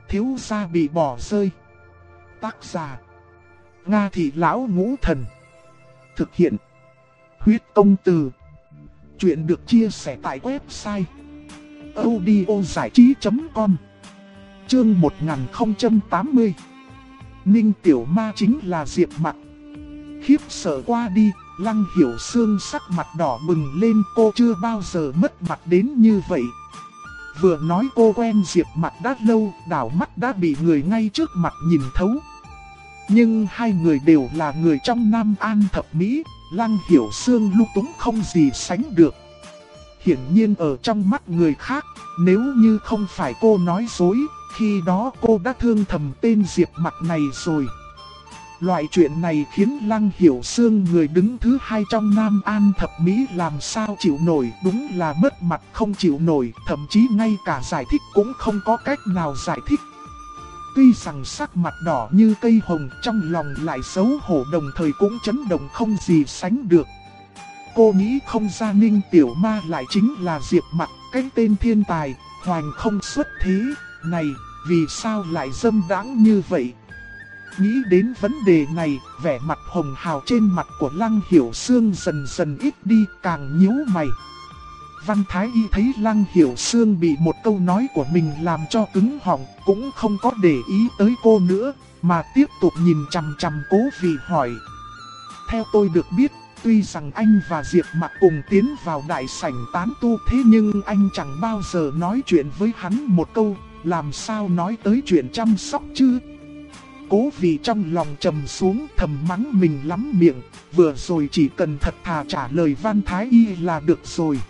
thiếu gia bị bỏ rơi. Tác giả Nga Thị Lão Ngũ Thần. Thực hiện Huyết Công Từ. Chuyện được chia sẻ tại website audiozảichí.com. Chương 1080. Ninh Tiểu Ma chính là Diệp Mặc. Khiếp sợ qua đi, Lăng Hiểu Sương sắc mặt đỏ bừng lên, cô chưa bao giờ mất mặt đến như vậy. Vừa nói cô quen Diệp Mặc đã lâu, đảo mắt đã bị người ngay trước mặt nhìn thấu. Nhưng hai người đều là người trong Nam An thập mỹ, Lăng Hiểu Sương lung túng không gì sánh được. Hiển nhiên ở trong mắt người khác, nếu như không phải cô nói dối, khi đó cô đã thương thầm tên Diệp Mặc này rồi. Loại chuyện này khiến Lăng Hiểu Sương, người đứng thứ hai trong Nam An thập mỹ, làm sao chịu nổi, đúng là mất mặt không chịu nổi, thậm chí ngay cả giải thích cũng không có cách nào giải thích. Tuy rằng sắc mặt đỏ như cây hồng, trong lòng lại xấu hổ, đồng thời cũng chấn động không gì sánh được. Cô nghĩ không ra Ninh Tiểu Ma lại chính là Diệp Mặc, cái tên thiên tài, hoành không xuất thế, này, vì sao lại dâm đãng như vậy? Nghĩ đến vấn đề này, vẻ mặt hồng hào trên mặt của Lăng Hiểu Sương dần dần ít đi, càng nhíu mày. Văn Thái Y thấy Lăng Hiểu Sương bị một câu nói của mình làm cho cứng họng, cũng không có để ý tới cô nữa, mà tiếp tục nhìn chằm chằm Cố Vì hỏi. Theo tôi được biết, tuy rằng anh và Diệp Mặc cùng tiến vào đại sảnh tán tu, thế nhưng anh chẳng bao giờ nói chuyện với hắn một câu, làm sao nói tới chuyện chăm sóc chứ? Cố Vì trong lòng trầm xuống, thầm mắng mình lắm miệng, vừa rồi chỉ cần thật thà trả lời Văn Thái Y là được rồi.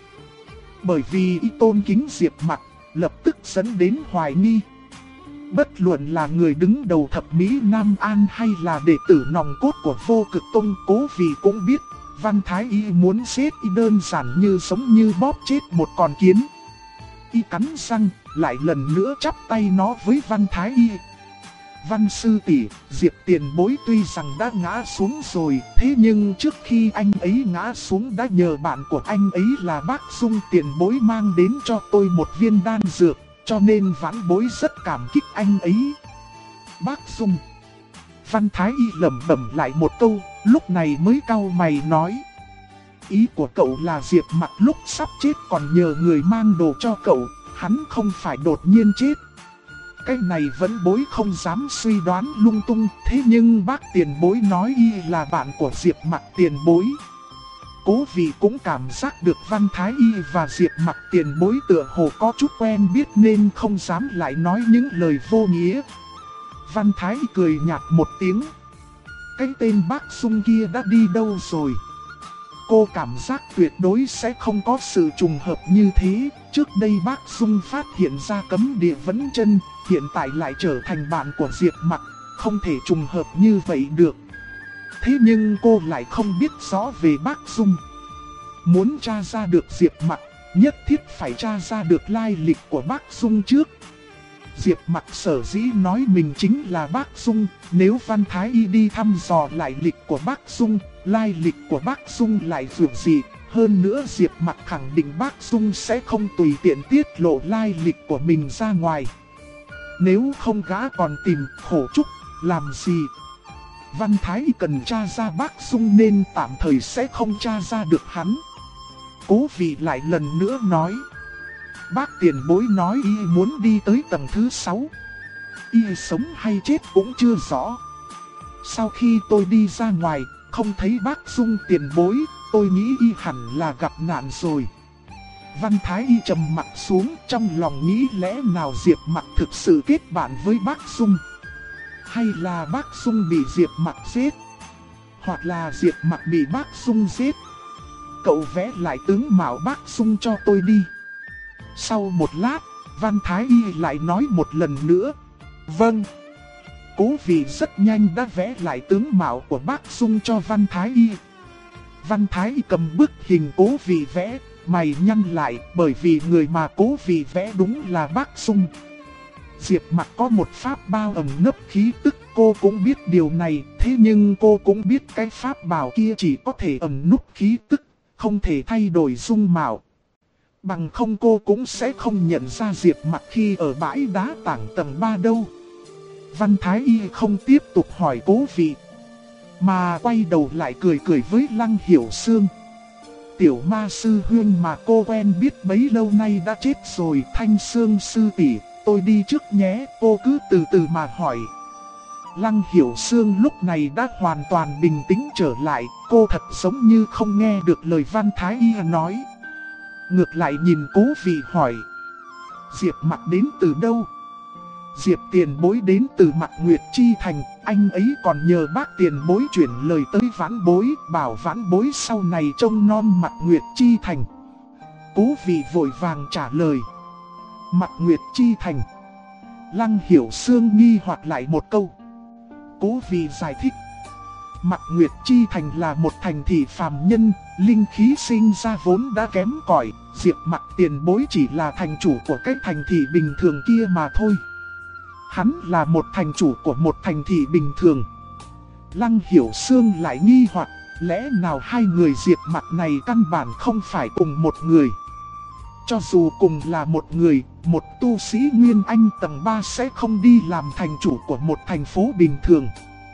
Bởi vì y tôn kính Diệp Mặc, lập tức dẫn đến hoài nghi. Bất luận là người đứng đầu thập mỹ Nam An hay là đệ tử nòng cốt của Vô Cực Tông, Cố Vì cũng biết Văn Thái Y muốn giết y đơn giản như sống như bóp chết một con kiến. Y cắn răng, lại lần nữa chắp tay nó với Văn Thái Y. Văn sư tỷ, Diệp tiền bối tuy rằng đã ngã xuống rồi, thế nhưng trước khi anh ấy ngã xuống đã nhờ bạn của anh ấy là Bác Dung tiền bối mang đến cho tôi một viên đan dược, cho nên vãn bối rất cảm kích anh ấy. Bác Dung. Văn Thái Y lẩm bẩm lại một câu, lúc này mới cau mày nói. Ý của cậu là Diệp Mặc lúc sắp chết còn nhờ người mang đồ cho cậu, hắn không phải đột nhiên chết. Cái này vẫn bối không dám suy đoán lung tung, thế nhưng bác tiền bối nói y là bạn của Diệp Mặc tiền bối. Cố Vì cũng cảm giác được Văn Thái Y và Diệp Mặc tiền bối tựa hồ có chút quen biết nên không dám lại nói những lời vô nghĩa. Văn Thái Y cười nhạt một tiếng. Cái tên bác Dung kia đã đi đâu rồi? Cô cảm giác tuyệt đối sẽ không có sự trùng hợp như thế. Trước đây bác Dung phát hiện ra cấm địa vấn chân, hiện tại lại trở thành bạn của Diệp Mặc, không thể trùng hợp như vậy được. Thế nhưng cô lại không biết rõ về bác Dung. Muốn tra ra được Diệp Mặc, nhất thiết phải tra ra được lai lịch của bác Dung trước. Diệp Mặc sở dĩ nói mình chính là bác Dung, nếu Văn Thái Y đi thăm dò lại lịch của bác Dung, lai lịch của bác Dung lại dù gì. Hơn nữa Diệp Mặc khẳng định bác Dung sẽ không tùy tiện tiết lộ lai lịch của mình ra ngoài. Nếu không gã còn tìm khổ trúc, làm gì? Văn Thái Y cần tra ra bác Dung nên tạm thời sẽ không tra ra được hắn. Cố Vì lại lần nữa nói. Bác tiền bối nói y muốn đi tới tầng thứ 6. Y sống hay chết cũng chưa rõ. Sau khi tôi đi ra ngoài, không thấy bác Dung tiền bối, tôi nghĩ y hẳn là gặp nạn rồi. Văn Thái Y trầm mặt xuống, trong lòng nghĩ lẽ nào Diệp Mặc thực sự kết bạn với bác Dung, hay là bác Dung bị Diệp Mặc giết, hoặc là Diệp Mặc bị bác Dung giết. Cậu vẽ lại tướng mạo bác Dung cho tôi đi. Sau một lát, Văn Thái Y lại nói một lần nữa. Vâng. Cố Vì rất nhanh đã vẽ lại tướng mạo của bác Dung cho Văn Thái Y. Văn Thái Y cầm bức hình Cố Vì vẽ, mày nhăn lại, bởi vì người mà Cố Vì vẽ đúng là bác Dung. Diệp Mặc có một pháp bao ẩn nấp khí tức, cô cũng biết điều này, thế nhưng cô cũng biết cái pháp bảo kia chỉ có thể ẩn núp khí tức, không thể thay đổi dung mạo. Bằng không cô cũng sẽ không nhận ra Diệp Mặc khi ở bãi đá tảng tầng 3 đâu. Văn Thái Y không tiếp tục hỏi Cố Vị, mà quay đầu lại cười cười với Lăng Hiểu Sương. Tiểu ma sư huynh mà cô quen biết bấy lâu nay đã chết rồi. Thanh Sương sư tỷ, tôi đi trước nhé, cô cứ từ từ mà hỏi. Lăng Hiểu Sương lúc này đã hoàn toàn bình tĩnh trở lại, cô thật giống như không nghe được lời Văn Thái Y nói. Ngược lại nhìn Cố Vị hỏi, Diệp Mặc đến từ đâu? Diệp tiền bối đến từ Mạc Nguyệt Chi Thành, anh ấy còn nhờ bác tiền bối chuyển lời tới vãn bối, bảo vãn bối sau này trông non Mạc Nguyệt Chi Thành. Cố Vị vội vàng trả lời, Mạc Nguyệt Chi Thành. Lăng Hiểu Sương nghi hoặc lại một câu. Cố Vị giải thích, Mạc Nguyệt Chi Thành là một thành thị phàm nhân, linh khí sinh ra vốn đã kém cỏi. Diệp Mặc tiền bối chỉ là thành chủ của cái thành thị bình thường kia mà thôi. Hắn là một thành chủ của một thành thị bình thường. Lăng Hiểu Sương lại nghi hoặc, lẽ nào hai người Diệp Mặc này căn bản không phải cùng một người? Cho dù cùng là một người, một tu sĩ Nguyên Anh tầng 3 sẽ không đi làm thành chủ của một thành phố bình thường.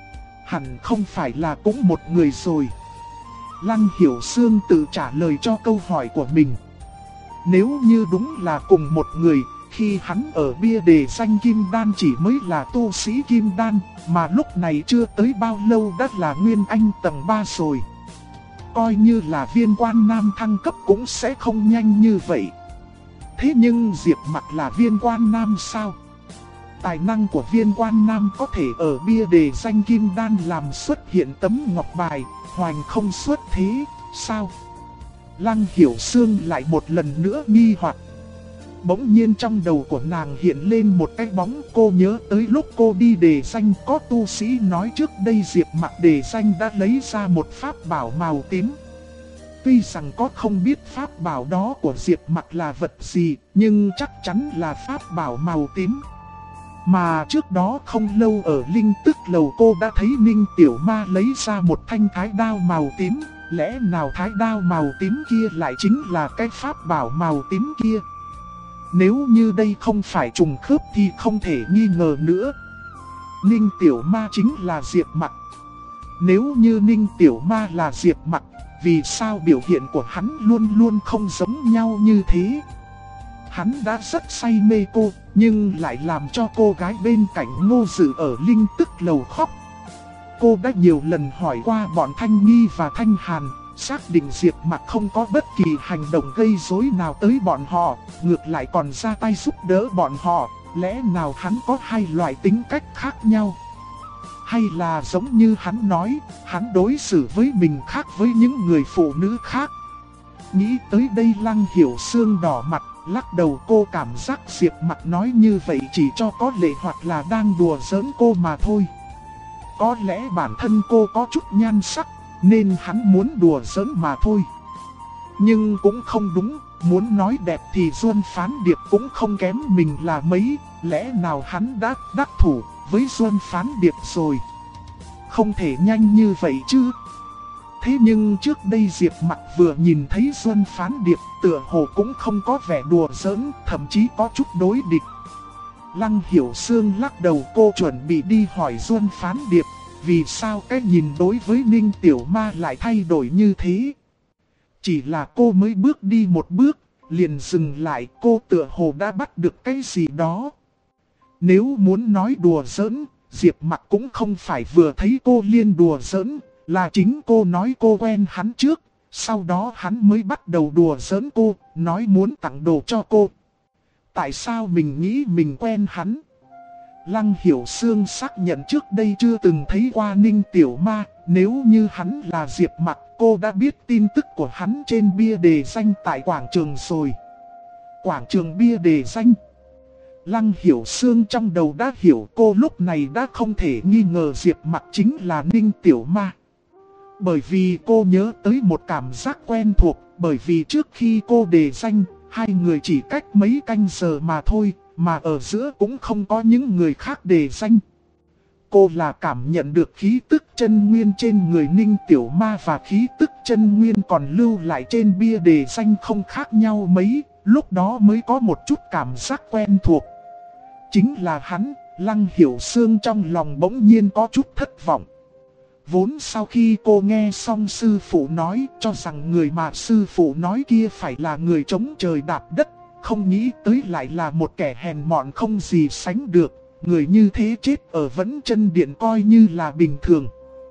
Hẳn không phải là cũng một người rồi. Lăng Hiểu Sương tự trả lời cho câu hỏi của mình. Nếu như đúng là cùng một người, khi hắn ở bia đề danh Kim Đan chỉ mới là tu sĩ Kim Đan, mà lúc này chưa tới bao lâu đã là Nguyên Anh tầng 3 rồi. Coi như là Viên Quan Nam thăng cấp cũng sẽ không nhanh như vậy. Thế nhưng Diệp Mặc là Viên Quan Nam sao? Tài năng của Viên Quan Nam có thể ở bia đề danh Kim Đan làm xuất hiện tấm ngọc bài, hoành không xuất thế, sao? Lăng Hiểu Sương lại một lần nữa nghi hoặc. Bỗng nhiên trong đầu của nàng hiện lên một cái bóng. Cô nhớ tới lúc cô đi đề danh, có tu sĩ nói trước đây Diệp Mặc đề danh đã lấy ra một pháp bảo màu tím. Tuy rằng có không biết pháp bảo đó của Diệp Mặc là vật gì, nhưng chắc chắn là pháp bảo màu tím. Mà trước đó không lâu ở Linh Tức Lầu cô đã thấy Ninh Tiểu Ma lấy ra một thanh thái đao màu tím. Lẽ nào thái đao màu tím kia lại chính là cái pháp bảo màu tím kia? Nếu như đây không phải trùng khớp thì không thể nghi ngờ nữa. Ninh Tiểu Ma chính là Diệp Mặc. Nếu như Ninh Tiểu Ma là Diệp Mặc, vì sao biểu hiện của hắn luôn luôn không giống nhau như thế? Hắn đã rất say mê cô, nhưng lại làm cho cô gái bên cạnh Ngô Dự ở Linh Tức Lầu khóc. Cô đã nhiều lần hỏi qua bọn Thanh Nghi và Thanh Hàn, xác định Diệp Mặc không có bất kỳ hành động gây rối nào tới bọn họ, ngược lại còn ra tay giúp đỡ bọn họ. Lẽ nào hắn có hai loại tính cách khác nhau? Hay là giống như hắn nói, hắn đối xử với mình khác với những người phụ nữ khác? Nghĩ tới đây Lăng Hiểu Sương đỏ mặt, lắc đầu. Cô cảm giác Diệp Mặc nói như vậy chỉ cho có lệ hoặc là đang đùa giỡn cô mà thôi. Có lẽ bản thân cô có chút nhan sắc, nên hắn muốn đùa giỡn mà thôi. Nhưng cũng không đúng, muốn nói đẹp thì Duân Phán Điệp cũng không kém mình là mấy. Lẽ nào hắn đã đắc thủ với Duân Phán Điệp rồi? Không thể nhanh như vậy chứ. Thế nhưng trước đây Diệp Mặc vừa nhìn thấy Duân Phán Điệp, tựa hồ cũng không có vẻ đùa giỡn, thậm chí có chút đối địch. Lăng Hiểu Sương lắc đầu. Cô chuẩn bị đi hỏi Duân Phán Điệp, vì sao cái nhìn đối với Ninh Tiểu Ma lại thay đổi như thế. Chỉ là cô mới bước đi một bước, liền dừng lại. Cô tựa hồ đã bắt được cái gì đó. Nếu muốn nói đùa giỡn, Diệp Mặc cũng không phải vừa thấy cô liên đùa giỡn, là chính cô nói cô quen hắn trước, sau đó hắn mới bắt đầu đùa giỡn cô, nói muốn tặng đồ cho cô. Tại sao mình nghĩ mình quen hắn? Lăng Hiểu Sương xác nhận trước đây chưa từng thấy qua Ninh Tiểu Ma. Nếu như hắn là Diệp Mặc, cô đã biết tin tức của hắn trên bia đề danh tại quảng trường rồi. Quảng trường bia đề danh. Lăng Hiểu Sương trong đầu đã hiểu, cô lúc này đã không thể nghi ngờ Diệp Mặc chính là Ninh Tiểu Ma. Bởi vì cô nhớ tới một cảm giác quen thuộc, bởi vì trước khi cô đề danh, hai người chỉ cách mấy canh giờ mà thôi, mà ở giữa cũng không có những người khác đề danh. Cô là cảm nhận được khí tức chân nguyên trên người Ninh Tiểu Ma và khí tức chân nguyên còn lưu lại trên bia đề danh không khác nhau mấy, lúc đó mới có một chút cảm giác quen thuộc. Chính là hắn, Lăng Hiểu Sương trong lòng bỗng nhiên có chút thất vọng. Vốn sau khi cô nghe xong sư phụ nói cho rằng người mà sư phụ nói kia phải là người chống trời đạp đất, không nghĩ tới lại là một kẻ hèn mọn không gì sánh được. Người như thế chết ở Vẫn Chân Điện coi như là bình thường.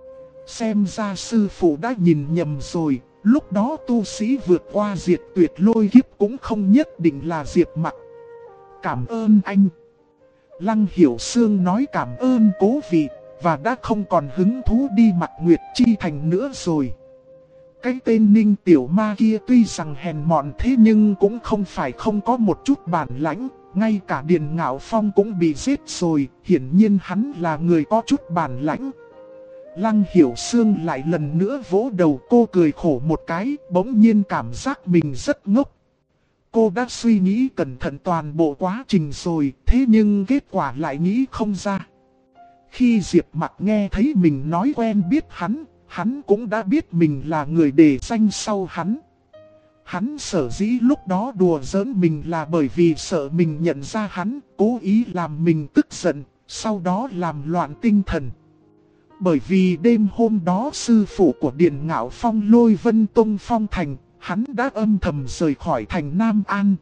Xem ra sư phụ đã nhìn nhầm rồi, lúc đó tu sĩ vượt qua diệt tuyệt lôi kiếp cũng không nhất định là Diệp Mặc. Cảm ơn anh. Lăng Hiểu Sương nói cảm ơn cố vị, và đã không còn hứng thú đi Mặc Nguyệt Chi Thành nữa rồi. Cái tên Ninh Tiểu Ma kia tuy rằng hèn mọn thế nhưng cũng không phải không có một chút bản lãnh. Ngay cả Điền Ngạo Phong cũng bị giết rồi, hiển nhiên hắn là người có chút bản lãnh. Lăng Hiểu Sương lại lần nữa vỗ đầu, cô cười khổ một cái, bỗng nhiên cảm giác mình rất ngốc. Cô đã suy nghĩ cẩn thận toàn bộ quá trình rồi, thế nhưng kết quả lại nghĩ không ra. Khi Diệp Mặc nghe thấy mình nói quen biết hắn cũng đã biết mình là người đề danh sau hắn. Hắn sở dĩ lúc đó đùa giỡn mình là bởi vì sợ mình nhận ra hắn, cố ý làm mình tức giận, sau đó làm loạn tinh thần. Bởi vì đêm hôm đó sư phụ của Điền Ngạo Phong Lôi Vân Tông phong thành, hắn đã âm thầm rời khỏi thành Nam An.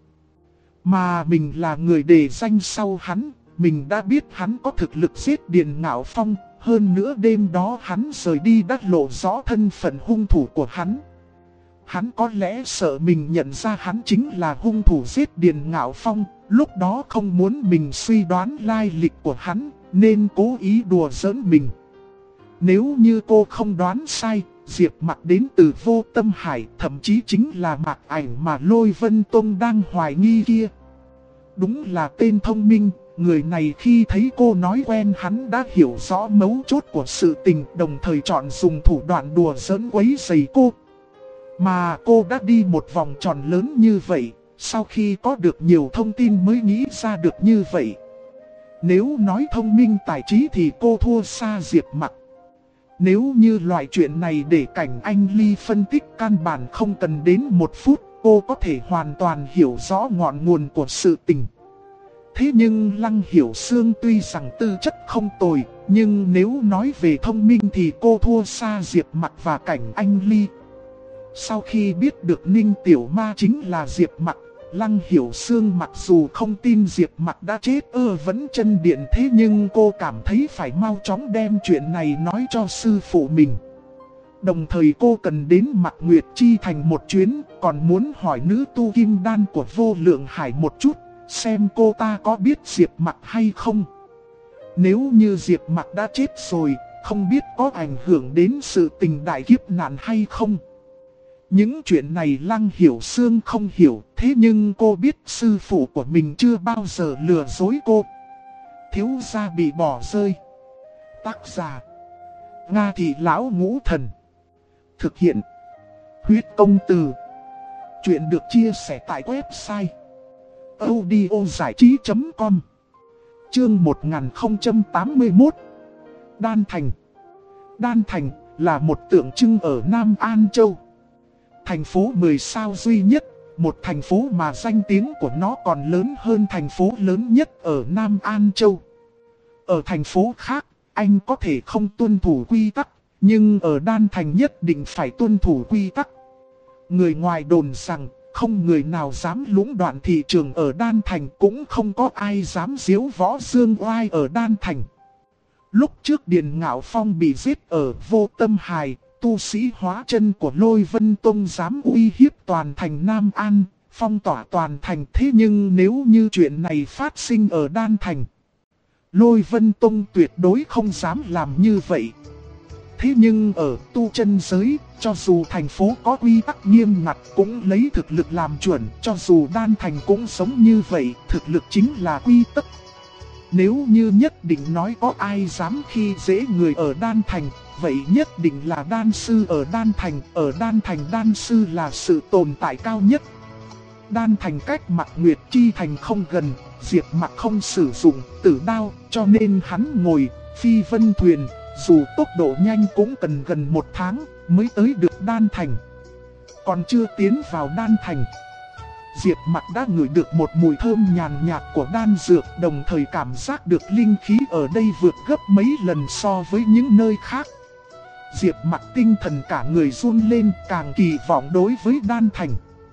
Mà mình là người đề danh sau hắn, mình đã biết hắn có thực lực giết Điền Ngạo Phong, hơn nữa đêm đó hắn rời đi đã lộ rõ thân phận hung thủ của hắn. Hắn có lẽ sợ mình nhận ra hắn chính là hung thủ giết Điền Ngạo Phong, lúc đó không muốn mình suy đoán lai lịch của hắn, nên cố ý đùa giỡn mình. Nếu như cô không đoán sai, Diệp Mặc đến từ Vô Tâm Hải, thậm chí chính là Mạc Ảnh mà Lôi Vân Tông đang hoài nghi kia. Đúng là tên thông minh, người này khi thấy cô nói quen hắn đã hiểu rõ mấu chốt của sự tình, đồng thời chọn dùng thủ đoạn đùa giỡn quấy rầy cô. Mà cô đã đi một vòng tròn lớn như vậy, sau khi có được nhiều thông tin mới nghĩ ra được như vậy. Nếu nói thông minh tài trí thì cô thua xa Diệp Mặc. Nếu như loại chuyện này để Cảnh Anh Ly phân tích căn bản không cần đến 1 phút, cô có thể hoàn toàn hiểu rõ ngọn nguồn của sự tình. Thế nhưng Lăng Hiểu Sương tuy rằng tư chất không tồi, nhưng nếu nói về thông minh thì cô thua xa Diệp Mặc và Cảnh Anh Ly. Sau khi biết được Ninh Tiểu Ma chính là Diệp Mặc, Lăng Hiểu Sương mặc dù không tin Diệp Mặc đã chết ở Vẫn Chân Điện, thế nhưng cô cảm thấy phải mau chóng đem chuyện này nói cho sư phụ mình. Đồng thời cô cần đến Mặc Nguyệt Chi Thành một chuyến, còn muốn hỏi nữ tu kim đan của Vô Lượng Hải một chút, xem cô ta có biết Diệp Mặc hay không. Nếu như Diệp Mặc đã chết rồi, không biết có ảnh hưởng đến sự tình đại kiếp nạn hay không. Những chuyện này Lăng Hiểu Sương không hiểu, thế nhưng cô biết sư phụ của mình chưa bao giờ lừa dối cô. Thiếu gia bị bỏ rơi. Tác giả: Nga Thị Lão Ngũ Thần. Thực hiện: Huyết Công Từ. Chuyện được chia sẻ tại website audiozảichí.com. Chương 1081. Đan Thành. Đan Thành là một tượng trưng ở Nam An Châu. Thành phố 10 sao duy nhất, một thành phố mà danh tiếng của nó còn lớn hơn thành phố lớn nhất ở Nam An Châu. Ở thành phố khác, anh có thể không tuân thủ quy tắc, nhưng ở Đan Thành nhất định phải tuân thủ quy tắc. Người ngoài đồn rằng, không người nào dám lũng đoạn thị trường ở Đan Thành, cũng không có ai dám giễu võ dương oai ở Đan Thành. Lúc trước Điền Ngạo Phong bị giết ở Vô Tâm Hải, tu sĩ hóa chân của Lôi Vân Tông dám uy hiếp toàn thành Nam An, phong tỏa toàn thành. Thế nhưng nếu như chuyện này phát sinh ở Đan Thành, Lôi Vân Tông tuyệt đối không dám làm như vậy. Thế nhưng ở tu chân giới, cho dù thành phố có quy tắc nghiêm ngặt cũng lấy thực lực làm chuẩn, cho dù Đan Thành cũng sống như vậy, thực lực chính là quy tắc. Nếu như nhất định nói có ai dám khi dễ người ở Đan Thành, vậy nhất định là đan sư ở Đan Thành. Ở Đan Thành đan sư là sự tồn tại cao nhất. Đan Thành cách Mặc Nguyệt Chi Thành không gần, Diệp Mặc không sử dụng tử đao, cho nên hắn ngồi phi vân thuyền, dù tốc độ nhanh cũng cần gần 1 tháng mới tới được Đan Thành. Còn chưa tiến vào Đan Thành, Diệp Mặc đã ngửi được một mùi thơm nhàn nhạt của đan dược, đồng thời cảm giác được linh khí ở đây vượt gấp mấy lần so với những nơi khác. Diệp Mặc tinh thần cả người run lên, càng kỳ vọng đối với đan thành.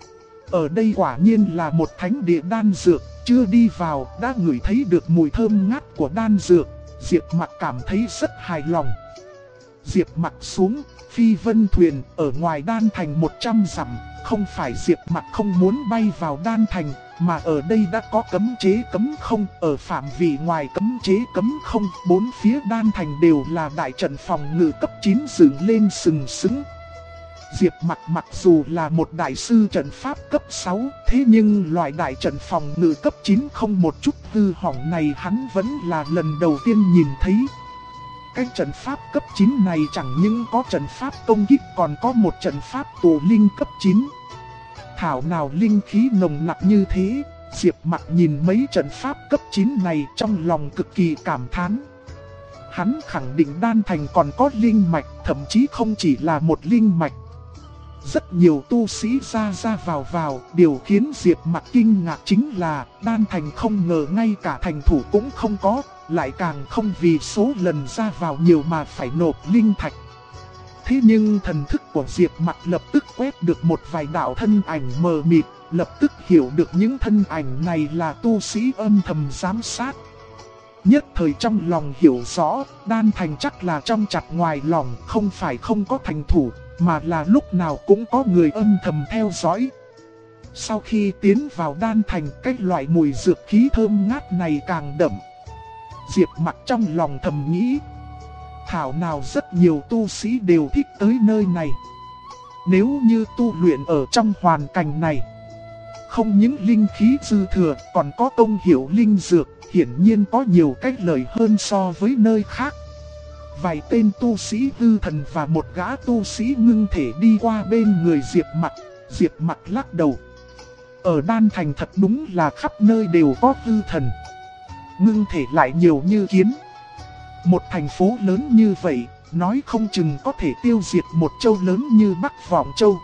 Ở đây quả nhiên là một thánh địa đan dược, chưa đi vào đã ngửi thấy được mùi thơm ngát của đan dược. Diệp Mặc cảm thấy rất hài lòng. Diệp Mặc xuống phi vân thuyền ở ngoài đan thành 100 dặm. Không phải Diệp Mặc không muốn bay vào đan thành, mà ở đây đã có cấm chế cấm không. Ở phạm vi ngoài cấm chế cấm không, bốn phía đan thành đều là đại trận phòng ngự cấp 9 dựng lên sừng sững. Diệp Mặc mặc dù là một đại sư trận pháp cấp 6, thế nhưng loại đại trận phòng ngự cấp 9 không một chút hư hỏng này hắn vẫn là lần đầu tiên nhìn thấy. Cái trận pháp cấp 9 này chẳng những có trận pháp công kích, còn có một trận pháp tụ linh cấp 9. Thảo nào linh khí nồng nặc như thế. Diệp Mặc nhìn mấy trận pháp cấp 9 này trong lòng cực kỳ cảm thán. Hắn khẳng định đan thành còn có linh mạch, thậm chí không chỉ là một linh mạch. Rất nhiều tu sĩ ra vào, điều khiến Diệp Mặc kinh ngạc chính là đan thành không ngờ ngay cả thành thủ cũng không có, lại càng không vì số lần ra vào nhiều mà phải nộp linh thạch. Thế nhưng thần thức của Diệp Mặc lập tức quét được một vài đạo thân ảnh mờ mịt, lập tức hiểu được những thân ảnh này là tu sĩ âm thầm giám sát. Nhất thời trong lòng hiểu rõ, đan thành chắc là trong chặt ngoài lòng, không phải không có thành thủ, mà là lúc nào cũng có người âm thầm theo dõi. Sau khi tiến vào đan thành, cái loại mùi dược khí thơm ngát này càng đậm. Diệp Mặc trong lòng thầm nghĩ, thảo nào rất nhiều tu sĩ đều thích tới nơi này. Nếu như tu luyện ở trong hoàn cảnh này, không những linh khí dư thừa, còn có công hiệu linh dược, hiển nhiên có nhiều cách lợi hơn so với nơi khác. Vài tên tu sĩ hư thần và một gã tu sĩ ngưng thể đi qua bên người Diệp Mặc. Diệp Mặc lắc đầu. Ở đan thành thật đúng là khắp nơi đều có hư thần, ngưng thể lại nhiều như kiến. Một thành phố lớn như vậy, nói không chừng có thể tiêu diệt một châu lớn như Bắc Vọng Châu.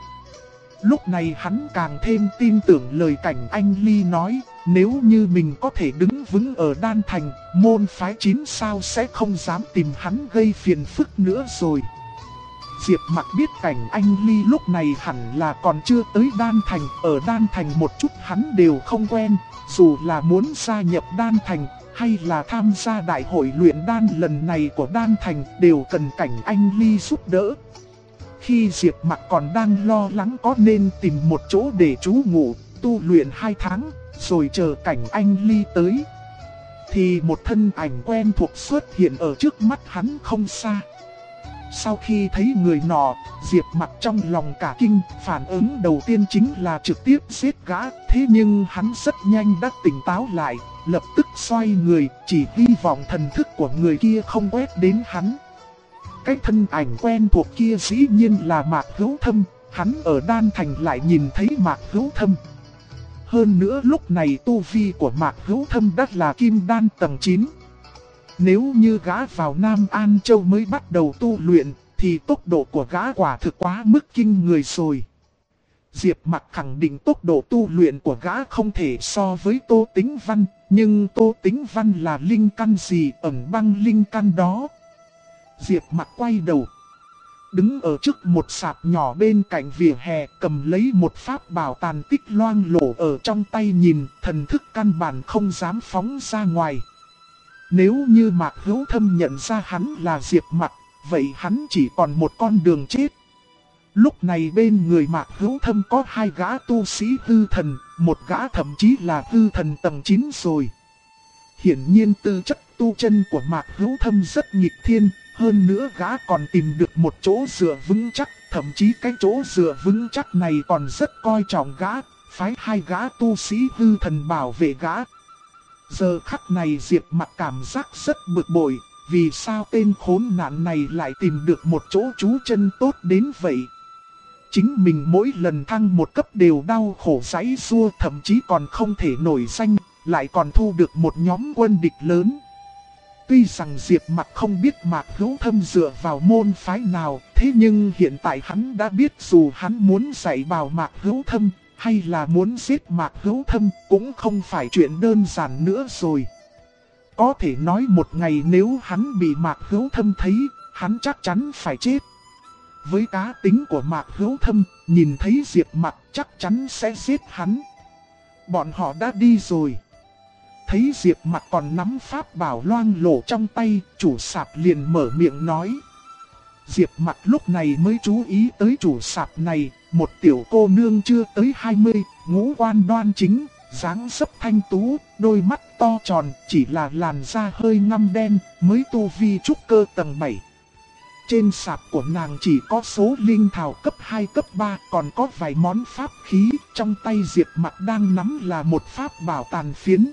Lúc này hắn càng thêm tin tưởng lời Cảnh Anh Ly nói, nếu như mình có thể đứng vững ở đan thành, môn phái 9 sao sẽ không dám tìm hắn gây phiền phức nữa rồi. Diệp Mặc biết Cảnh Anh Ly lúc này hẳn là còn chưa tới đan thành, ở đan thành một chút hắn đều không quen, dù là muốn gia nhập đan thành hay là tham gia đại hội luyện đan lần này của đan thành đều cần Cảnh Anh Ly giúp đỡ. Khi Diệp Mặc còn đang lo lắng có nên tìm một chỗ để trú ngụ, tu luyện 2 tháng, rồi chờ Cảnh Anh Ly tới, thì một thân ảnh quen thuộc xuất hiện ở trước mắt hắn không xa. Sau khi thấy người nọ, Diệp Mặc trong lòng cả kinh, phản ứng đầu tiên chính là trực tiếp giết gã. Thế nhưng hắn rất nhanh đã tỉnh táo lại, lập tức xoay người, chỉ hy vọng thần thức của người kia không quét đến hắn. Cái thân ảnh quen thuộc kia dĩ nhiên là Mạc Hữu Thâm, hắn ở đan thành lại nhìn thấy Mạc Hữu Thâm. Hơn nữa lúc này tu vi của Mạc Hữu Thâm đã là kim đan tầng 9. Nếu như gã vào Nam An Châu mới bắt đầu tu luyện, thì tốc độ của gã quả thực quá mức kinh người rồi. Diệp Mặc khẳng định tốc độ tu luyện của gã không thể so với Tô Tĩnh Văn, nhưng Tô Tĩnh Văn là linh căn gì, ẩn băng linh căn đó. Diệp Mặc quay đầu, đứng ở trước một sạp nhỏ bên cạnh vỉa hè, cầm lấy một pháp bảo tàn tích loang lổ ở trong tay nhìn, thần thức căn bản không dám phóng ra ngoài. Nếu như Mạc Hữu Thâm nhận ra hắn là Diệp Mặc, vậy hắn chỉ còn một con đường chết. Lúc này bên người Mạc Hữu Thâm có 2 gã tu sĩ hư thần, một gã thậm chí là hư thần tầng 9 rồi. Hiển nhiên tư chất tu chân của Mạc Hữu Thâm rất nghịch thiên, hơn nữa gã còn tìm được một chỗ dựa vững chắc, thậm chí cái chỗ dựa vững chắc này còn rất coi trọng gã, phái 2 gã tu sĩ hư thần bảo vệ gã. Giờ khắc này Diệp Mặc cảm giác rất bực bội, vì sao tên khốn nạn này lại tìm được một chỗ trú chân tốt đến vậy. Chính mình mỗi lần thăng một cấp đều đau khổ giãy giụa, thậm chí còn không thể nổi danh, lại còn thu được một nhóm quân địch lớn. Tuy rằng Diệp Mặc không biết Mạc Hữu Thâm dựa vào môn phái nào, thế nhưng hiện tại hắn đã biết dù hắn muốn dạy bảo Mạc Hữu Thâm, hay là muốn giết Mạc Hữu Thâm cũng không phải chuyện đơn giản nữa rồi. Có thể nói một ngày nếu hắn bị Mạc Hữu Thâm thấy, hắn chắc chắn phải chết. Với cá tính của Mạc Hữu Thâm, nhìn thấy Diệp Mặc chắc chắn sẽ giết hắn. Bọn họ đã đi rồi. Thấy Diệp Mặc còn nắm pháp bảo loang lổ trong tay, chủ sạp liền mở miệng nói. Diệp Mặc lúc này mới chú ý tới chủ sạp này, một tiểu cô nương chưa tới 20, ngũ quan đoan chính, dáng dấp thanh tú, đôi mắt to tròn, chỉ là làn da hơi ngăm đen, mới tu vi trúc cơ tầng 7. Trên sạp của nàng chỉ có số linh thảo cấp 2 cấp 3, còn có vài món pháp khí, trong tay Diệp Mặc đang nắm là một pháp bảo tàn phiến.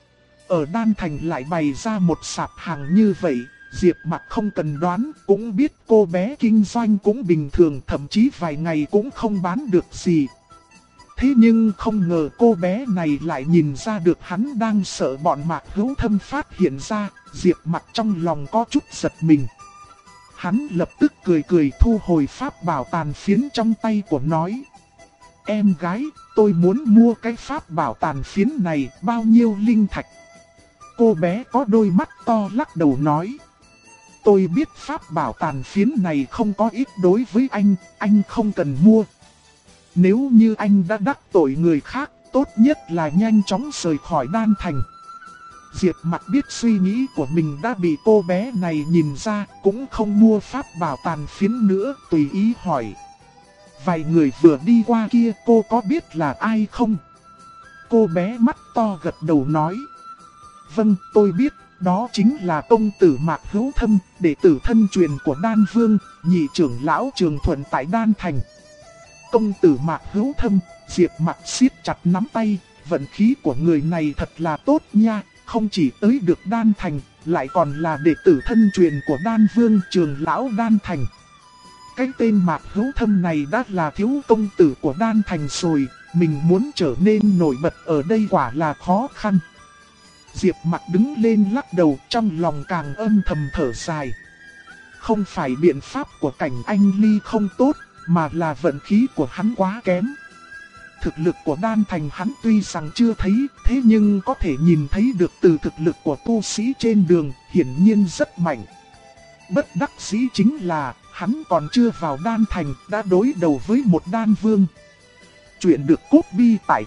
Ở Đan Thành lại bày ra một sạp hàng như vậy, Diệp Mặc không cần đoán, cũng biết cô bé kinh doanh cũng bình thường, thậm chí vài ngày cũng không bán được gì. Thế nhưng không ngờ cô bé này lại nhìn ra được hắn đang sợ bọn Mạc Hữu Thâm phát hiện ra, Diệp Mặc trong lòng có chút giật mình. Hắn lập tức cười cười thu hồi pháp bảo tàn phiến trong tay của nói. Em gái, tôi muốn mua cái pháp bảo tàn phiến này, bao nhiêu linh thạch? Cô bé có đôi mắt to lắc đầu nói. Tôi biết pháp bảo tàn phiến này không có ít đối với anh không cần mua. Nếu như anh đã đắc tội người khác, tốt nhất là nhanh chóng rời khỏi Đan Thành. Diệp Mặc biết suy nghĩ của mình đã bị cô bé này nhìn ra, cũng không mua pháp bảo tàn phiến nữa, tùy ý hỏi. Vài người vừa đi qua kia, cô có biết là ai không? Cô bé mắt to gật đầu nói. Vâng, tôi biết, đó chính là công tử Mạc Hữu Thâm, đệ tử thân truyền của Đan Vương, nhị trưởng lão Trường Thuận tại Đan Thành. Công tử Mạc Hữu Thâm, Diệp Mặc siết chặt nắm tay, vận khí của người này thật là tốt nha, không chỉ tới được Đan Thành, lại còn là đệ tử thân truyền của Đan Vương, trưởng lão Đan Thành. Cái tên Mạc Hữu Thâm này đã là thiếu công tử của Đan Thành rồi, mình muốn trở nên nổi bật ở đây quả là khó khăn. Diệp Mặc đứng lên lắc đầu, trong lòng càng âm thầm thở dài. Không phải biện pháp của Cảnh Anh Ly không tốt, mà là vận khí của hắn quá kém. Thực lực của Đan Thành hắn tuy rằng chưa thấy, thế nhưng có thể nhìn thấy được từ thực lực của tu sĩ trên đường, hiển nhiên rất mạnh. Bất đắc dĩ chính là, hắn còn chưa vào Đan Thành, đã đối đầu với một Đan Vương. Chuyện được copy tại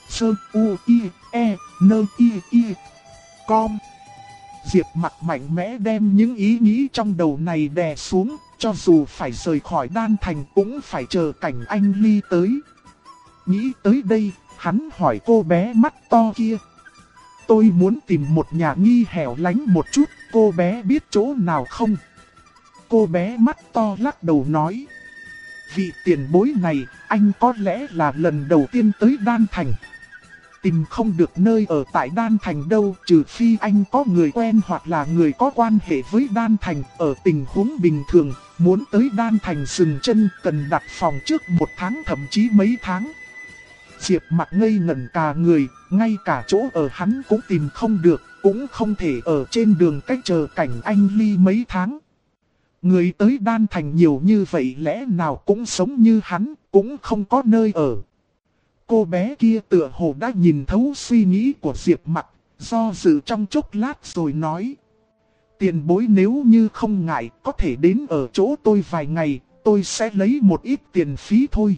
t.o.i.e.n.i.i.com. Diệp Mặc mạnh mẽ đem những ý nghĩ trong đầu này đè xuống, cho dù phải rời khỏi Đan Thành cũng phải chờ Cảnh Anh Ly tới. Nghĩ tới đây, hắn hỏi cô bé mắt to kia. Tôi muốn tìm một nhà nghi hẻo lánh một chút, cô bé biết chỗ nào không? Cô bé mắt to lắc đầu nói. Vị tiền bối này, anh có lẽ là lần đầu tiên tới Đan Thành. Tìm không được nơi ở tại Đan Thành đâu, trừ phi anh có người quen hoặc là người có quan hệ với Đan Thành. Ở tình huống bình thường, muốn tới Đan Thành dừng chân cần đặt phòng trước 1 tháng thậm chí mấy tháng. Diệp Mặc ngây ngẩn cả người, ngay cả chỗ ở hắn cũng tìm không được, cũng không thể ở trên đường cách chờ Cảnh Anh Ly mấy tháng. Người tới Đan Thành nhiều như vậy lẽ nào cũng sống như hắn, cũng không có nơi ở. Cô bé kia tựa hồ đã nhìn thấu suy nghĩ của Diệp Mặc, do dự trong chốc lát rồi nói. Tiền bối nếu như không ngại, có thể đến ở chỗ tôi vài ngày, tôi sẽ lấy một ít tiền phí thôi.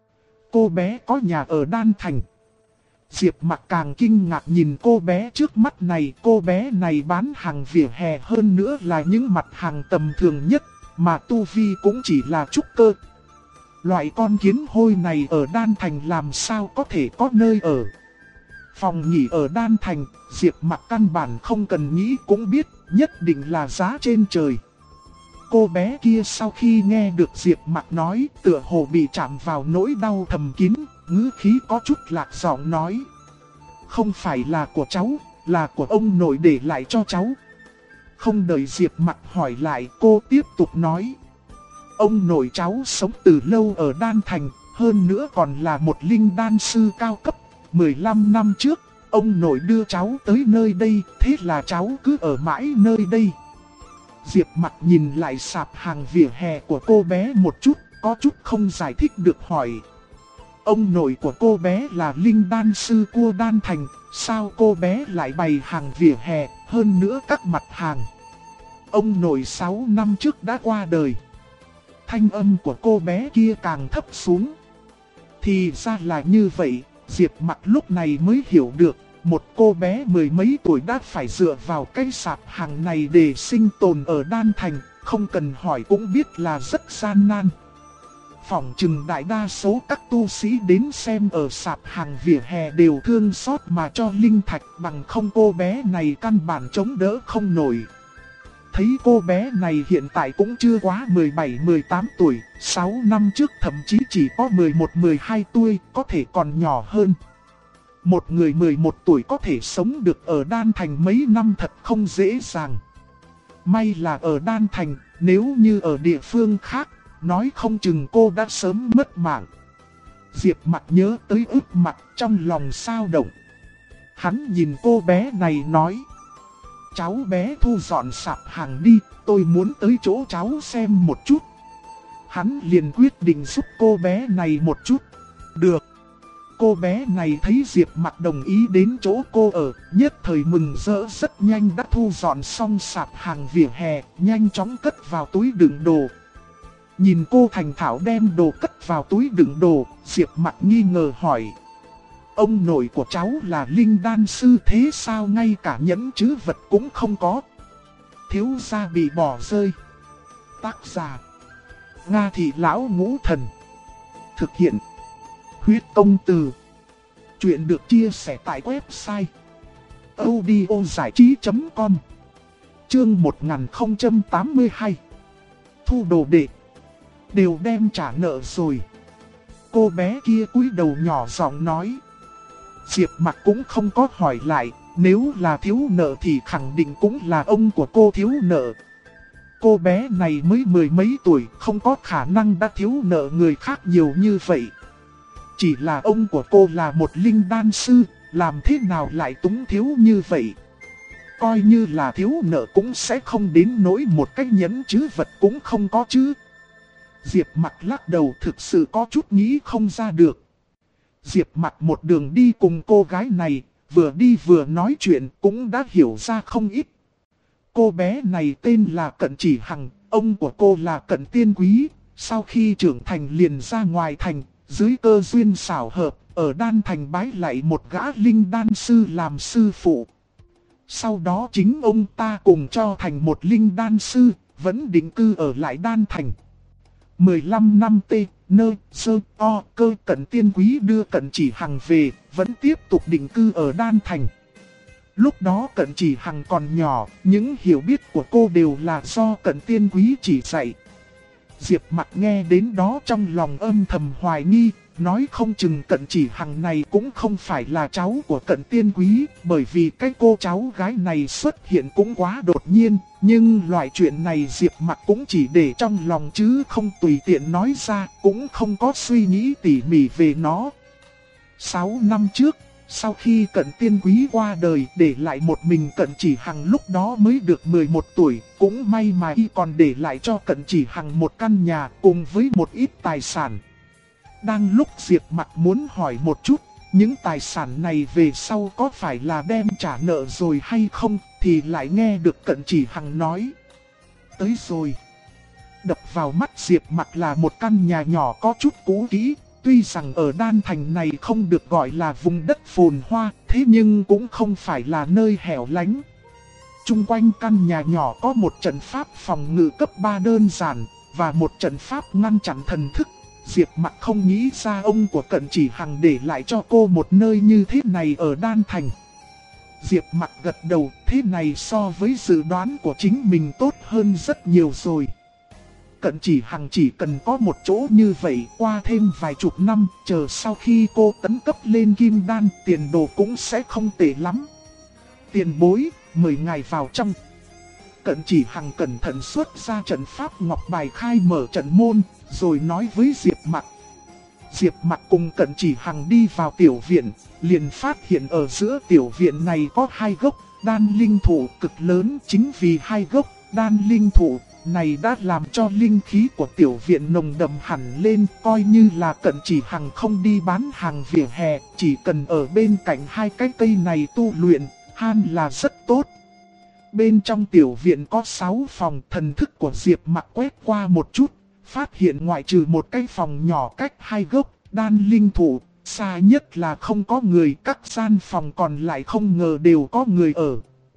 Cô bé có nhà ở Đan Thành. Diệp Mặc càng kinh ngạc nhìn cô bé trước mắt này, cô bé này bán hàng vỉa hè, hơn nữa là những mặt hàng tầm thường nhất, mà tu vi cũng chỉ là trúc cơ. Loại con kiến hôi này ở Đan Thành làm sao có thể có nơi ở. Phòng nghỉ ở Đan Thành, Diệp Mặc căn bản không cần nghĩ cũng biết, nhất định là giá trên trời. Cô bé kia sau khi nghe được Diệp Mặc nói, tựa hồ bị chạm vào nỗi đau thầm kín, ngữ khí có chút lạc giọng nói. Không phải là của cháu, là của ông nội để lại cho cháu. Không đợi Diệp Mặc hỏi lại, cô tiếp tục nói. Ông nội cháu sống từ lâu ở Đan Thành, hơn nữa còn là một linh đan sư cao cấp. 15 năm trước, ông nội đưa cháu tới nơi đây, thế là cháu cứ ở mãi nơi đây. Diệp Mặc nhìn lại sạp hàng vỉa hè của cô bé một chút, có chút không giải thích được hỏi. Ông nội của cô bé là linh đan sư cua đan thành, sao cô bé lại bày hàng vỉa hè, hơn nữa các mặt hàng. Ông nội 6 năm trước đã qua đời. Thanh âm của cô bé kia càng thấp xuống. Thì ra là như vậy, Diệp Mặc lúc này mới hiểu được, một cô bé mười mấy tuổi đã phải dựa vào cái sạp hàng này để sinh tồn ở Đan Thành, không cần hỏi cũng biết là rất gian nan. Phỏng chừng đại đa số các tu sĩ đến xem ở sạp hàng vỉa hè đều thương xót mà cho linh thạch, bằng không cô bé này căn bản chống đỡ không nổi. Thấy cô bé này hiện tại cũng chưa quá 17-18 tuổi, 6 năm trước thậm chí chỉ có 11-12 tuổi, có thể còn nhỏ hơn. Một người 11 tuổi có thể sống được ở Đan Thành mấy năm thật không dễ dàng. May là ở Đan Thành, nếu như ở địa phương khác, nói không chừng cô đã sớm mất mạng. Diệp Mặc nhớ tới ức mặt trong lòng sao động. Hắn nhìn cô bé này nói: cháu bé thu dọn sạp hàng đi, tôi muốn tới chỗ cháu xem một chút. Hắn liền quyết định giúp cô bé này một chút. Được. Cô bé này thấy Diệp Mặc đồng ý đến chỗ cô ở, nhất thời mừng rỡ, rất nhanh đã thu dọn xong sạp hàng vỉa hè, nhanh chóng cất vào túi đựng đồ. Nhìn cô thành thạo đem đồ cất vào túi đựng đồ, Diệp Mặc nghi ngờ hỏi: ông nội của cháu là linh đan sư thế sao ngay cả nhẫn trữ vật cũng không có? Thiếu gia bị bỏ rơi. Tác giả: Nga Thị Lão Ngũ Thần. Thực hiện: Huyết Công Từ. Chuyện được chia sẻ tại website audiozảichí.com. Chương 1082. Thu đồ đệ. Đều đem trả nợ rồi. Cô bé kia cúi đầu nhỏ giọng nói. Diệp Mặc cũng không có hỏi lại, nếu là thiếu nợ thì khẳng định cũng là ông của cô thiếu nợ. Cô bé này mới mười mấy tuổi, không có khả năng đã thiếu nợ người khác nhiều như vậy. Chỉ là ông của cô là một linh đan sư, làm thế nào lại túng thiếu như vậy? Coi như là thiếu nợ cũng sẽ không đến nỗi một cái nhẫn trữ vật cũng không có chứ. Diệp Mặc lắc đầu, thực sự có chút nghĩ không ra được. Diệp Mặc một đường đi cùng cô gái này, vừa đi vừa nói chuyện cũng đã hiểu ra không ít. Cô bé này tên là Cận Chỉ Hằng, ông của cô là Cận Tiên Quý. Sau khi trưởng thành liền ra ngoài thành, dưới cơ duyên xảo hợp, ở Đan Thành bái lại một gã linh đan sư làm sư phụ. Sau đó chính ông ta cùng cho thành một linh đan sư, vẫn định cư ở lại Đan Thành. 15 năm cơ Cận Tiên Quý đưa Cận Chỉ Hằng về, vẫn tiếp tục định cư ở Đan Thành. Lúc đó Cận Chỉ Hằng còn nhỏ, những hiểu biết của cô đều là do Cận Tiên Quý chỉ dạy. Diệp Mặc nghe đến đó trong lòng âm thầm hoài nghi, nói không chừng Cận Chỉ Hằng này cũng không phải là cháu của Cận Tiên Quý, bởi vì cái cô cháu gái này xuất hiện cũng quá đột nhiên, nhưng loại chuyện này Diệp Mặc cũng chỉ để trong lòng chứ không tùy tiện nói ra, cũng không có suy nghĩ tỉ mỉ về nó. 6 năm trước, sau khi Cận Tiên Quý qua đời, để lại một mình Cận Chỉ Hằng lúc đó mới được 11 tuổi, cũng may mà y còn để lại cho Cận Chỉ Hằng một căn nhà cùng với một ít tài sản. Đang lúc Diệp Mặc muốn hỏi một chút, những tài sản này về sau có phải là đem trả nợ rồi hay không, thì lại nghe được Cận Chỉ Hằng nói: tới rồi. Đập vào mắt Diệp Mặc là một căn nhà nhỏ có chút cũ kỹ. Tuy rằng ở Đan Thành này không được gọi là vùng đất phồn hoa, thế nhưng cũng không phải là nơi hẻo lánh. Trung quanh căn nhà nhỏ có một trận pháp phòng ngự cấp 3 đơn giản, và một trận pháp ngăn chặn thần thức. Diệp Mặc không nghĩ ra ông của Cận Chỉ Hằng để lại cho cô một nơi như thế này ở Đan Thành. Diệp Mặc gật đầu, thế này so với dự đoán của chính mình tốt hơn rất nhiều rồi. Cận Chỉ Hằng chỉ cần có một chỗ như vậy, qua thêm vài chục năm, chờ sau khi cô tấn cấp lên kim đan, tiền đồ cũng sẽ không tệ lắm. Tiền bối, mời ngài vào trong. Cận Chỉ Hằng cẩn thận xuất ra trận pháp ngọc bài khai mở trận môn, rồi nói với Diệp Mặc. Diệp Mặc cùng Cận Chỉ Hằng đi vào tiểu viện, liền phát hiện ở giữa tiểu viện này có hai gốc đan linh thụ cực lớn. Chính vì hai gốc đan linh thụ, này đã làm cho linh khí của tiểu viện nồng đậm hẳn lên, coi như là Cận Chỉ Hằng không đi bán hàng vỉa hè, chỉ cần ở bên cạnh hai cái cây này tu luyện, han là rất tốt. Bên trong tiểu viện có 6 phòng, thần thức của Diệp Mặc quét qua một chút, phát hiện ngoại trừ một cái phòng nhỏ cách 2 gốc đan linh thụ, xa nhất là không có người, các gian phòng còn lại không ngờ đều có người ở.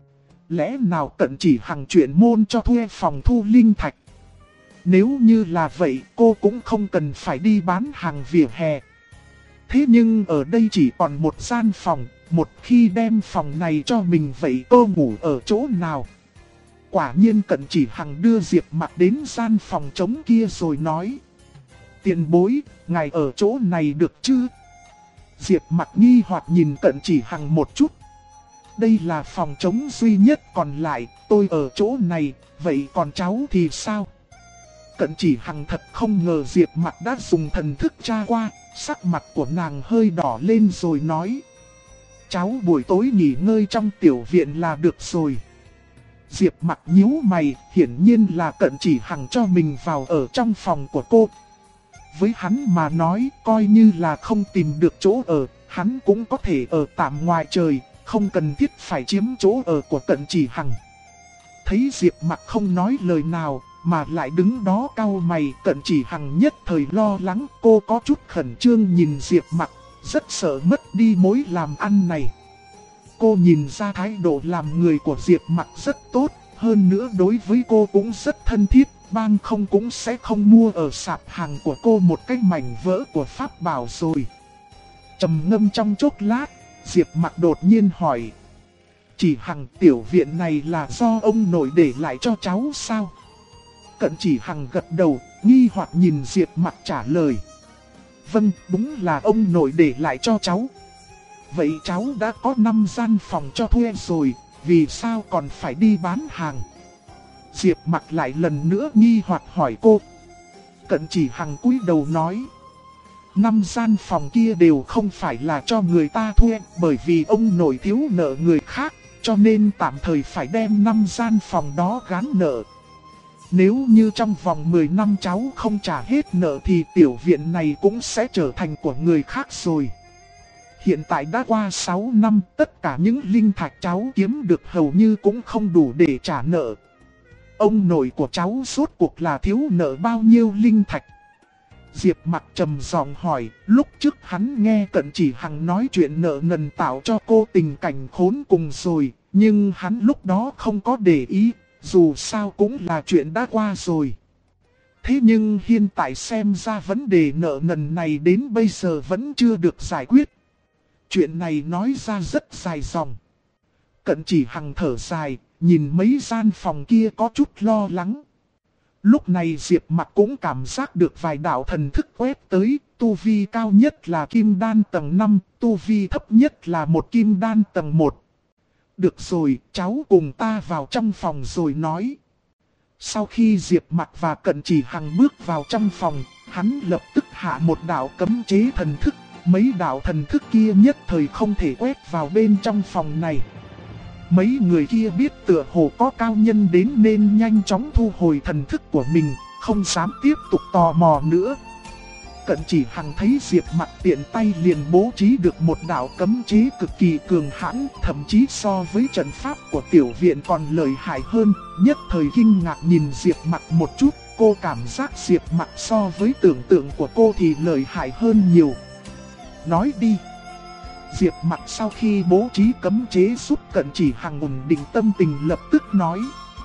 Lẽ nào Cận Chỉ Hằng chuyển môn cho thuê phòng thu linh thạch? Nếu như là vậy, cô cũng không cần phải đi bán hàng vỉa hè. Thế nhưng ở đây chỉ còn một gian phòng, một khi đem phòng này cho mình vậy cô ngủ ở chỗ nào? Quả nhiên Cận Chỉ Hằng đưa Diệp Mặc đến gian phòng trống kia rồi nói: tiền bối, ngài ở chỗ này được chứ? Diệp Mặc nghi hoặc nhìn Cận Chỉ Hằng một chút. Đây là phòng trống duy nhất còn lại, tôi ở chỗ này, vậy còn cháu thì sao? Cận Chỉ Hằng thật không ngờ Diệp Mặc đã dùng thần thức tra qua, sắc mặt của nàng hơi đỏ lên rồi nói: cháu buổi tối nghỉ ngơi trong tiểu viện là được rồi. Diệp Mặc nhíu mày, hiển nhiên là Cận Chỉ Hằng cho mình vào ở trong phòng của cô. Với hắn mà nói, coi như là không tìm được chỗ ở, hắn cũng có thể ở tạm ngoài trời, không cần thiết phải chiếm chỗ ở của Cận Chỉ Hằng. Thấy Diệp Mặc không nói lời nào, mà lại đứng đó cau mày, Cận Chỉ Hằng nhất thời lo lắng, cô có chút khẩn trương nhìn Diệp Mặc, rất sợ mất đi mối làm ăn này. Cô nhìn ra thái độ làm người của Diệp Mặc rất tốt, hơn nữa đối với cô cũng rất thân thiết, bang không cũng sẽ không mua ở sạp hàng của cô một cái mảnh vỡ của pháp bảo rồi. Trầm ngâm trong chốc lát, Diệp Mặc đột nhiên hỏi: Chỉ Hằng, tiểu viện này là do ông nội để lại cho cháu sao? Cận Chỉ Hằng gật đầu, nghi hoặc nhìn Diệp Mặc trả lời: vâng, đúng là ông nội để lại cho cháu. Vậy cháu đã có 5 gian phòng cho thuê rồi, vì sao còn phải đi bán hàng? Diệp Mặc lại lần nữa nghi hoặc hỏi cô. Cận Chỉ Hằng cúi đầu nói: 5 gian phòng kia đều không phải là cho người ta thuê, bởi vì ông nội thiếu nợ người khác, cho nên tạm thời phải đem 5 gian phòng đó gán nợ. Nếu như trong vòng 10 năm cháu không trả hết nợ thì tiểu viện này cũng sẽ trở thành của người khác rồi. Hiện tại đã qua 6 năm, tất cả những linh thạch cháu kiếm được hầu như cũng không đủ để trả nợ. Ông nội của cháu rốt cuộc là thiếu nợ bao nhiêu linh thạch? Diệp Mặc trầm giọng hỏi, lúc trước hắn nghe Cận Chỉ Hằng nói chuyện nợ nần tạo cho cô tình cảnh khốn cùng rồi, nhưng hắn lúc đó không có để ý, dù sao cũng là chuyện đã qua rồi. Thế nhưng hiện tại xem ra vấn đề nợ nần này đến bây giờ vẫn chưa được giải quyết. Chuyện này nói ra rất dài dòng. Cận Chỉ Hằng thở dài, nhìn mấy gian phòng kia có chút lo lắng. Lúc này Diệp Mặc cũng cảm giác được vài đạo thần thức quét tới, tu vi cao nhất là kim đan tầng 5, tu vi thấp nhất là một kim đan tầng 1. Được rồi, cháu cùng ta vào trong phòng rồi nói. Sau khi Diệp Mặc và Cận Chỉ Hằng bước vào trong phòng, hắn lập tức hạ một đạo cấm chế thần thức. Mấy đạo thần thức kia nhất thời không thể quét vào bên trong phòng này. Mấy người kia biết tựa hồ có cao nhân đến nên nhanh chóng thu hồi thần thức của mình, không dám tiếp tục tò mò nữa. Cận Chỉ Hằng thấy Diệp Mặc tiện tay liền bố trí được một đạo cấm chế cực kỳ cường hãn, thậm chí so với trận pháp của tiểu viện còn lợi hại hơn, nhất thời kinh ngạc nhìn Diệp Mặc một chút, cô cảm giác Diệp Mặc so với tưởng tượng của cô thì lợi hại hơn nhiều. Nói đi. Diệp Mặc sau khi bố trí cấm chế giúp Cận Chỉ Hằng ổn định tâm tình lập tức nói.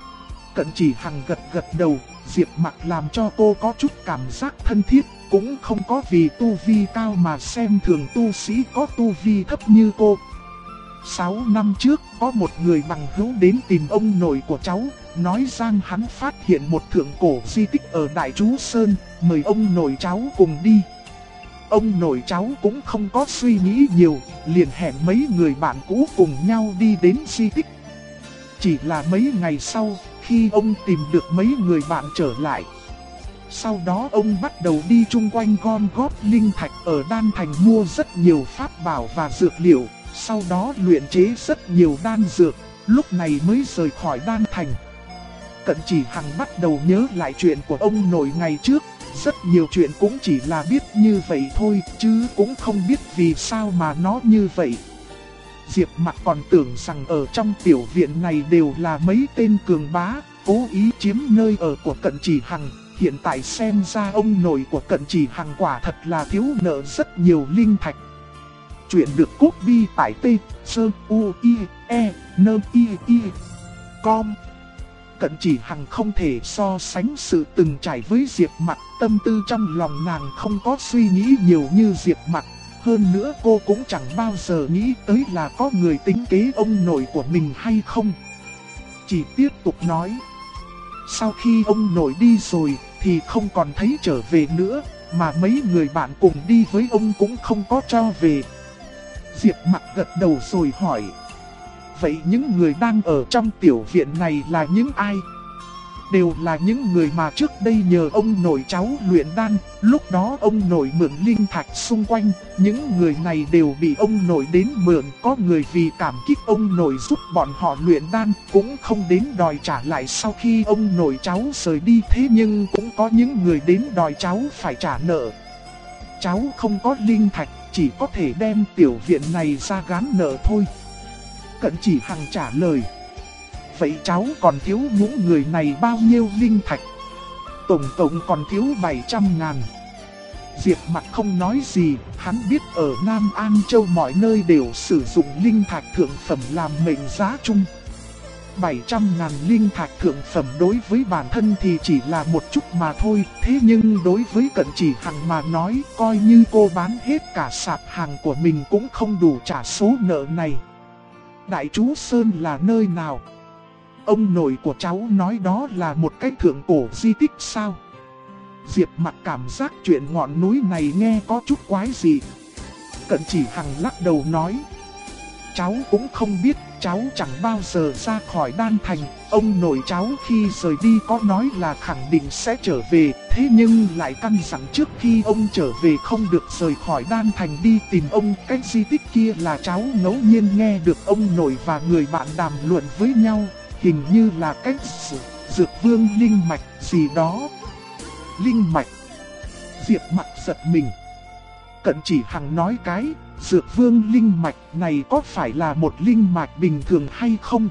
Cận Chỉ Hằng gật gật đầu, Diệp Mặc làm cho cô có chút cảm giác thân thiết, cũng không có vì tu vi cao mà xem thường tu sĩ có tu vi thấp như cô. 6 năm trước, có một người bằng hữu đến tìm ông nội của cháu, nói rằng hắn phát hiện một thượng cổ di tích ở Đại Trú Sơn, mời ông nội cháu cùng đi. Ông nội cháu cũng không có suy nghĩ nhiều, liền hẹn mấy người bạn cũ cùng nhau đi đến di tích. Chỉ là mấy ngày sau, khi ông tìm được mấy người bạn trở lại, sau đó ông bắt đầu đi chung quanh gom góp linh thạch ở Đan Thành mua rất nhiều pháp bảo và dược liệu, sau đó luyện chế rất nhiều đan dược, lúc này mới rời khỏi Đan Thành. Cận Chỉ Hằng bắt đầu nhớ lại chuyện của ông nội ngày trước. Rất nhiều chuyện cũng chỉ là biết như vậy thôi, chứ cũng không biết vì sao mà nó như vậy. Diệp Mặc còn tưởng rằng ở trong tiểu viện này đều là mấy tên cường bá, cố ý chiếm nơi ở của Cận Chỉ Hằng. Hiện tại xem ra ông nội của Cận Chỉ Hằng quả thật là thiếu nợ rất nhiều linh thạch. Chuyện được copy tại t.o.i.e.n.i.i.com. Cận Chỉ Hằng không thể so sánh sự từng trải với Diệp Mặc, tâm tư trong lòng nàng không có suy nghĩ nhiều như Diệp Mặc. Hơn nữa cô cũng chẳng bao giờ nghĩ tới là có người tính kế ông nội của mình hay không. Chỉ tiếp tục nói, sau khi ông nội đi rồi thì không còn thấy trở về nữa, mà mấy người bạn cùng đi với ông cũng không có cho về. Diệp Mặc gật đầu rồi hỏi, vậy những người đang ở trong tiểu viện này là những ai? Đều là những người mà trước đây nhờ ông nội cháu luyện đan, lúc đó ông nội mượn linh thạch xung quanh, những người này đều bị ông nội đến mượn, có người vì cảm kích ông nội giúp bọn họ luyện đan, cũng không đến đòi trả lại sau khi ông nội cháu rời đi, thế nhưng cũng có những người đến đòi cháu phải trả nợ. Cháu không có linh thạch, chỉ có thể đem tiểu viện này ra gán nợ thôi. Cận Chỉ Hằng trả lời, vậy cháu còn thiếu những người này bao nhiêu linh thạch? Tổng cộng còn thiếu 700.000. Diệp Mặc không nói gì, hắn biết ở Nam An Châu mọi nơi đều sử dụng linh thạch thượng phẩm làm mệnh giá chung. 700.000 linh thạch thượng phẩm đối với bản thân thì chỉ là một chút mà thôi, thế nhưng đối với Cận Chỉ Hằng mà nói, coi như cô bán hết cả sạp hàng của mình cũng không đủ trả số nợ này. Đại Chú Sơn là nơi nào? Ông nội của cháu nói đó là một cái thượng cổ di tích sao? Diệp Mặc cảm giác chuyện ngọn núi này nghe có chút quái dị. Cận Chỉ Hằng lắc đầu nói, cháu cũng không biết, cháu chẳng bao giờ ra khỏi Đan Thành. Ông nội cháu khi rời đi có nói là khẳng định sẽ trở về, thế nhưng lại căn dặn trước khi ông trở về không được rời khỏi Đan Thành đi tìm ông. Cái di tích kia là cháu ngẫu nhiên nghe được ông nội và người bạn đàm luận với nhau, hình như là cách Dược Vương linh mạch gì đó. Linh mạch? Diệp Mặc giật mình. Cận Chỉ Hằng nói cái Dược Vương linh mạch này có phải là một linh mạch bình thường hay không?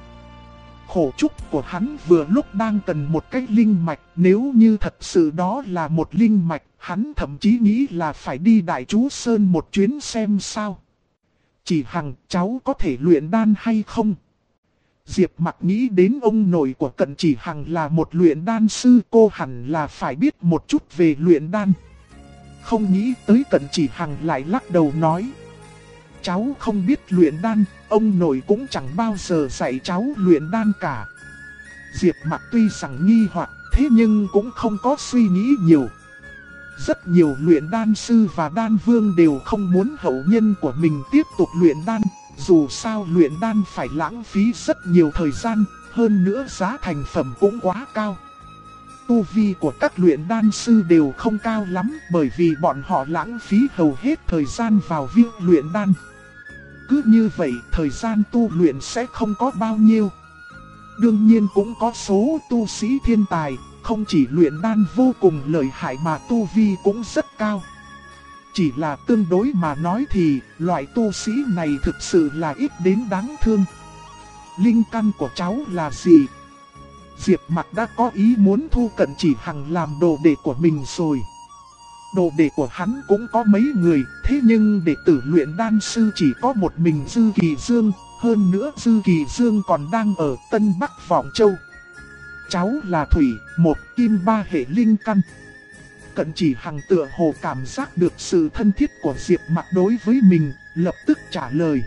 Khổ trúc của hắn vừa lúc đang cần một cái linh mạch, nếu như thật sự đó là một linh mạch, hắn thậm chí nghĩ là phải đi Đại Chú Sơn một chuyến xem sao. Chỉ Hằng, cháu có thể luyện đan hay không? Diệp Mặc nghĩ đến ông nội của Cận Chỉ Hằng là một luyện đan sư, cô hẳn là phải biết một chút về luyện đan. Không nghĩ tới Cận Chỉ Hằng lại lắc đầu nói, cháu không biết luyện đan, ông nội cũng chẳng bao giờ dạy cháu luyện đan cả. Diệp Mặc tuy rằng nghi hoặc, thế nhưng cũng không có suy nghĩ nhiều. Rất nhiều luyện đan sư và đan vương đều không muốn hậu nhân của mình tiếp tục luyện đan. Dù sao luyện đan phải lãng phí rất nhiều thời gian, hơn nữa giá thành phẩm cũng quá cao. Tu vi của các luyện đan sư đều không cao lắm, bởi vì bọn họ lãng phí hầu hết thời gian vào việc luyện đan. Cứ như vậy thời gian tu luyện sẽ không có bao nhiêu. Đương nhiên cũng có số tu sĩ thiên tài, không chỉ luyện đan vô cùng lợi hại mà tu vi cũng rất cao. Chỉ là tương đối mà nói thì loại tu sĩ này thực sự là ít đến đáng thương. Linh căn của cháu là gì? Diệp Mặc đã có ý muốn thu Cận Chỉ Hằng làm đồ đệ của mình rồi. Đồ đệ của hắn cũng có mấy người, thế nhưng đệ tử luyện đan sư chỉ có một mình Dư Kỳ Dương. Hơn nữa Dư Kỳ Dương còn đang ở Tân Bắc Vọng Châu. Cháu là thủy, một kim ba hệ linh căn. Cận Chỉ Hằng tựa hồ cảm giác được sự thân thiết của Diệp Mặc đối với mình, lập tức trả lời.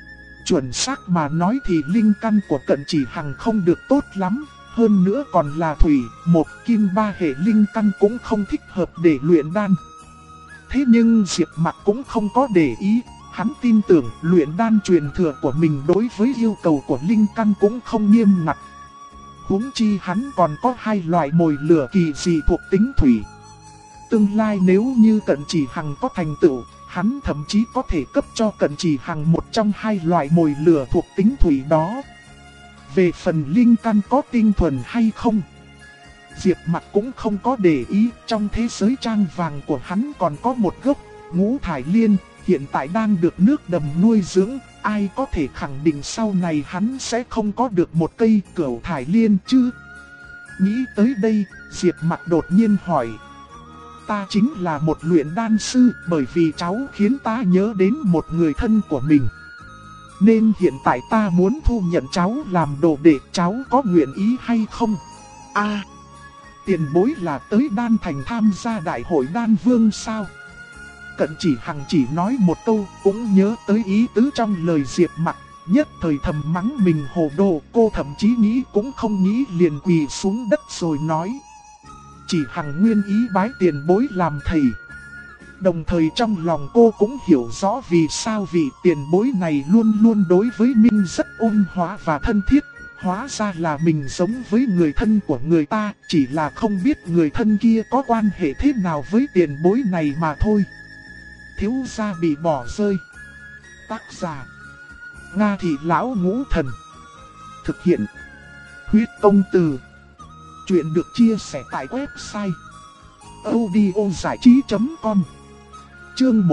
Chuẩn xác mà nói thì linh căn của Cận Chỉ Hằng không được tốt lắm, hơn nữa còn là thủy, một kim ba hệ linh căn cũng không thích hợp để luyện đan. Thế nhưng Diệp Mặc cũng không có để ý, hắn tin tưởng luyện đan truyền thừa của mình đối với yêu cầu của linh căn cũng không nghiêm ngặt. Huống chi hắn còn có hai loại mồi lửa kỳ dị thuộc tính thủy. Tương lai nếu như Cận Chỉ Hằng có thành tựu, hắn thậm chí có thể cấp cho Cận Chỉ Hằng một trong hai loại mồi lửa thuộc tính thủy đó. Về phần linh căn có tinh thuần hay không, Diệp Mặc cũng không có để ý, trong thế giới trang vàng của hắn còn có một gốc ngũ thải liên, hiện tại đang được nước đầm nuôi dưỡng, ai có thể khẳng định sau này hắn sẽ không có được một cây cửu thải liên chứ? Nghĩ tới đây, Diệp Mặc đột nhiên hỏi. Ta chính là một luyện đan sư, bởi vì cháu khiến ta nhớ đến một người thân của mình. Nên hiện tại ta muốn thu nhận cháu làm đồ đệ, cháu có nguyện ý hay không? Tiền bối là tới Đan Thành tham gia đại hội đan vương sao? Cận Chỉ Hằng chỉ nói một câu, cũng nhớ tới ý tứ trong lời Diệp Mặc, nhất thời thầm mắng mình hồ đồ. Cô thậm chí nghĩ cũng không nghĩ, liền quỳ xuống đất rồi nói. Chỉ Hằng nguyên ý bái tiền bối làm thầy. Đồng thời trong lòng cô cũng hiểu rõ vì sao vị tiền bối này luôn luôn đối với mình rất ôn hòa và thân thiết. Hóa ra là mình giống với người thân của người ta, chỉ là không biết người thân kia có quan hệ thế nào với tiền bối này mà thôi. Thiếu gia bị bỏ rơi. Tác giả: Nga Thị Lão Ngũ Thần. Thực hiện: Huyết Công Từ. Chuyện được chia sẻ tại website audiozảichí.com. Chương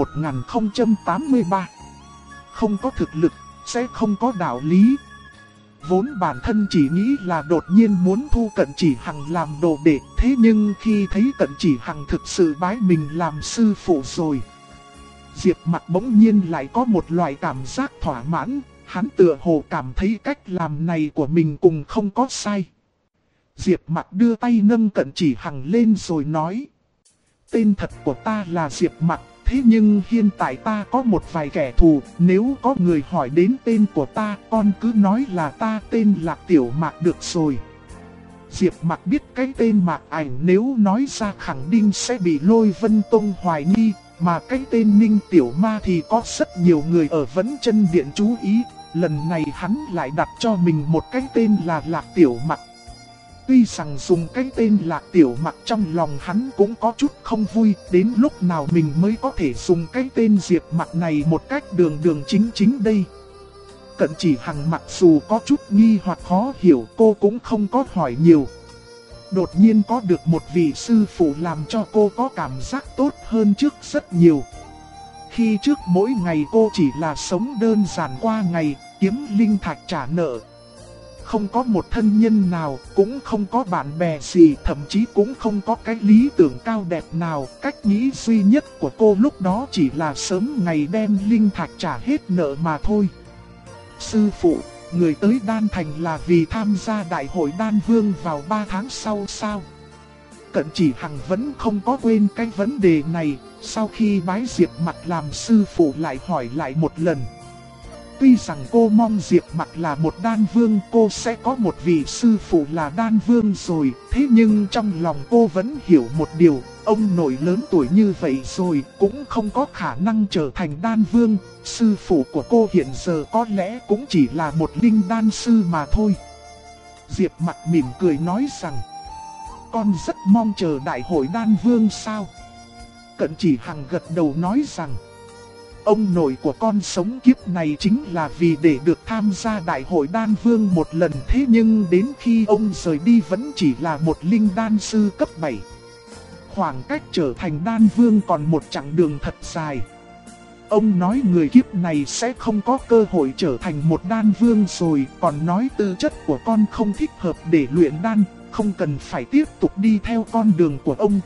1083. Không có thực lực, sẽ không có đạo lý. Vốn bản thân chỉ nghĩ là đột nhiên muốn thu Cận Chỉ Hằng làm đồ đệ, thế nhưng khi thấy Cận Chỉ Hằng thực sự bái mình làm sư phụ rồi, Diệp Mặc bỗng nhiên lại có một loại cảm giác thỏa mãn, hắn tựa hồ cảm thấy cách làm này của mình cũng không có sai. Diệp Mặc đưa tay nâng Cận Chỉ Hằng lên rồi nói. Tên thật của ta là Diệp Mặc, thế nhưng hiện tại ta có một vài kẻ thù, nếu có người hỏi đến tên của ta, con cứ nói là ta tên Lạc Tiểu Mạc được rồi. Diệp Mặc biết cái tên Mạc Ảnh nếu nói ra khẳng định sẽ bị Lôi Vân Tông hoài nghi, mà cái tên Ninh Tiểu Ma thì có rất nhiều người ở Vẫn Chân Điện chú ý, lần này hắn lại đặt cho mình một cái tên là Lạc Tiểu Mạc. Tuy rằng dùng cái tên Lạc Tiểu Mạc trong lòng hắn cũng có chút không vui, đến lúc nào mình mới có thể dùng cái tên Diệp Mặc này một cách đường đường chính chính đây. Cận Chỉ Hằng mặc dù có chút nghi hoặc khó hiểu, cô cũng không có hỏi nhiều. Đột nhiên có được một vị sư phụ làm cho cô có cảm giác tốt hơn trước rất nhiều. Khi trước mỗi ngày cô chỉ là sống đơn giản qua ngày, kiếm linh thạch trả nợ. Không có một thân nhân nào, cũng không có bạn bè gì, thậm chí cũng không có cái lý tưởng cao đẹp nào. Cách nghĩ duy nhất của cô lúc đó chỉ là sớm ngày đem linh thạch trả hết nợ mà thôi. Sư phụ, người tới Đan Thành là vì tham gia đại hội đan vương vào 3 tháng sau sao? Cận Chỉ Hằng vẫn không có quên cái vấn đề này, sau khi bái Diệp Mặc làm sư phụ lại hỏi lại một lần. Tuy rằng cô mong Diệp Mặc là một đan vương, cô sẽ có một vị sư phụ là đan vương rồi, thế nhưng trong lòng cô vẫn hiểu một điều, ông nội lớn tuổi như vậy rồi cũng không có khả năng trở thành đan vương, sư phụ của cô hiện giờ có lẽ cũng chỉ là một linh đan sư mà thôi. Diệp Mặc mỉm cười nói rằng, con rất mong chờ đại hội đan vương sao? Cận Chỉ Hằng gật đầu nói rằng, ông nội của con sống kiếp này chính là vì để được tham gia đại hội đan vương một lần, thế nhưng đến khi ông rời đi vẫn chỉ là một linh đan sư cấp 7. Khoảng cách trở thành đan vương còn một chặng đường thật dài. Ông nói người kiếp này sẽ không có cơ hội trở thành một đan vương rồi, còn nói tư chất của con không thích hợp để luyện đan, không cần phải tiếp tục đi theo con đường của ông.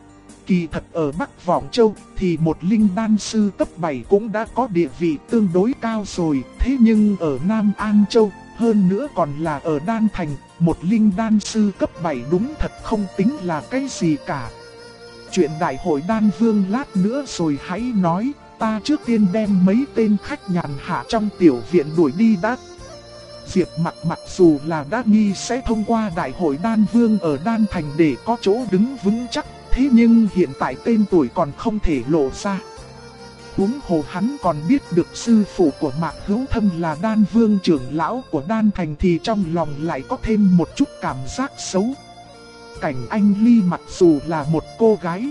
Kỳ thật ở Bắc Vọng Châu thì một linh đan sư cấp 7 cũng đã có địa vị tương đối cao rồi, thế nhưng ở Nam An Châu, hơn nữa còn là ở Đan Thành, một linh đan sư cấp 7 đúng thật không tính là cái gì cả. Chuyện đại hội đan vương lát nữa rồi hãy nói, ta trước tiên đem mấy tên khách nhàn hạ trong tiểu viện đuổi đi đã. Diệp Mặc mặc dù là đã nghi sẽ thông qua đại hội đan vương ở Đan Thành để có chỗ đứng vững chắc, thế nhưng hiện tại tên tuổi còn không thể lộ ra. Huống hồ hắn còn biết được sư phụ của Mạc Hữu Thâm là đan vương trưởng lão của Đan Thành thì trong lòng lại có thêm một chút cảm giác xấu. Cảnh Anh Ly mặc dù là một cô gái,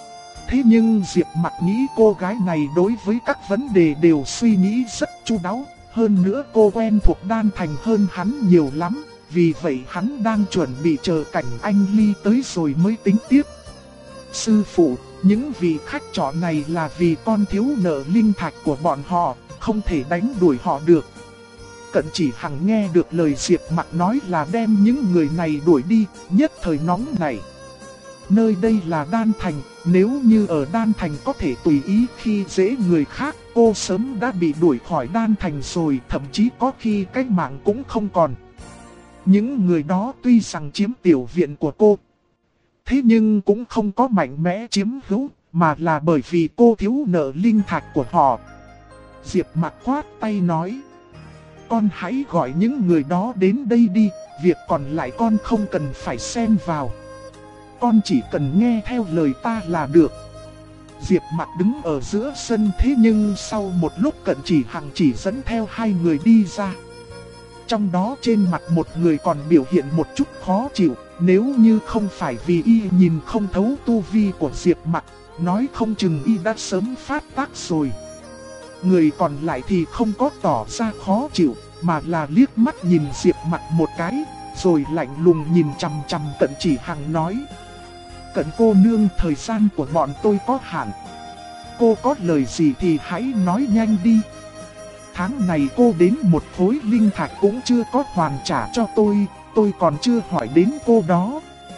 thế nhưng Diệp Mặc nghĩ cô gái này đối với các vấn đề đều suy nghĩ rất chu đáo. Hơn nữa cô quen thuộc Đan Thành hơn hắn nhiều lắm, vì vậy hắn đang chuẩn bị chờ cảnh anh Ly tới rồi mới tính tiếp. Sư phụ, những vị khách trọ này là vì con thiếu nợ linh thạch của bọn họ, không thể đánh đuổi họ được. Cận Chỉ Hằng nghe được lời Diệp Mặc nói là đem những người này đuổi đi, nhất thời nóng nảy. Nơi đây là Đan Thành, nếu như ở Đan Thành có thể tùy ý khi dễ người khác, cô sớm đã bị đuổi khỏi Đan Thành rồi, thậm chí có khi cái mạng cũng không còn. Những người đó tuy rằng chiếm tiểu viện của cô, thế nhưng cũng không có mạnh mẽ chiếm hữu, mà là bởi vì cô thiếu nợ linh thạch của họ. Diệp Mặc khoát tay nói, con hãy gọi những người đó đến đây đi, việc còn lại con không cần phải xen vào. Con chỉ cần nghe theo lời ta là được. Diệp Mặc đứng ở giữa sân, thế nhưng sau một lúc Cận Chỉ Hằng chỉ dẫn theo hai người đi ra. Trong đó trên mặt một người còn biểu hiện một chút khó chịu, nếu như không phải vì y nhìn không thấu tu vi của Diệp Mặc, nói không chừng y đã sớm phát tác rồi. Người còn lại thì không có tỏ ra khó chịu, mà là liếc mắt nhìn Diệp Mặc một cái, rồi lạnh lùng nhìn chằm chằm Cận Chỉ Hằng nói: Cận cô nương, thời gian của bọn tôi có hạn. Cô có lời gì thì hãy nói nhanh đi. Tháng này cô đến một khối linh thạch cũng chưa có hoàn trả cho tôi còn chưa hỏi đến cô đó.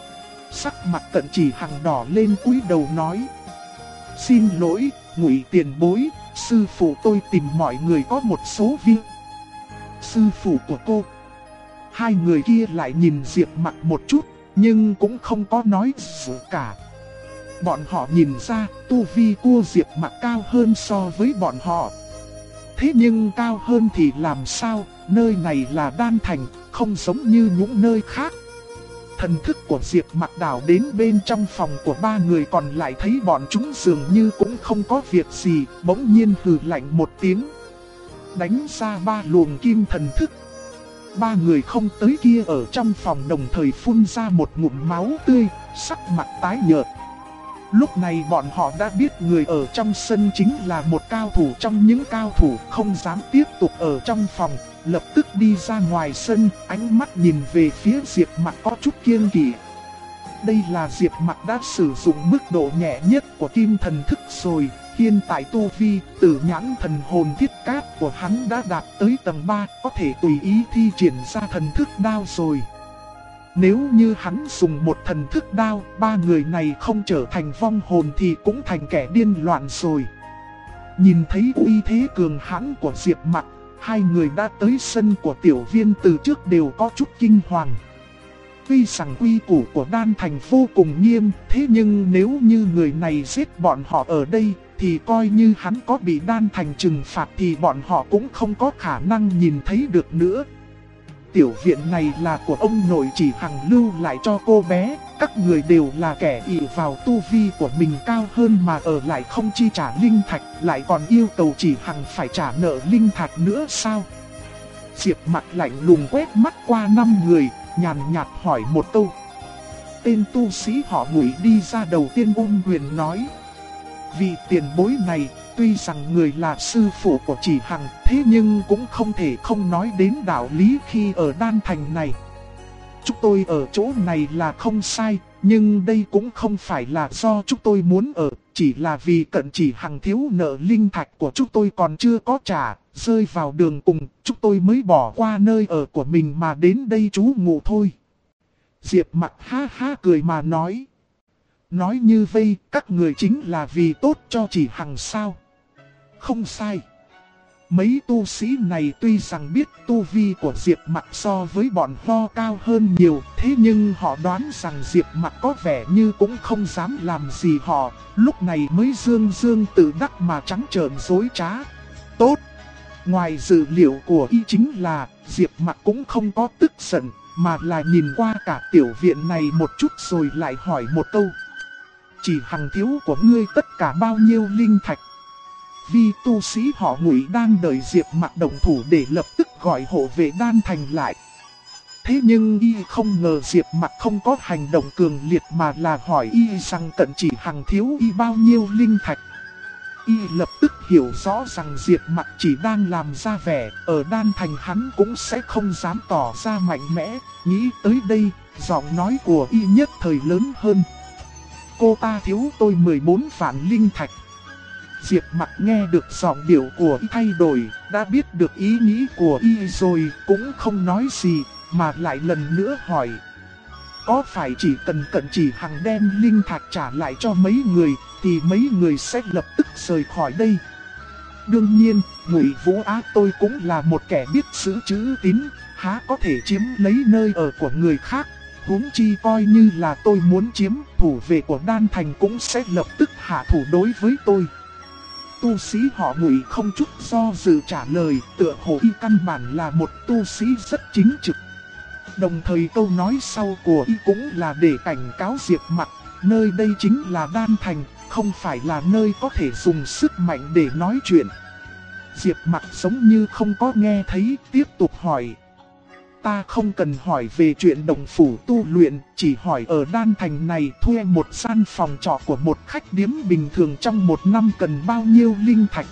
Sắc mặt Cận Chỉ Hằng đỏ lên cúi đầu nói: Xin lỗi, Ngụy tiền bối, sư phụ tôi tìm mọi người có một số việc. Sư phụ của cô? Hai người kia lại nhìn Diệp Mặc một chút, nhưng cũng không có nói gì cả. Bọn họ nhìn ra tu vi của Diệp Mặc cao hơn so với bọn họ. Thế nhưng cao hơn thì làm sao, nơi này là Đan Thành, không giống như những nơi khác. Thần thức của Diệp Mặc đảo đến bên trong phòng của ba người còn lại, thấy bọn chúng dường như cũng không có việc gì, bỗng nhiên hừ lạnh một tiếng, đánh ra ba luồng kim thần thức. Ba người không tới kia ở trong phòng đồng thời phun ra một ngụm máu tươi, sắc mặt tái nhợt. Lúc này bọn họ đã biết người ở trong sân chính là một cao thủ trong những cao thủ, không dám tiếp tục ở trong phòng, lập tức đi ra ngoài sân, ánh mắt nhìn về phía Diệp Mặc có chút kiêng kỵ. Đây là Diệp Mặc đã sử dụng mức độ nhẹ nhất của kim thần thức rồi, hiện tại tu vi Tử Nhãn Thần Hồn Thiết Cát của hắn đã đạt tới tầng 3, có thể tùy ý thi triển ra thần thức đao rồi. Nếu như hắn dùng một thần thức đao, ba người này không trở thành vong hồn thì cũng thành kẻ điên loạn rồi. Nhìn thấy uy thế cường hãn của Diệp Mặc, hai người đã tới sân của Tiểu Viên từ trước đều có chút kinh hoàng. Tuy rằng quy củ của Đan Thành vô cùng nghiêm, thế nhưng nếu như người này giết bọn họ ở đây, thì coi như hắn có bị Đan Thành trừng phạt thì bọn họ cũng không có khả năng nhìn thấy được nữa. Tiểu viện này là của ông nội Chỉ Hằng lưu lại cho cô bé, các người đều là kẻ ỷ vào tu vi của mình cao hơn mà ở lại không chi trả linh thạch, lại còn yêu cầu Chỉ Hằng phải trả nợ linh thạch nữa sao? Diệp Mặc lạnh lùng quét mắt qua 5 người, nhàn nhạt hỏi một câu. Tên tu sĩ họ Ngụy đi ra đầu tiên ôm quyền nói: Vị tiền bối này, tuy rằng người là sư phụ của Chỉ Hằng, thế nhưng cũng không thể không nói đến đạo lý khi ở Đan Thành này. Chúng tôi ở chỗ này là không sai, nhưng đây cũng không phải là do chúng tôi muốn ở, chỉ là vì Cận Chỉ Hằng thiếu nợ linh thạch của chúng tôi còn chưa có trả, rơi vào đường cùng, chúng tôi mới bỏ qua nơi ở của mình mà đến đây trú ngụ thôi. Diệp Mặc ha ha cười mà nói: Nói như vây, các người chính là vì tốt cho Chỉ Hằng sao? Không sai. Mấy tu sĩ này tuy rằng biết tu vi của Diệp Mặc so với bọn ho cao hơn nhiều, thế nhưng họ đoán rằng Diệp Mặc có vẻ như cũng không dám làm gì họ, lúc này mới dương dương tự đắc mà trắng trợn dối trá. Tốt! Ngoài dự liệu của y chính là Diệp Mặc cũng không có tức giận, mà là nhìn qua cả tiểu viện này một chút rồi lại hỏi một câu. Chỉ Hằng thiếu của ngươi tất cả bao nhiêu linh thạch? Vì tu sĩ họ Ngụy đang đợi Diệp Mặc động thủ để lập tức gọi hộ vệ Đan Thành lại. Thế nhưng y không ngờ Diệp Mặc không có hành động cường liệt mà là hỏi y rằng Cận Chỉ Hằng thiếu y bao nhiêu linh thạch. Y lập tức hiểu rõ rằng Diệp Mặc chỉ đang làm ra vẻ, ở Đan Thành hắn cũng sẽ không dám tỏ ra mạnh mẽ. Nghĩ tới đây, giọng nói của Y nhất thời lớn hơn. Cô ta thiếu tôi 14 vạn linh thạch. Diệp Mặc nghe được giọng điệu của Y thay đổi, đã biết được ý nghĩ của Y rồi, cũng không nói gì, mà lại lần nữa hỏi. Có phải chỉ cần Cận Chỉ Hằng đem linh thạch trả lại cho mấy người, thì mấy người sẽ lập tức rời khỏi đây? Đương nhiên, Ngụy Vũ Á tôi cũng là một kẻ biết giữ chữ tín, há có thể chiếm lấy nơi ở của người khác. Huống chi coi như là tôi muốn chiếm, thủ vệ của Đan Thành cũng sẽ lập tức hạ thủ đối với tôi. Tu sĩ họ Ngụy không chút do dự trả lời, tựa hồ Y căn bản là một tu sĩ rất chính trực. Đồng thời câu nói sau của Y cũng là để cảnh cáo Diệp Mặc, nơi đây chính là Đan Thành, không phải là nơi có thể dùng sức mạnh để nói chuyện. Diệp Mặc giống như không có nghe thấy, tiếp tục hỏi. Ta không cần hỏi về chuyện đồng phủ tu luyện, chỉ hỏi ở Đan Thành này thuê một gian phòng trọ của một khách điếm bình thường trong một năm cần bao nhiêu linh thạch?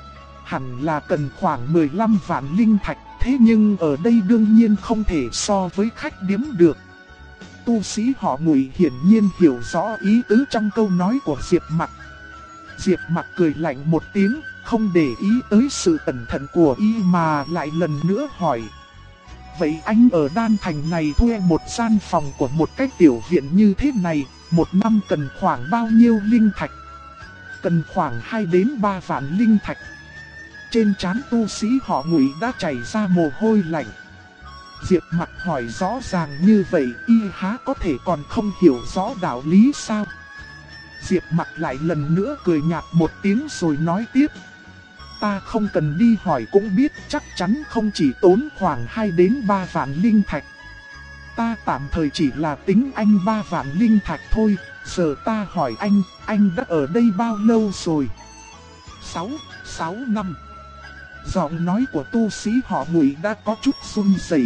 Hẳn là cần khoảng 15 vạn linh thạch, thế nhưng ở đây đương nhiên không thể so với khách điếm được. Tu sĩ họ Ngụy hiển nhiên hiểu rõ ý tứ trong câu nói của Diệp Mặc. Diệp Mặc cười lạnh một tiếng, không để ý tới sự cẩn thận của Y mà lại lần nữa hỏi. Vậy anh ở Đan Thành này thuê một gian phòng của một cái tiểu viện như thế này, một năm cần khoảng bao nhiêu linh thạch? Cần khoảng 2 đến 3 vạn linh thạch. Trên trán tu sĩ họ Ngụy đã chảy ra mồ hôi lạnh. Diệp Mặc hỏi rõ ràng như vậy, Y há có thể còn không hiểu rõ đạo lý sao? Diệp Mặc lại lần nữa cười nhạt một tiếng rồi nói tiếp. Ta không cần đi hỏi cũng biết chắc chắn không chỉ tốn khoảng 2 đến 3 vạn linh thạch. Ta tạm thời chỉ là tính anh 3 vạn linh thạch thôi, giờ ta hỏi anh đã ở đây bao lâu rồi? 6 năm. Giọng nói của tu sĩ họ Ngụy đã có chút run rẩy.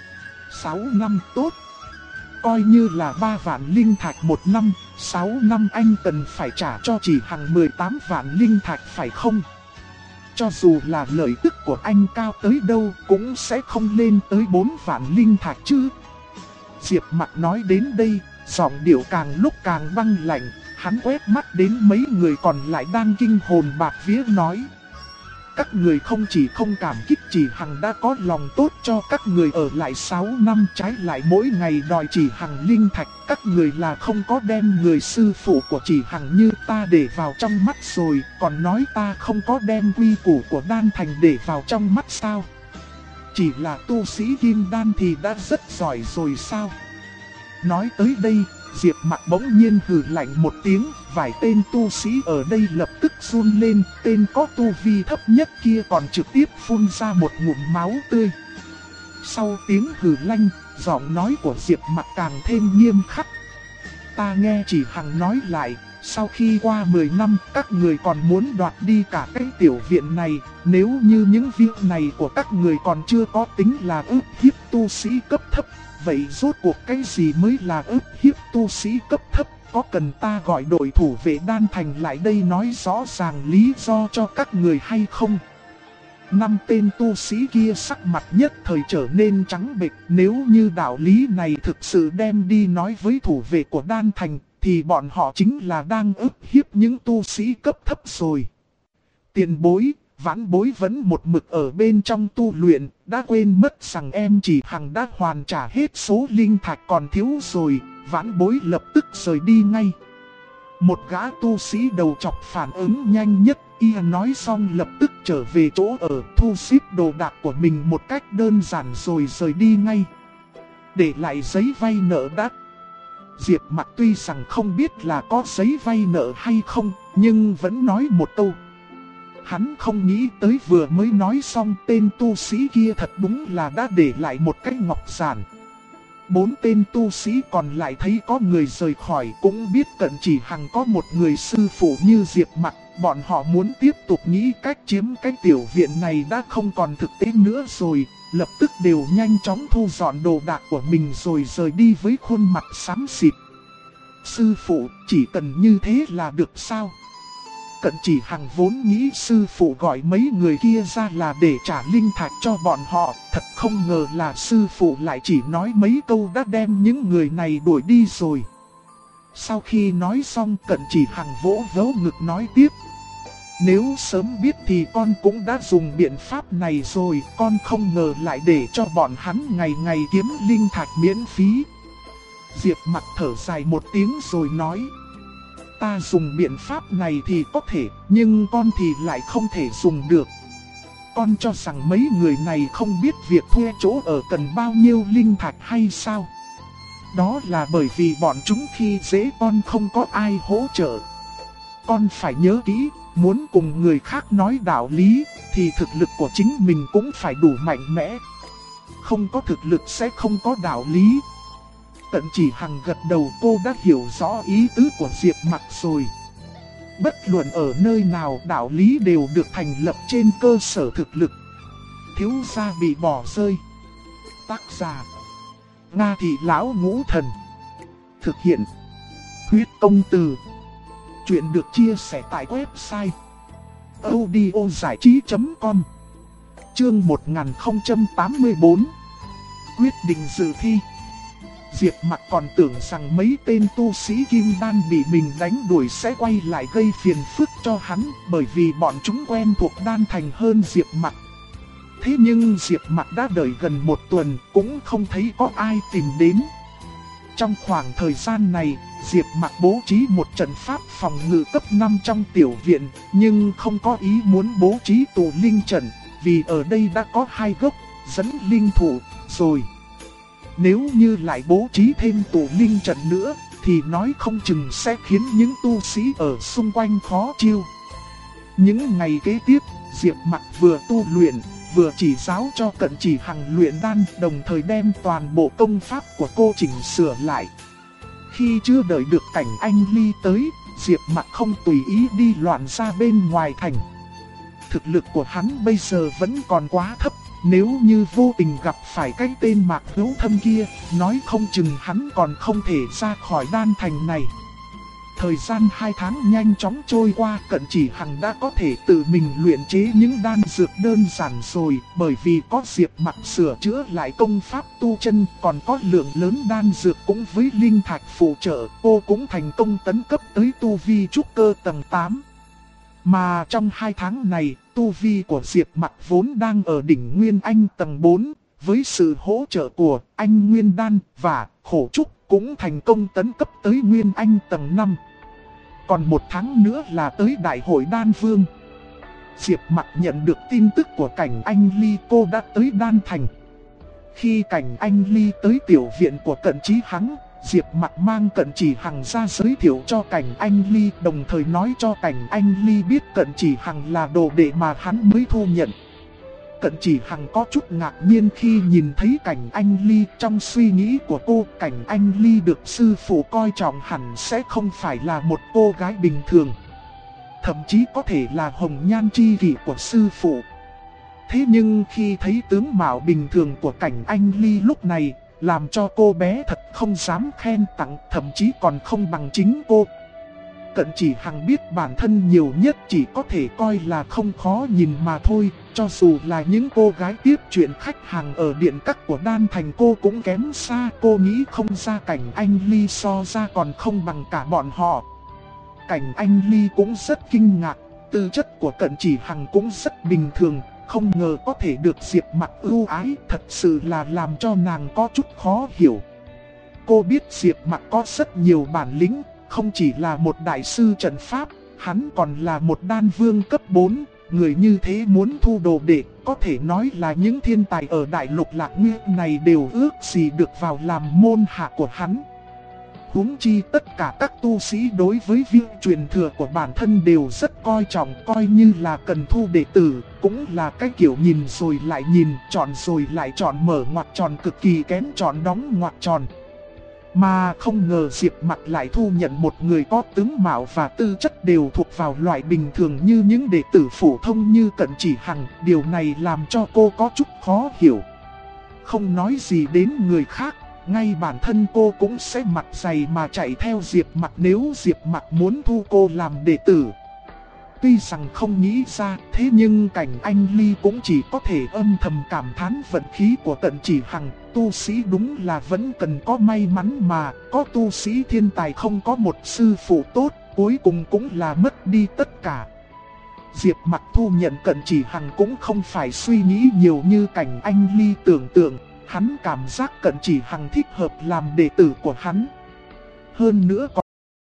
6 năm tốt. Coi như là 3 vạn linh thạch một năm, 6 năm anh cần phải trả cho Chỉ Hằng 18 vạn linh thạch phải không? Cho dù là lợi tức của anh cao tới đâu cũng sẽ không lên tới 4 vạn linh thạch chứ. Diệp Mặc nói đến đây, giọng điệu càng lúc càng băng lạnh, hắn quét mắt đến mấy người còn lại đang kinh hồn bạt vía nói. Các người không chỉ không cảm kích Chỉ Hằng đã có lòng tốt cho các người ở lại 6 năm, trái lại mỗi ngày đòi Chỉ Hằng linh thạch. Các người là không có đem người sư phụ của Chỉ Hằng như ta để vào trong mắt rồi, còn nói ta không có đem quy củ của Đan Thành để vào trong mắt sao? Chỉ là tu sĩ Kim Đan thì đã rất giỏi rồi sao? Nói tới đây, Diệp Mặc bỗng nhiên hừ lạnh một tiếng, vài tên tu sĩ ở đây lập tức run lên, tên có tu vi thấp nhất kia còn trực tiếp phun ra một ngụm máu tươi. Sau tiếng hừ lanh, giọng nói của Diệp Mặc càng thêm nghiêm khắc. Ta nghe Chỉ Hằng nói lại, sau khi qua 10 năm các người còn muốn đoạt đi cả cái tiểu viện này, nếu như những việc này của các người còn chưa có tính là ức hiếp tu sĩ cấp thấp. Vậy rốt cuộc cái gì mới là ức hiếp tu sĩ cấp thấp? Có cần ta gọi đội thủ vệ Đan Thành lại đây nói rõ ràng lý do cho các người hay không? 5 tên tu sĩ kia sắc mặt nhất thời trở nên trắng bệch. Nếu như đạo lý này thực sự đem đi nói với thủ vệ của Đan Thành, thì bọn họ chính là đang ức hiếp những tu sĩ cấp thấp rồi. Tiền bối, Vãn bối vẫn một mực ở bên trong tu luyện, đã quên mất rằng em Chỉ Hằng đã hoàn trả hết số linh thạch còn thiếu rồi. Vãn bối lập tức rời đi ngay. Một gã tu sĩ đầu chọc phản ứng nhanh nhất, y nói xong lập tức trở về chỗ ở, thu xếp đồ đạc của mình một cách đơn giản rồi rời đi ngay. Để lại giấy vay nợ đắt. Diệp Mặc tuy rằng không biết là có giấy vay nợ hay không, nhưng vẫn nói một câu. Hắn không nghĩ tới vừa mới nói xong tên tu sĩ kia thật đúng là đã để lại một cái ngọc giản. 4 tên tu sĩ còn lại thấy có người rời khỏi cũng biết Cận Chỉ Hằng có một người sư phụ như Diệp Mặc. Bọn họ muốn tiếp tục nghĩ cách chiếm cái tiểu viện này đã không còn thực tế nữa rồi. Lập tức đều nhanh chóng thu dọn đồ đạc của mình rồi rời đi với khuôn mặt xám xịt. Sư phụ, chỉ cần như thế là được sao? Cận Chỉ Hằng vốn nghĩ sư phụ gọi mấy người kia ra là để trả linh thạch cho bọn họ, thật không ngờ là sư phụ lại chỉ nói mấy câu đã đem những người này đuổi đi rồi. Sau khi nói xong, Cận Chỉ Hằng vỗ vỗ ngực nói tiếp. Nếu sớm biết thì con cũng đã dùng biện pháp này rồi, con không ngờ lại để cho bọn hắn ngày ngày kiếm linh thạch miễn phí. Diệp Mặc thở dài một tiếng rồi nói. Ta dùng biện pháp này thì có thể, nhưng con thì lại không thể dùng được. Con cho rằng mấy người này không biết việc thuê chỗ ở cần bao nhiêu linh thạch hay sao? Đó là bởi vì bọn chúng khi dễ con không có ai hỗ trợ. Con phải nhớ kỹ, muốn cùng người khác nói đạo lý, thì thực lực của chính mình cũng phải đủ mạnh mẽ. Không có thực lực sẽ không có đạo lý. Cận Chỉ Hằng gật đầu, cô đã hiểu rõ ý tứ của Diệp Mặc rồi. Bất luận ở nơi nào, đạo lý đều được thành lập trên cơ sở thực lực. Thiếu gia bị bỏ rơi. Tác giả: Nga Thị Lão Ngũ Thần. Thực hiện: Huyết Công Từ. Chuyện được chia sẻ tại website audiozảichí.com. Chương 1084. Quyết định dự thi. Diệp Mặc còn tưởng rằng mấy tên tu sĩ kim đan bị mình đánh đuổi sẽ quay lại gây phiền phức cho hắn, bởi vì bọn chúng quen thuộc đan thành hơn Diệp Mặc. Thế nhưng Diệp Mặc đã đợi gần một tuần cũng không thấy có ai tìm đến. Trong khoảng thời gian này, Diệp Mặc bố trí một trận pháp phòng ngự cấp 5 trong tiểu viện, nhưng không có ý muốn bố trí tụ linh trận, vì ở đây đã có 2 gốc dẫn linh thủ rồi. Nếu như lại bố trí thêm tụ linh trận nữa, thì nói không chừng sẽ khiến những tu sĩ ở xung quanh khó chịu. Những ngày kế tiếp, Diệp Mặc vừa tu luyện, vừa chỉ giáo cho Cận Chỉ Hằng luyện đan, đồng thời đem toàn bộ công pháp của cô chỉnh sửa lại. Khi chưa đợi được Cảnh Anh Ly tới, Diệp Mặc không tùy ý đi loạn ra bên ngoài thành. Thực lực của hắn bây giờ vẫn còn quá thấp, nếu như vô tình gặp phải cái tên Mạc Hữu Thâm kia, nói không chừng hắn còn không thể ra khỏi đan thành này. Thời gian 2 tháng nhanh chóng trôi qua, Cận Chỉ Hằng đã có thể tự mình luyện chế những đan dược đơn giản rồi, bởi vì có Diệp Mặc sửa chữa lại công pháp tu chân, còn có lượng lớn đan dược cũng với linh thạch phụ trợ, cô cũng thành công tấn cấp tới tu vi trúc cơ tầng 8. Mà trong 2 tháng này, tu vi của Diệp Mặc vốn đang ở đỉnh Nguyên Anh tầng 4, với sự hỗ trợ của Anh Nguyên Đan và Khổ Trúc cũng thành công tấn cấp tới Nguyên Anh tầng 5. Còn 1 tháng nữa là tới Đại hội Đan Vương. Diệp Mặc nhận được tin tức của Cảnh Anh Ly, cô đã tới Đan Thành. Khi Cảnh Anh Ly tới tiểu viện của Cận Chí Hằng, Diệp Mặc mang Cận Chỉ Hằng ra giới thiệu cho Cảnh Anh Ly, đồng thời nói cho Cảnh Anh Ly biết Cận Chỉ Hằng là đồ đệ mà hắn mới thu nhận. Cận Chỉ Hằng có chút ngạc nhiên khi nhìn thấy Cảnh Anh Ly. Trong suy nghĩ của cô, Cảnh Anh Ly được sư phụ coi trọng hẳn sẽ không phải là một cô gái bình thường, thậm chí có thể là hồng nhan chi kỷ của sư phụ. Thế nhưng khi thấy tướng mạo bình thường của Cảnh Anh Ly lúc này, làm cho cô bé thật không dám khen tặng, thậm chí còn không bằng chính cô. Cận Chỉ Hằng biết bản thân nhiều nhất chỉ có thể coi là không khó nhìn mà thôi, cho dù là những cô gái tiếp chuyện khách hàng ở điện các của Đan Thành cô cũng kém xa, cô nghĩ không ra Cảnh Anh Ly so ra còn không bằng cả bọn họ. Cảnh Anh Ly cũng rất kinh ngạc, tư chất của Cận Chỉ Hằng cũng rất bình thường, không ngờ có thể được Diệp Mặc ưu ái, thật sự là làm cho nàng có chút khó hiểu. Cô biết Diệp Mặc có rất nhiều bản lĩnh, không chỉ là một đại sư trận pháp, hắn còn là một đan vương cấp 4, người như thế muốn thu đồ đệ, có thể nói là những thiên tài ở đại lục Lạc Nguyên này đều ước gì được vào làm môn hạ của hắn. Huống chi tất cả các tu sĩ đối với việc truyền thừa của bản thân đều rất coi trọng, coi như là cần thu đệ tử, cũng là cái kiểu nhìn rồi lại nhìn, chọn rồi lại chọn, mở ngoặc tròn cực kỳ kén chọn đóng ngoặc tròn. Mà không ngờ Diệp Mặc lại thu nhận một người có tướng mạo và tư chất đều thuộc vào loại bình thường như những đệ tử phổ thông như Cận Chỉ Hằng, điều này làm cho cô có chút khó hiểu. Không nói gì đến người khác, ngay bản thân cô cũng sẽ mặt dày mà chạy theo Diệp Mặc nếu Diệp Mặc muốn thu cô làm đệ tử. Tuy rằng không nghĩ ra, thế nhưng Cảnh Anh Ly cũng chỉ có thể âm thầm cảm thán vận khí của Cận Chỉ Hằng. Tu sĩ đúng là vẫn cần có may mắn mà, có tu sĩ thiên tài không có một sư phụ tốt, cuối cùng cũng là mất đi tất cả. Diệp Mặc thu nhận Cận Chỉ Hằng cũng không phải suy nghĩ nhiều như Cảnh Anh Ly tưởng tượng, hắn cảm giác Cận Chỉ Hằng thích hợp làm đệ tử của hắn. Hơn nữa còn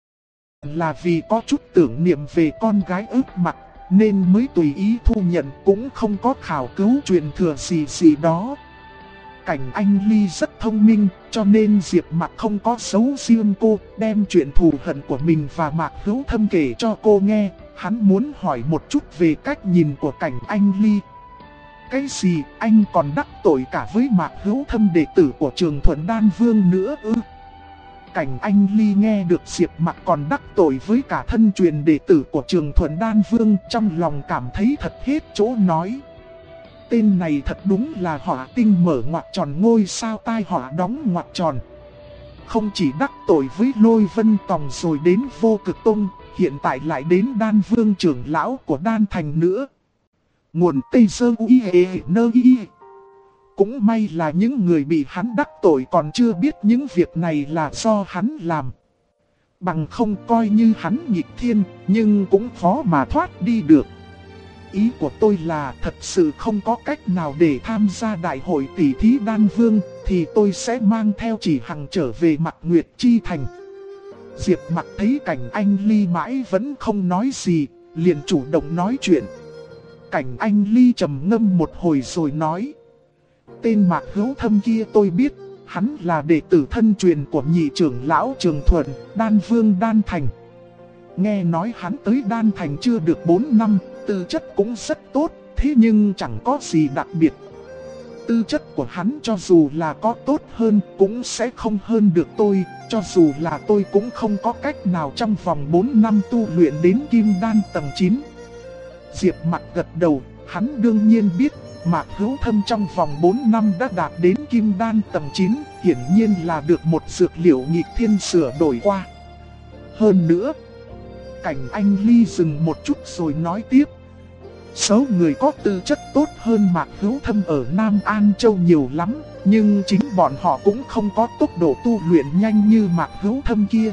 là vì có chút tưởng niệm về con gái ước mặc, nên mới tùy ý thu nhận, cũng không có khảo cứu truyền thừa gì đó. Cảnh Anh Ly rất thông minh, cho nên Diệp Mặc không có giấu riêng cô, đem chuyện thù hận của mình và Mạc Hữu Thâm kể cho cô nghe. Hắn muốn hỏi một chút về cách nhìn của Cảnh Anh Ly. Cái gì, anh còn đắc tội cả với Mạc Hữu Thâm đệ tử của Trường Thuận Đan Vương nữa ư? Cảnh Anh Ly nghe được Diệp Mặc còn đắc tội với cả thân truyền đệ tử của Trường Thuận Đan Vương, trong lòng cảm thấy thật hết chỗ nói. Tên này thật đúng là họa tinh mở ngoặc tròn ngôi sao tai họa đóng ngoặc tròn. Không chỉ đắc tội với Lôi Vân Tòng rồi đến Vô Cực Tông, hiện tại lại đến Đan Vương trưởng lão của Đan Thành nữa. Nguồn Tây Sơ Uy Hệ Nơ Y. Cũng may là những người bị hắn đắc tội còn chưa biết những việc này là do hắn làm. Bằng không coi như hắn nghịch thiên, nhưng cũng khó mà thoát đi được. Ý của tôi là thật sự không có cách nào để tham gia đại hội tỷ thí Đan Vương, thì tôi sẽ mang theo Chỉ Hằng trở về Mạc Nguyệt Chi Thành. Diệp Mặc thấy Cảnh Anh Ly mãi vẫn không nói gì, liền chủ động nói chuyện. Cảnh Anh Ly trầm ngâm một hồi rồi nói: tên Mạc Hữu Thâm kia tôi biết, hắn là đệ tử thân truyền của nhị trưởng lão Trường Thuận, Đan Vương Đan Thành. Nghe nói hắn tới Đan Thành chưa được 4 năm, tư chất cũng rất tốt, thế nhưng chẳng có gì đặc biệt. Tư chất của hắn cho dù là có tốt hơn cũng sẽ không hơn được tôi, cho dù là tôi cũng không có cách nào trong vòng 4 năm tu luyện đến Kim Đan tầng 9. Diệp Mặc gật đầu, hắn đương nhiên biết Mạc Hữu Thâm trong vòng 4 năm đã đạt đến Kim Đan tầng 9, hiển nhiên là được một dược liệu nghịch thiên sửa đổi qua. Hơn nữa, Cảnh Anh Ly dừng một chút rồi nói tiếp: số người có tư chất tốt hơn Mạc Hữu Thâm ở Nam An Châu nhiều lắm, nhưng chính bọn họ cũng không có tốc độ tu luyện nhanh như Mạc Hữu Thâm kia.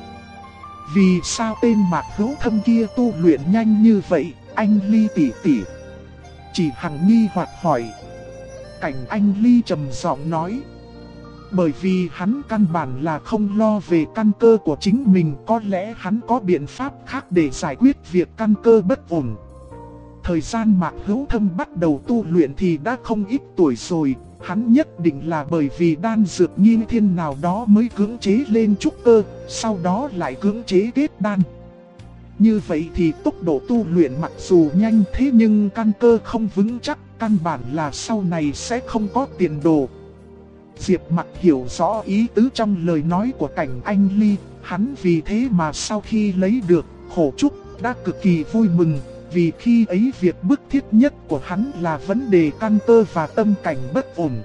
Vì sao tên Mạc Hữu Thâm kia tu luyện nhanh như vậy, anh Ly tỷ tỷ? Chỉ Hằng nghi hoặc hỏi. Cảnh Anh Ly trầm giọng nói: bởi vì hắn căn bản là không lo về căn cơ của chính mình, có lẽ hắn có biện pháp khác để giải quyết việc căn cơ bất ổn. Thời gian Mạc Hữu Thâm bắt đầu tu luyện thì đã không ít tuổi rồi, hắn nhất định là bởi vì đan dược nghiêng thiên nào đó mới cưỡng chế lên trúc cơ, sau đó lại cưỡng chế kết đan. Như vậy thì tốc độ tu luyện mặc dù nhanh thế nhưng căn cơ không vững chắc, căn bản là sau này sẽ không có tiền đồ. Diệp Mặc hiểu rõ ý tứ trong lời nói của Cảnh Anh Ly, hắn vì thế mà sau khi lấy được Khổ Trúc đã cực kỳ vui mừng, vì khi ấy việc bức thiết nhất của hắn là vấn đề căn cơ và tâm cảnh bất ổn.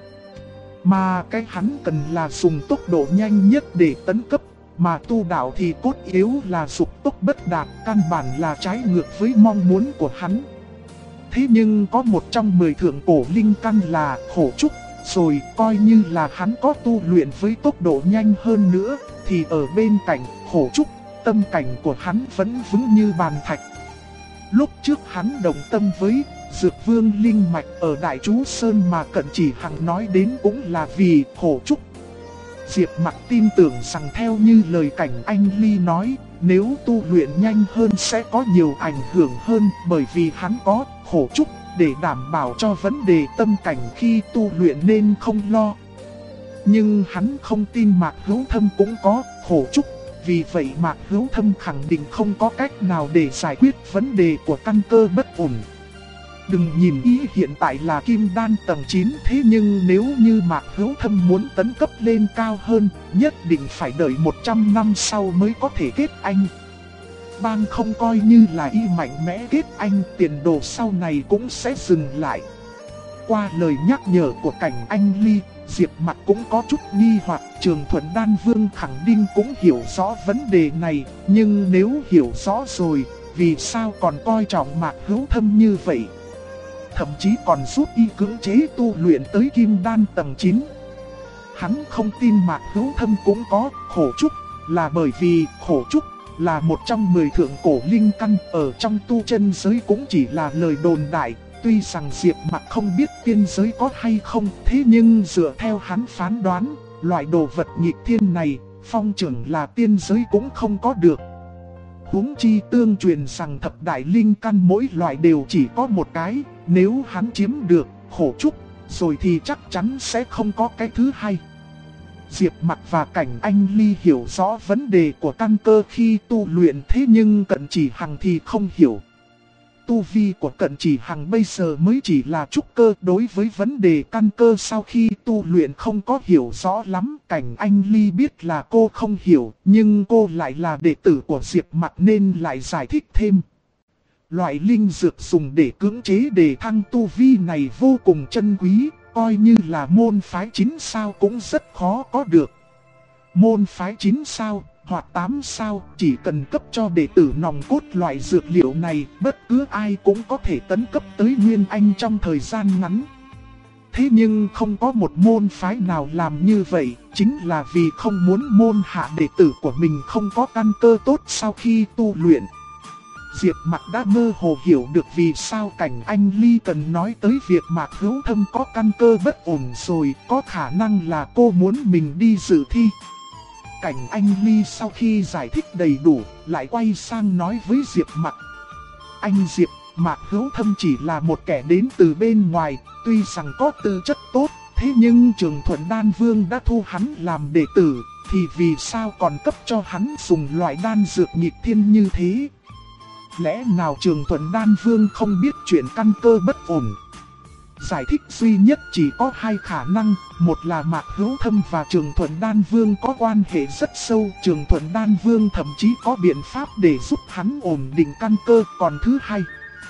Mà cái hắn cần là dùng tốc độ nhanh nhất để tấn cấp, mà tu đạo thì cốt yếu là dục tốc bất đạt, căn bản là trái ngược với mong muốn của hắn. Thế nhưng có một trong 10 thượng cổ linh căn là Khổ Trúc, rồi coi như là hắn có tu luyện với tốc độ nhanh hơn nữa, thì ở bên cạnh Khổ Trúc, tâm cảnh của hắn vẫn vững như bàn thạch. Lúc trước hắn đồng tâm với Dược Vương Linh Mạch ở Đại Chú Sơn mà Cận Chỉ Hằng nói đến cũng là vì Khổ Trúc. Diệp Mặc tin tưởng rằng theo như lời Cảnh Anh Ly nói, nếu tu luyện nhanh hơn sẽ có nhiều ảnh hưởng hơn, bởi vì hắn có Khổ Trúc để đảm bảo cho vấn đề tâm cảnh khi tu luyện nên không lo. Nhưng hắn không tin Mạc Hữu Thâm cũng có Khổ Trúc, vì vậy Mạc Hữu Thâm khẳng định không có cách nào để giải quyết vấn đề của căn cơ bất ổn. Đừng nhìn ý hiện tại là Kim Đan tầng 9, thế nhưng nếu như Mạc Hữu Thâm muốn tấn cấp lên cao hơn, nhất định phải đợi 100 năm sau mới có thể kết anh. Bang không coi như là y mạnh mẽ kết anh, tiền đồ sau này cũng sẽ dừng lại. Qua lời nhắc nhở của Cảnh Anh Ly, Diệp Mặc cũng có chút nghi hoặc. Trường Thuận Đan Vương khẳng định cũng hiểu rõ vấn đề này, nhưng nếu hiểu rõ rồi, vì sao còn coi trọng Mạc Hữu Thâm như vậy. Thậm chí còn giúp y cưỡng chế tu luyện tới kim đan tầng 9. Hắn không tin Mạc Hữu Thâm cũng có khổ trúc, là bởi vì khổ trúc là một trong 10 thượng cổ linh căn, ở trong tu chân giới cũng chỉ là lời đồn đại. Tuy rằng Diệp Mặc không biết tiên giới có hay không, thế nhưng dựa theo hắn phán đoán, loại đồ vật nghịch thiên này, phong trưởng là tiên giới cũng không có được. Huống chi tương truyền rằng thập đại linh căn mỗi loại đều chỉ có một cái, nếu hắn chiếm được khổ trúc, rồi thì chắc chắn sẽ không có cái thứ hai. Diệp Mặc và Cảnh Anh Ly hiểu rõ vấn đề của căn cơ khi tu luyện, thế nhưng Cận Chỉ Hằng thì không hiểu. Tu vi của Cận Chỉ Hằng bây giờ mới chỉ là trúc cơ, đối với vấn đề căn cơ sau khi tu luyện không có hiểu rõ lắm. Cảnh Anh Ly biết là cô không hiểu, nhưng cô lại là đệ tử của Diệp Mặc nên lại giải thích thêm. Loại linh dược dùng để cưỡng chế đề thăng tu vi này vô cùng chân quý, coi như là môn phái 9 sao cũng rất khó có được. Môn phái 9 sao hoặc 8 sao chỉ cần cấp cho đệ tử nòng cốt loại dược liệu này, bất cứ ai cũng có thể tấn cấp tới Nguyên Anh trong thời gian ngắn. Thế nhưng không có một môn phái nào làm như vậy, chính là vì không muốn môn hạ đệ tử của mình không có căn cơ tốt sau khi tu luyện. Diệp Mặc đã mơ hồ hiểu được vì sao Cảnh Anh Ly cần nói tới việc Mạc Hữu Thâm có căn cơ bất ổn rồi, có khả năng là cô muốn mình đi dự thi. Cảnh Anh Ly sau khi giải thích đầy đủ, lại quay sang nói với Diệp Mặc. Anh Diệp, Mạc Hữu Thâm chỉ là một kẻ đến từ bên ngoài, tuy rằng có tư chất tốt, thế nhưng Trường Thuận Đan Vương đã thu hắn làm đệ tử, thì vì sao còn cấp cho hắn dùng loại đan dược nghịch thiên như thế? Lẽ nào Trường Thuận Đan Vương không biết chuyện căn cơ bất ổn? Giải thích duy nhất chỉ có hai khả năng, một là Mạc Hữu Thâm và Trường Thuận Đan Vương có quan hệ rất sâu, Trường Thuận Đan Vương thậm chí có biện pháp để giúp hắn ổn định căn cơ, còn thứ hai.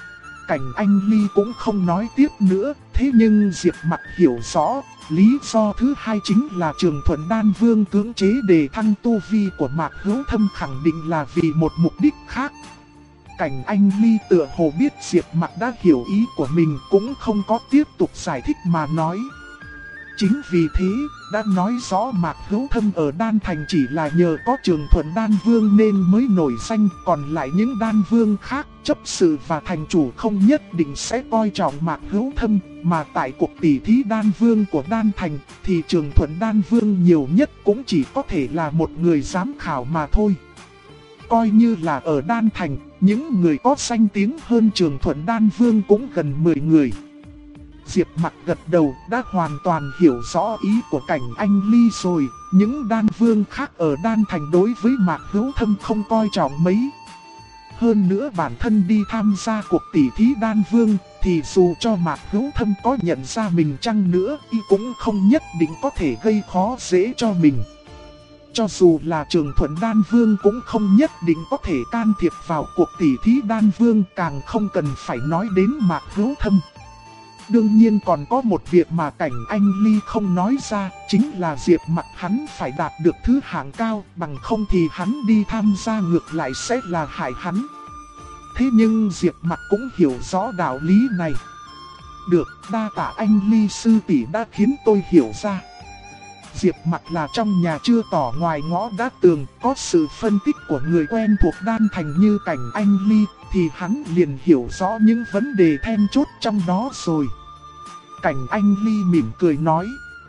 Cảnh Anh Ly cũng không nói tiếp nữa, thế nhưng Diệp Mặc hiểu rõ, lý do thứ hai chính là Trường Thuận Đan Vương cưỡng chế đề thăng tu vi của Mạc Hữu Thâm khẳng định là vì một mục đích khác. Cảnh Anh Ly tựa hồ biết Diệp Mặc đã hiểu ý của mình, cũng không có tiếp tục giải thích mà nói. Chính vì thế, đã nói rõ Mạc Hữu Thâm ở Đan Thành chỉ là nhờ có Trường Thuận Đan Vương nên mới nổi danh, còn lại những đan vương khác, chấp sự và thành chủ không nhất định sẽ coi trọng Mạc Hữu Thâm, mà tại cuộc tỷ thí đan vương của Đan Thành, thì Trường Thuận Đan Vương nhiều nhất cũng chỉ có thể là một người giám khảo mà thôi. Coi như là ở Đan Thành, những người có danh tiếng hơn Trường Thuận Đan Vương cũng gần 10 người. Diệp Mặc gật đầu, đã hoàn toàn hiểu rõ ý của Cảnh Anh Ly rồi. Những đan vương khác ở Đan Thành đối với Mạc Hữu Thâm không coi trọng mấy. Hơn nữa bản thân đi tham gia cuộc tỷ thí đan vương, thì dù cho Mạc Hữu Thâm có nhận ra mình chăng nữa, y cũng không nhất định có thể gây khó dễ cho mình. Cho dù là Trường Thuận Đan Vương cũng không nhất định có thể can thiệp vào cuộc tỷ thí đan vương, càng không cần phải nói đến Mạc Hữu Thâm. Đương nhiên còn có một việc mà Cảnh Anh Ly không nói ra, chính là Diệp Mặc hắn phải đạt được thứ hạng cao, bằng không thì hắn đi tham gia ngược lại sẽ là hại hắn. Thế nhưng Diệp Mặc cũng hiểu rõ đạo lý này. Được, đa tạ anh Ly sư tỷ đã khiến tôi hiểu ra. Diệp Mặc là trong nhà chưa tỏ ngoài ngõ đã tường, có sự phân tích của người quen thuộc Đan Thành như Cảnh Anh Ly, thì hắn liền hiểu rõ những vấn đề then chốt trong đó rồi. Cảnh Anh Ly mỉm cười nói.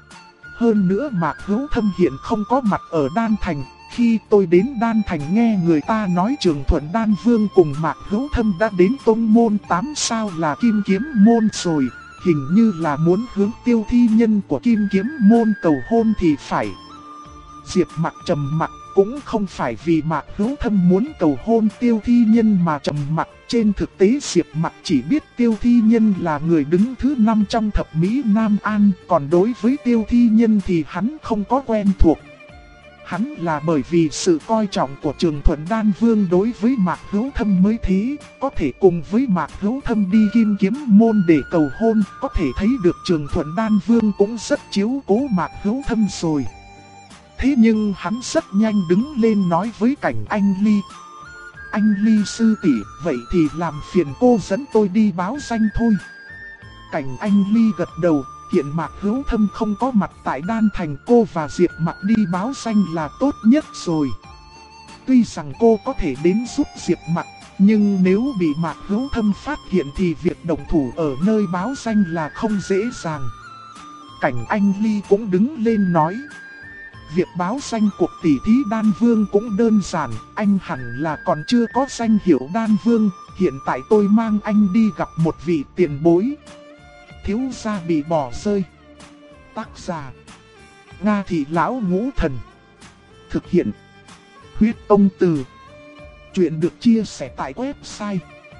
Hơn nữa Mạc Hữu Thâm hiện không có mặt ở Đan Thành. Khi tôi đến Đan Thành nghe người ta nói Trường Thuận Đan Vương cùng Mạc Hữu Thâm đã đến tông môn 8 sao là Kim Kiếm Môn rồi. Hình như là muốn hướng Tiêu Thi Nhân của Kim Kiếm Môn cầu hôn thì phải. Diệp Mặc trầm mặc, cũng không phải vì Mạc Hữu Thâm muốn cầu hôn Tiêu Thi Nhân mà trầm mặc. Trên thực tế Diệp Mặc chỉ biết Tiêu Thi Nhân là người đứng thứ 5 trong thập mỹ Nam An, còn đối với Tiêu Thi Nhân thì hắn không có quen thuộc. Hắn là bởi vì sự coi trọng của Trường Thuận Đan Vương đối với Mạc Hữu Thâm mới thế, có thể cùng với Mạc Hữu Thâm đi Kim Kiếm Môn để cầu hôn, có thể thấy được Trường Thuận Đan Vương cũng rất chiếu cố Mạc Hữu Thâm rồi. Thế nhưng hắn rất nhanh đứng lên nói với Cảnh Anh Ly. Anh Ly sư tỷ, vậy thì làm phiền cô dẫn tôi đi báo danh thôi. Cảnh Anh Ly gật đầu, hiện Mạc Hữu Thâm không có mặt tại Đan Thành, cô và Diệp Mặc đi báo danh là tốt nhất rồi. Tuy rằng cô có thể đến giúp Diệp Mặc, nhưng nếu bị Mạc Hữu Thâm phát hiện thì việc động thủ ở nơi báo danh là không dễ dàng. Cảnh Anh Ly cũng đứng lên nói. Việc báo danh cuộc tỷ thí đan vương cũng đơn giản, anh hẳn là còn chưa có danh hiệu đan vương, hiện tại tôi mang anh đi gặp một vị tiền bối. Thiếu gia bị bỏ rơi. Tác giả: Nga Thị Lão Ngũ Thần. Thực hiện: Huyết Tông Từ. Chuyện được chia sẻ tại website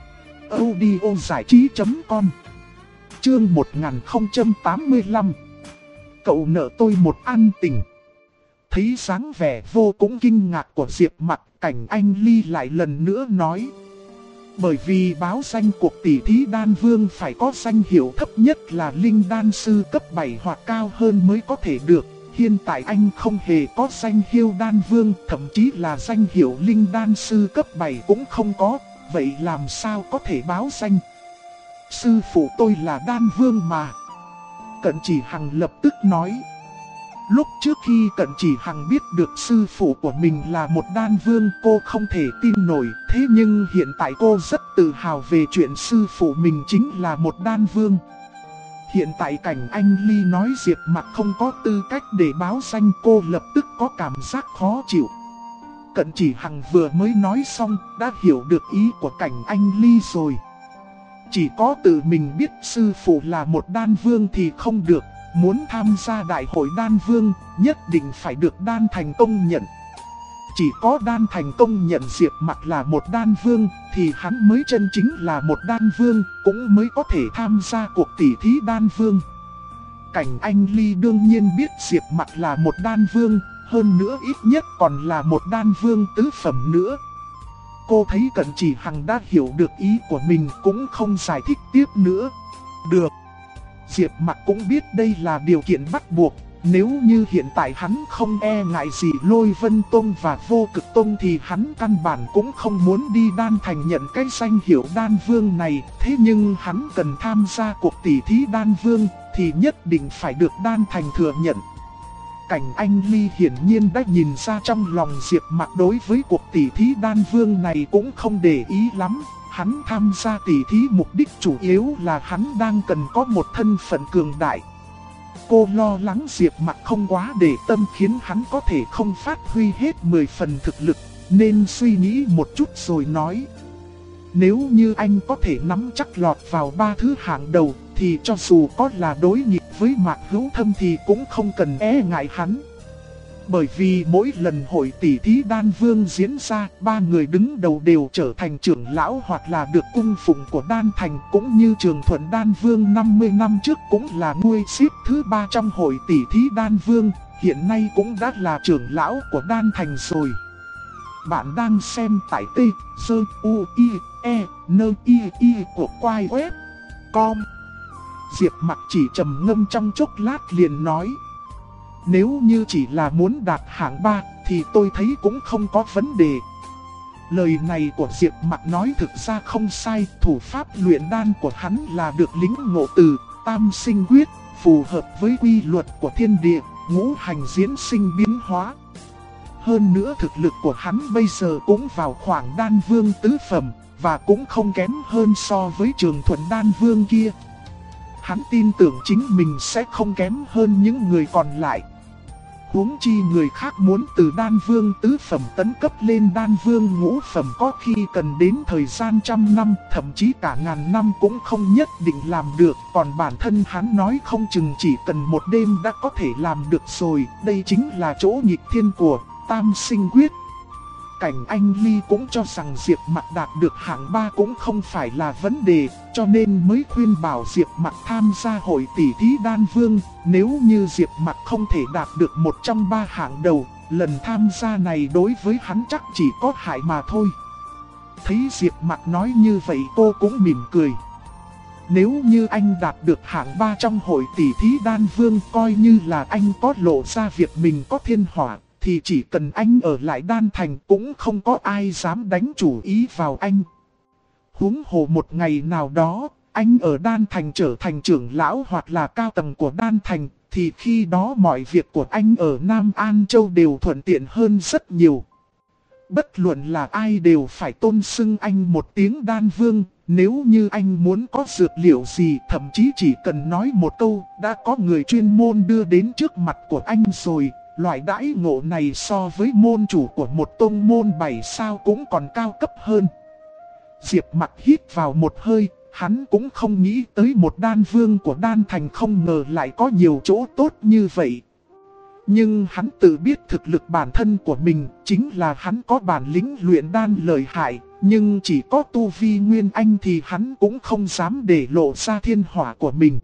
audiozảichí.com. Chương 1085. Cậu nợ tôi một ân tình. Thấy dáng vẻ vô cùng kinh ngạc của Diệp Mặc, Cảnh Anh Ly lại lần nữa nói. Bởi vì báo danh cuộc tỷ thí đan vương phải có danh hiệu thấp nhất là linh đan sư cấp 7 hoặc cao hơn mới có thể được. Hiện tại anh không hề có danh hiệu đan vương, thậm chí là danh hiệu linh đan sư cấp 7 cũng không có. Vậy làm sao có thể báo danh? Sư phụ tôi là đan vương mà. Cận Chỉ Hằng lập tức nói. Lúc trước khi Cận Chỉ Hằng biết được sư phụ của mình là một đan vương, cô không thể tin nổi. Thế nhưng hiện tại cô rất tự hào về chuyện sư phụ mình chính là một đan vương. Hiện tại Cảnh Anh Ly nói Diệp Mặc không có tư cách để báo danh, cô lập tức có cảm giác khó chịu. Cận Chỉ Hằng vừa mới nói xong đã hiểu được ý của Cảnh Anh Ly rồi. Chỉ có tự mình biết sư phụ là một đan vương thì không được. Muốn tham gia đại hội đan vương, nhất định phải được Đan Thành công nhận. Chỉ có Đan Thành công nhận Diệp Mặc là một đan vương, thì hắn mới chân chính là một đan vương, cũng mới có thể tham gia cuộc tỷ thí đan vương. Cảnh Anh Ly đương nhiên biết Diệp Mặc là một đan vương, hơn nữa ít nhất còn là một đan vương tứ phẩm nữa. Cô thấy Cận Chỉ Hằng đã hiểu được ý của mình, cũng không giải thích tiếp nữa. Được. Diệp Mặc cũng biết đây là điều kiện bắt buộc, nếu như hiện tại hắn không e ngại gì Lôi Vân Tông và Vô Cực Tông thì hắn căn bản cũng không muốn đi Đan Thành nhận cái danh hiệu đan vương này. Thế nhưng hắn cần tham gia cuộc tỷ thí đan vương thì nhất định phải được Đan Thành thừa nhận. Cảnh Anh Ly hiển nhiên đã nhìn ra trong lòng Diệp Mặc đối với cuộc tỷ thí đan vương này cũng không để ý lắm. Hắn tham gia tỷ thí mục đích chủ yếu là hắn đang cần có một thân phận cường đại. Cô lo lắng Diệp Mặc không quá để tâm khiến hắn có thể không phát huy hết 10 phần thực lực, nên suy nghĩ một chút rồi nói. Nếu như anh có thể nắm chắc lọt vào 3 thứ hạng đầu, thì cho dù có là đối nghịch với Mạc Hữu Thâm thì cũng không cần e ngại hắn. Bởi vì mỗi lần hội tỷ thí đan vương diễn ra, 3 người đứng đầu đều trở thành trưởng lão hoặc là được cung phụng của Đan Thành, cũng như Trường Thuận đan vương 50 năm trước cũng là nuôi xếp thứ 3 trong hội tỷ thí đan vương, hiện nay cũng đã là trưởng lão của Đan Thành rồi. Bạn đang xem tại t.z.u.i.e.n.i.i của quai web.com. Diệp Mặc chỉ trầm ngâm trong chốc lát liền nói. Nếu như chỉ là muốn đạt hạng 3 thì tôi thấy cũng không có vấn đề. Lời này của Diệp Mặc nói thực ra không sai, thủ pháp luyện đan của hắn là được lĩnh ngộ từ Tam Sinh Quyết, phù hợp với quy luật của thiên địa, ngũ hành diễn sinh biến hóa. Hơn nữa thực lực của hắn bây giờ cũng vào khoảng đan vương tứ phẩm, và cũng không kém hơn so với Trường Thuận đan vương kia. Hắn tin tưởng chính mình sẽ không kém hơn những người còn lại. Huống chi người khác muốn từ đan vương tứ phẩm tấn cấp lên đan vương ngũ phẩm có khi cần đến thời gian trăm năm, thậm chí cả ngàn năm cũng không nhất định làm được. Còn bản thân hắn nói không chừng chỉ cần một đêm đã có thể làm được rồi. Đây chính là chỗ nghịch thiên của Tam Sinh Quyết. Cảnh Anh Ly cũng cho rằng Diệp Mặc đạt được hạng 3 cũng không phải là vấn đề, cho nên mới khuyên bảo Diệp Mặc tham gia hội tỷ thí đan vương. Nếu như Diệp Mặc không thể đạt được một trong 3 hạng đầu, lần tham gia này đối với hắn chắc chỉ có hại mà thôi. Thấy Diệp Mặc nói như vậy cô cũng mỉm cười. Nếu như anh đạt được hạng 3 trong hội tỷ thí đan vương, coi như là anh có lộ ra việc mình có thiên hỏa, thì chỉ cần anh ở lại Đan Thành cũng không có ai dám đánh chủ ý vào anh. Huống hồ một ngày nào đó, anh ở Đan Thành trở thành trưởng lão hoặc là cao tầng của Đan Thành, thì khi đó mọi việc của anh ở Nam An Châu đều thuận tiện hơn rất nhiều. Bất luận là ai đều phải tôn xưng anh một tiếng Đan Vương, nếu như anh muốn có dược liệu gì thậm chí chỉ cần nói một câu đã có người chuyên môn đưa đến trước mặt của anh rồi. Loại đãi ngộ này so với môn chủ của một tông môn 7 sao cũng còn cao cấp hơn. Diệp Mặc hít vào một hơi, hắn cũng không nghĩ tới một Đan Vương của Đan Thành không ngờ lại có nhiều chỗ tốt như vậy. Nhưng hắn tự biết thực lực bản thân của mình, chính là hắn có bản lĩnh luyện đan lợi hại, nhưng chỉ có tu vi Nguyên Anh thì hắn cũng không dám để lộ ra thiên hỏa của mình.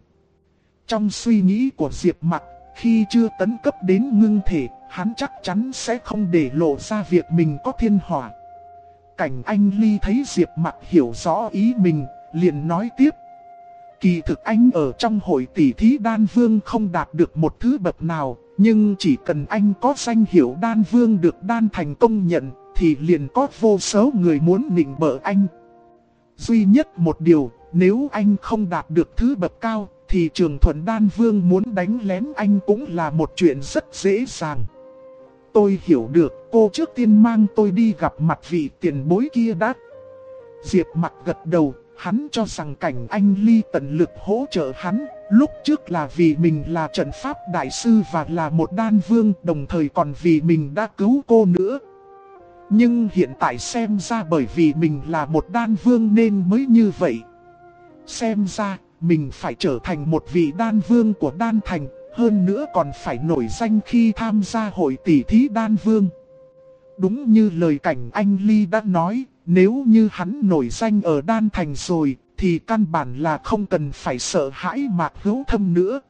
Trong suy nghĩ của Diệp Mặc, khi chưa tấn cấp đến ngưng thể, hắn chắc chắn sẽ không để lộ ra việc mình có thiên hỏa. Cảnh Anh Ly thấy Diệp Mặc hiểu rõ ý mình, liền nói tiếp. Kỳ thực anh ở trong hội tỷ thí Đan Vương không đạt được một thứ bậc nào, nhưng chỉ cần anh có danh hiệu Đan Vương được Đan Thành công nhận, thì liền có vô số người muốn nịnh bợ anh. Duy nhất một điều, nếu anh không đạt được thứ bậc cao, thì Trường Thuận Đan Vương muốn đánh lén anh cũng là một chuyện rất dễ dàng. Tôi hiểu được, cô trước tiên mang tôi đi gặp mặt vị tiền bối kia đã. Diệp Mặc gật đầu, hắn cho rằng Cảnh Anh Ly tận lực hỗ trợ hắn, lúc trước là vì mình là trận pháp đại sư và là một đan vương, đồng thời còn vì mình đã cứu cô nữa. Nhưng hiện tại xem ra bởi vì mình là một đan vương nên mới như vậy. Xem ra, mình phải trở thành một vị đan vương của Đan Thành, hơn nữa còn phải nổi danh khi tham gia hội tỷ thí đan vương. Đúng như lời Cảnh Anh Ly đã nói, nếu như hắn nổi danh ở Đan Thành rồi, thì căn bản là không cần phải sợ hãi Mạc Hữu Thâm nữa.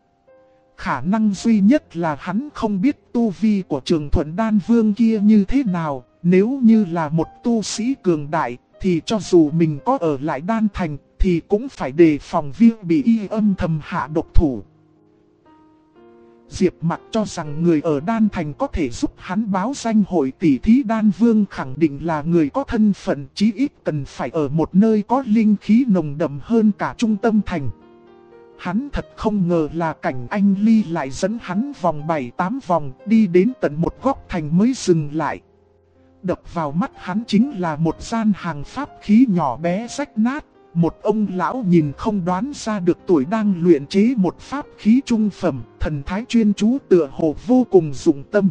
Khả năng duy nhất là hắn không biết tu vi của Trường Thuận Đan Vương kia như thế nào. Nếu như là một tu sĩ cường đại, thì cho dù mình có ở lại Đan Thành, thì cũng phải đề phòng việc bị y âm thầm hạ độc thủ. Diệp Mặc cho rằng người ở Đan Thành có thể giúp hắn báo danh hội tỷ thí Đan Vương khẳng định là người có thân phận, chí ít cần phải ở một nơi có linh khí nồng đậm hơn cả trung tâm thành. Hắn thật không ngờ là Cảnh Anh Ly lại dẫn hắn vòng 7-8 vòng, đi đến tận một góc thành mới dừng lại. Đập vào mắt hắn chính là một gian hàng pháp khí nhỏ bé rách nát. Một ông lão nhìn không đoán ra được tuổi đang luyện chế một pháp khí trung phẩm, thần thái chuyên chú tựa hồ vô cùng dụng tâm.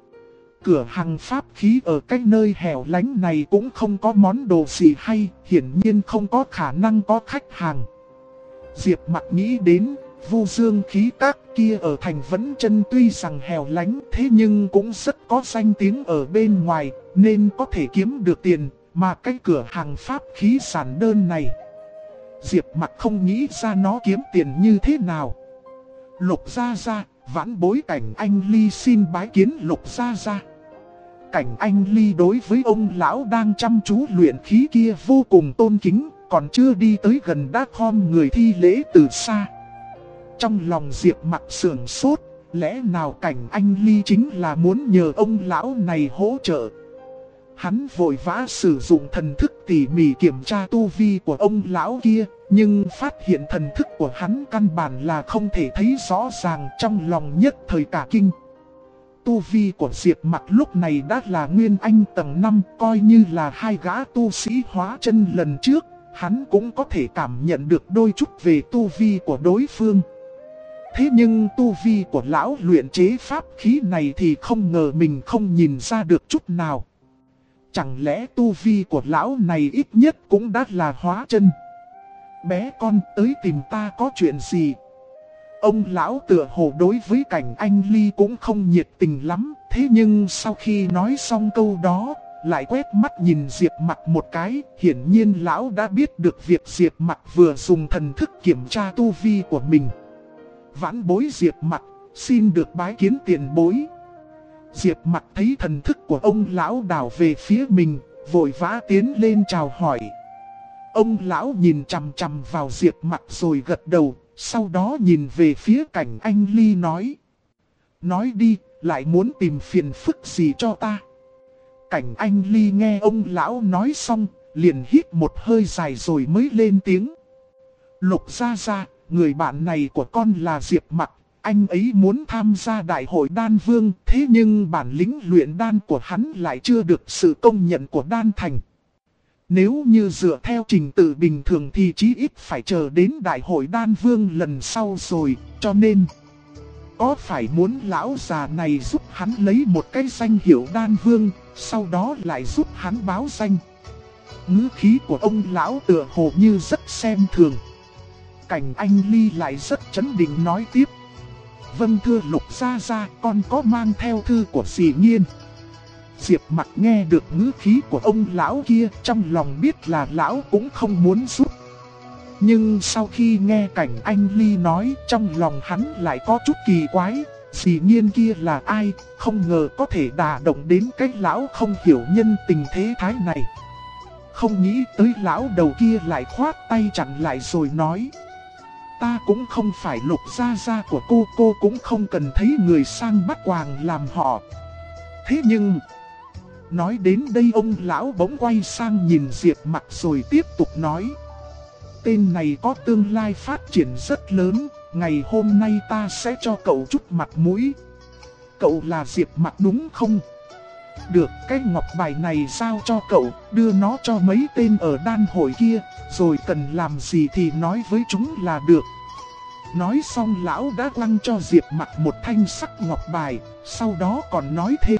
Cửa hàng pháp khí ở cái nơi hẻo lánh này cũng không có món đồ gì hay, hiển nhiên không có khả năng có khách hàng. Diệp Mặc nghĩ đến, Vu Dương khí các kia ở thành Vẫn Chân tuy rằng hẻo lánh thế nhưng cũng rất có danh tiếng ở bên ngoài, nên có thể kiếm được tiền, mà cái cửa hàng pháp khí giản đơn này. Diệp Mặc không nghĩ ra nó kiếm tiền như thế nào. Lục Gia Gia, vãn bối Cảnh Anh Ly xin bái kiến Lục Gia Gia. Cảnh Anh Ly đối với ông lão đang chăm chú luyện khí kia vô cùng tôn kính, còn chưa đi tới gần đã khom người thi lễ từ xa. Trong lòng Diệp Mặc sườn sốt, lẽ nào Cảnh Anh Ly chính là muốn nhờ ông lão này hỗ trợ. Hắn vội vã sử dụng thần thức tỉ mỉ kiểm tra tu vi của ông lão kia, nhưng phát hiện thần thức của hắn căn bản là không thể thấy rõ ràng, trong lòng nhất thời cả kinh. Tu vi của Diệp Mặc lúc này đã là Nguyên Anh tầng 5, coi như là hai gã tu sĩ hóa chân lần trước, hắn cũng có thể cảm nhận được đôi chút về tu vi của đối phương. Thế nhưng tu vi của lão luyện chế pháp khí này thì không ngờ mình không nhìn ra được chút nào. Chẳng lẽ tu vi của lão này ít nhất cũng đã là hóa chân? Bé con tới tìm ta có chuyện gì? Ông lão tựa hồ đối với Cảnh Anh Ly cũng không nhiệt tình lắm. Thế nhưng sau khi nói xong câu đó, lại quét mắt nhìn Diệp Mặc một cái. Hiển nhiên lão đã biết được việc Diệp Mặc vừa dùng thần thức kiểm tra tu vi của mình. Vãn bối Diệp Mặc, xin được bái kiến tiền bối. Diệp Mặc thấy thần thức của ông lão đảo về phía mình, vội vã tiến lên chào hỏi. Ông lão nhìn chằm chằm vào Diệp Mặc rồi gật đầu, sau đó nhìn về phía Cảnh Anh Ly nói. Nói đi, lại muốn tìm phiền phức gì cho ta? Cảnh Anh Ly nghe ông lão nói xong, liền hít một hơi dài rồi mới lên tiếng. Lục gia gia, người bạn này của con là Diệp Mặc, anh ấy muốn tham gia đại hội đan vương, thế nhưng bản lĩnh luyện đan của hắn lại chưa được sự công nhận của đan thành. Nếu như dựa theo trình tự bình thường thì chí ít phải chờ đến đại hội đan vương lần sau rồi, cho nên có phải muốn lão già này giúp hắn lấy một cái danh hiệu đan vương, sau đó lại giúp hắn báo danh? Ngữ khí của ông lão tựa hồ như rất xem thường. Cảnh Anh Ly lại rất trấn định nói tiếp. Vâng thưa Lục gia gia, con có mang theo thư của dì Nghiên. Diệp Mặc nghe được ngữ khí của ông lão kia, trong lòng biết là lão cũng không muốn giúp. Nhưng sau khi nghe Cảnh Anh Ly nói, trong lòng hắn lại có chút kỳ quái. Dì Nghiên kia là ai, không ngờ có thể đả động đến cái lão không hiểu nhân tình thế thái này. Không nghĩ tới lão đầu kia lại khoát tay chặn lại rồi nói. Ta cũng không phải Lục gia gia của cô cũng không cần thấy người sang bắt quàng làm họ. Thế nhưng, nói đến đây ông lão bỗng quay sang nhìn Diệp Mặc rồi tiếp tục nói. Tên này có tương lai phát triển rất lớn, ngày hôm nay ta sẽ cho cậu chút mặt mũi. Cậu là Diệp Mặc đúng không? Được, cái ngọc bài này giao cho cậu, đưa nó cho mấy tên ở đan hội kia, rồi cần làm gì thì nói với chúng là được. Nói xong lão đã quăng cho Diệp Mặc một thanh sắc ngọc bài, sau đó còn nói thêm.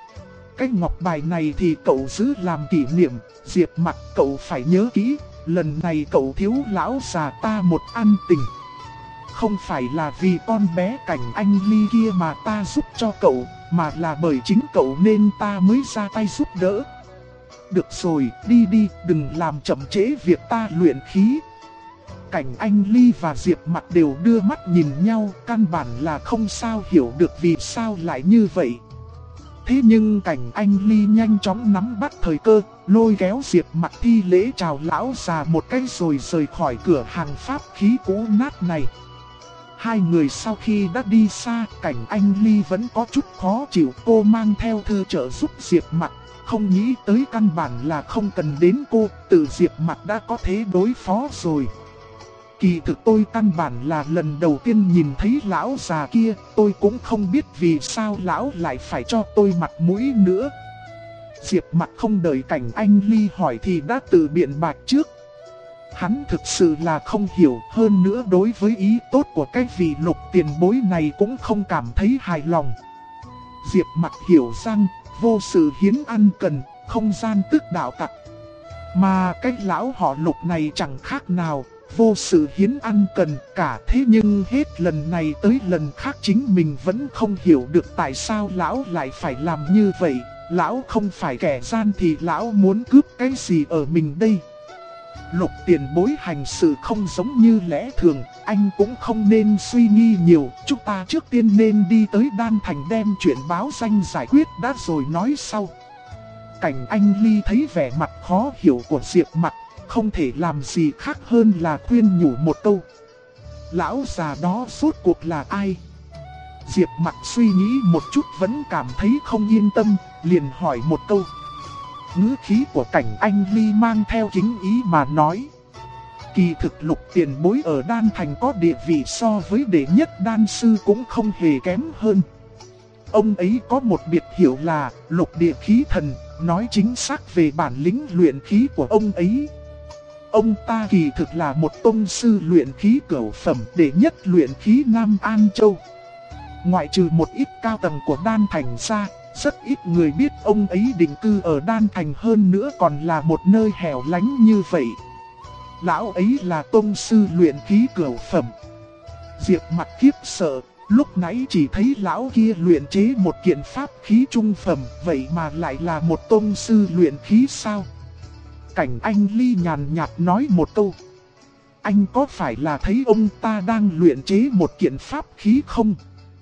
Cái ngọc bài này thì cậu giữ làm kỷ niệm, Diệp Mặc cậu phải nhớ kỹ, lần này cậu thiếu lão già ta một ân tình. Không phải là vì con bé Cảnh Anh Ly kia mà ta giúp cho cậu, mà là bởi chính cậu nên ta mới ra tay giúp đỡ. Được rồi, đi đi, đừng làm chậm trễ việc ta luyện khí. Cảnh Anh Ly và Diệp Mặc đều đưa mắt nhìn nhau, căn bản là không sao hiểu được vì sao lại như vậy. Thế nhưng Cảnh Anh Ly nhanh chóng nắm bắt thời cơ, lôi kéo Diệp Mặc thi lễ chào lão già một cái rồi rời khỏi cửa hàng pháp khí cũ nát này. Hai người sau khi đã đi xa, Cảnh Anh Ly vẫn có chút khó chịu. Cô mang theo thư trợ giúp Diệp Mặc, không nghĩ tới căn bản là không cần đến cô, tự Diệp Mặc đã có thể đối phó rồi. Kỳ thực tôi căn bản là lần đầu tiên nhìn thấy lão già kia, tôi cũng không biết vì sao lão lại phải cho tôi mặt mũi nữa. Diệp Mặc không đợi Cảnh Anh Ly hỏi thì đã tự biện bạch trước. Hắn thực sự là không hiểu, hơn nữa đối với ý tốt của cái vị Lục tiền bối này cũng không cảm thấy hài lòng. Diệp Mặc hiểu rằng, vô sự hiến ăn cần, không gian tức đạo tặc. Mà cái lão họ Lục này chẳng khác nào, vô sự hiến ăn cần cả, thế nhưng hết lần này tới lần khác chính mình vẫn không hiểu được tại sao lão lại phải làm như vậy. Lão không phải kẻ gian thì lão muốn cướp cái gì ở mình đây? Lục tiền bối hành sự không giống như lẽ thường, anh cũng không nên suy nghĩ nhiều, chúng ta trước tiên nên đi tới Đan Thành đem chuyện báo danh giải quyết đã rồi nói sau. Cảnh Anh Ly thấy vẻ mặt khó hiểu của Diệp Mặc, không thể làm gì khác hơn là khuyên nhủ một câu. Lão già đó rốt cuộc là ai? Diệp Mặc suy nghĩ một chút vẫn cảm thấy không yên tâm, liền hỏi một câu. Ngữ khí của Cảnh Anh Ly mang theo chính ý mà nói. Kỳ thực Lục tiền bối ở Đan Thành có địa vị so với đệ nhất đan sư cũng không hề kém hơn. Ông ấy có một biệt hiệu là Lục địa khí thần, nói chính xác về bản lĩnh luyện khí của ông ấy. Ông ta kỳ thực là một tông sư luyện khí cửu phẩm, đệ nhất luyện khí Nam An Châu. Ngoại trừ một ít cao tầng của Đan Thành ra, rất ít người biết ông ấy định cư ở Đan Thành, hơn nữa còn là một nơi hẻo lánh như vậy. Lão ấy là tông sư luyện khí cửu phẩm. Diệp Mặc khiếp sợ, lúc nãy chỉ thấy lão kia luyện chế một kiện pháp khí trung phẩm, vậy mà lại là một tông sư luyện khí sao? Cảnh Anh Ly nhàn nhạt nói một câu. Anh có phải là thấy ông ta đang luyện chế một kiện pháp khí không?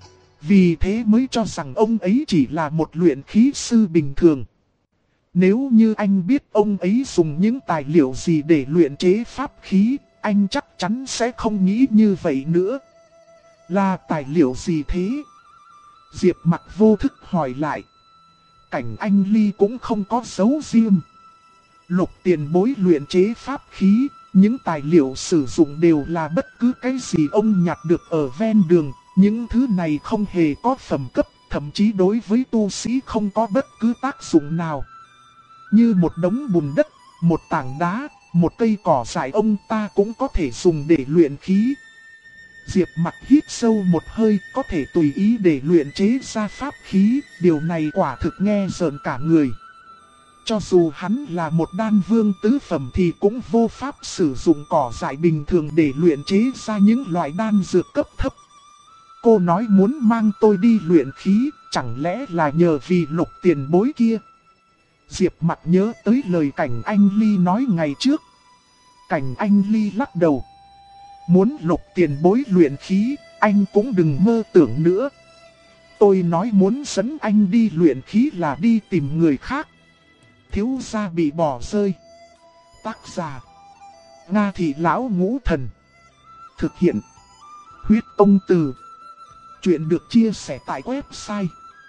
Vì thế mới cho rằng ông ấy chỉ là một luyện khí sư bình thường. Nếu như anh biết ông ấy dùng những tài liệu gì để luyện chế pháp khí, anh chắc chắn sẽ không nghĩ như vậy nữa. Là tài liệu gì thế? Diệp Mặc vô thức hỏi lại. Cảnh Anh Ly cũng không có dấu riêng. Lục tiền bối luyện chế pháp khí, những tài liệu sử dụng đều là bất cứ cái gì ông nhặt được ở ven đường. Những thứ này không hề có phẩm cấp, thậm chí đối với tu sĩ không có bất cứ tác dụng nào. Như một đống bùn đất, một tảng đá, một cây cỏ dại ông ta cũng có thể dùng để luyện khí. Diệp Mặc hít sâu một hơi, có thể tùy ý để luyện chế ra pháp khí, điều này quả thực nghe rợn cả người. Cho dù hắn là một đan vương tứ phẩm thì cũng vô pháp sử dụng cỏ dại bình thường để luyện chế ra những loại đan dược cấp thấp. Cô nói muốn mang tôi đi luyện khí, chẳng lẽ là nhờ vì Lục tiền bối kia? Diệp Mặc nhớ tới lời Cảnh Anh Ly nói ngày trước. Cảnh Anh Ly lắc đầu. Muốn Lục tiền bối luyện khí, anh cũng đừng mơ tưởng nữa. Tôi nói muốn dẫn anh đi luyện khí là đi tìm người khác. Thiếu gia bị bỏ rơi. Tác giả: Nga Thị Lão Ngũ Thần. Thực hiện: Huyết Tông Từ. Chuyện được chia sẻ tại website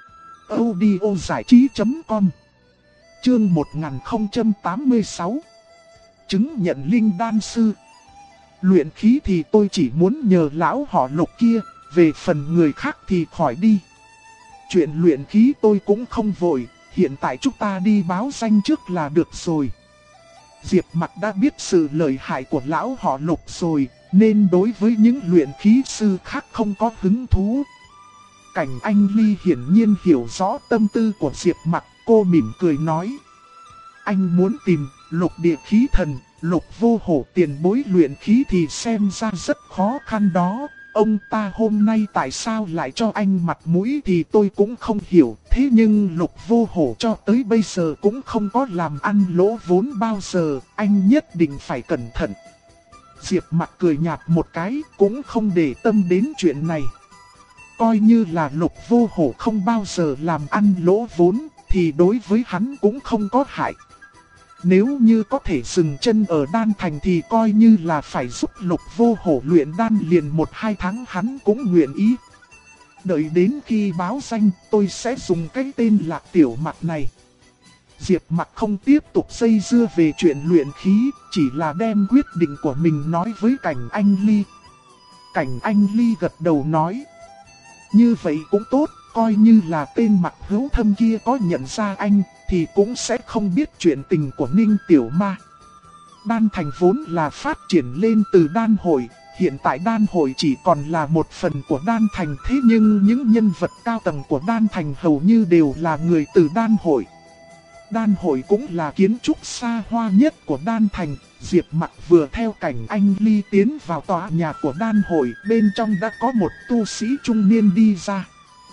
audiozảichí.com. Chương 1086. Chứng nhận linh đan sư. Luyện khí thì tôi chỉ muốn nhờ lão họ Lục kia, về phần người khác thì khỏi đi. Chuyện luyện khí tôi cũng không vội, hiện tại chúng ta đi báo danh trước là được rồi. Diệp Mặc đã biết sự lợi hại của lão họ Lục rồi, nên đối với những luyện khí sư khác không có hứng thú. Cảnh Anh Ly hiển nhiên hiểu rõ tâm tư của Diệp Mặc, cô mỉm cười nói. Anh muốn tìm Lục địa khí thần, Lục vô hổ tiền bối luyện khí thì xem ra rất khó khăn đó. Ông ta hôm nay tại sao lại cho anh mặt mũi thì tôi cũng không hiểu. Thế nhưng Lục vô hổ cho tới bây giờ cũng không có làm ăn lỗ vốn bao giờ, anh nhất định phải cẩn thận. Diệp Mặc cười nhạt một cái, cũng không để tâm đến chuyện này. Coi như là Lục vô hổ không bao giờ làm ăn lỗ vốn, thì đối với hắn cũng không có hại. Nếu như có thể dừng chân ở đan thành thì coi như là phải giúp Lục vô hổ luyện đan liền 1-2 tháng hắn cũng nguyện ý. Đợi đến khi báo danh tôi sẽ dùng cái tên Lạc Tiểu Mặc này. Diệp Mặc không tiếp tục dây dưa về chuyện luyện khí, chỉ là đem quyết định của mình nói với Cảnh Anh Ly. Cảnh Anh Ly gật đầu nói. Như vậy cũng tốt, coi như là tên Mặc Hữu Thâm kia có nhận ra anh, thì cũng sẽ không biết chuyện tình của Ninh Tiểu Ma. Đan thành vốn là phát triển lên từ đan hội, hiện tại đan hội chỉ còn là một phần của đan thành. Thế nhưng những nhân vật cao tầng của đan thành hầu như đều là người từ đan hội. Đan hội cũng là kiến trúc xa hoa nhất của đan thành. Diệp Mặc vừa theo Cảnh Anh Ly tiến vào tòa nhà của đan hội, bên trong đã có một tu sĩ trung niên đi ra.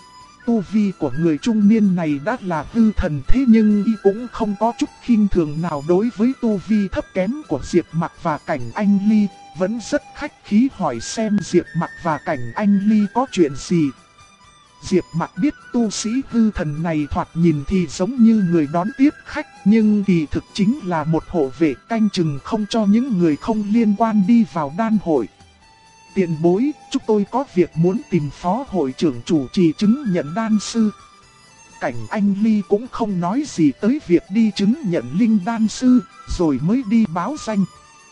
Tu vi của người trung niên này đã là hư thần, thế nhưng y cũng không có chút khinh thường nào đối với tu vi thấp kém của Diệp Mặc và Cảnh Anh Ly, vẫn rất khách khí hỏi xem Diệp Mặc và Cảnh Anh Ly có chuyện gì. Diệp Mặc biết tu sĩ hư thần này thoạt nhìn thì giống như người đón tiếp khách, nhưng kỳ thực chính là một hộ vệ canh chừng không cho những người không liên quan đi vào đan hội. Tiền bối, chúng tôi có việc muốn tìm phó hội trưởng chủ trì chứng nhận đan sư. Cảnh Anh Ly cũng không nói gì tới việc đi chứng nhận linh đan sư, rồi mới đi báo danh.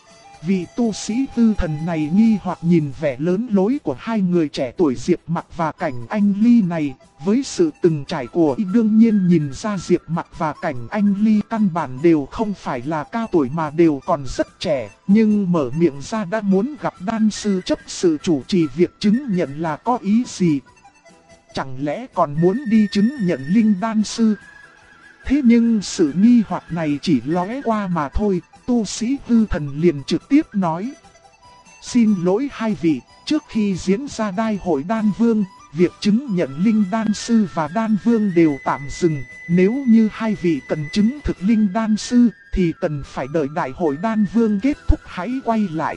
Vị tu sĩ tư thần này nghi hoặc nhìn vẻ lớn lối của hai người trẻ tuổi Diệp Mặc và Cảnh Anh Ly này. Với sự từng trải của y đương nhiên nhìn ra Diệp Mặc và Cảnh Anh Ly căn bản đều không phải là cao tuổi mà đều còn rất trẻ. Nhưng mở miệng ra đã muốn gặp đan sư chấp sự chủ trì việc chứng nhận là có ý gì? Chẳng lẽ còn muốn đi chứng nhận linh đan sư? Thế nhưng sự nghi hoặc này chỉ lóe qua mà thôi. Tu sĩ hư thần liền trực tiếp nói. Xin lỗi hai vị, trước khi diễn ra đại hội đan vương, việc chứng nhận linh đan sư và đan vương đều tạm dừng. Nếu như hai vị cần chứng thực linh đan sư, thì cần phải đợi đại hội đan vương kết thúc hãy quay lại.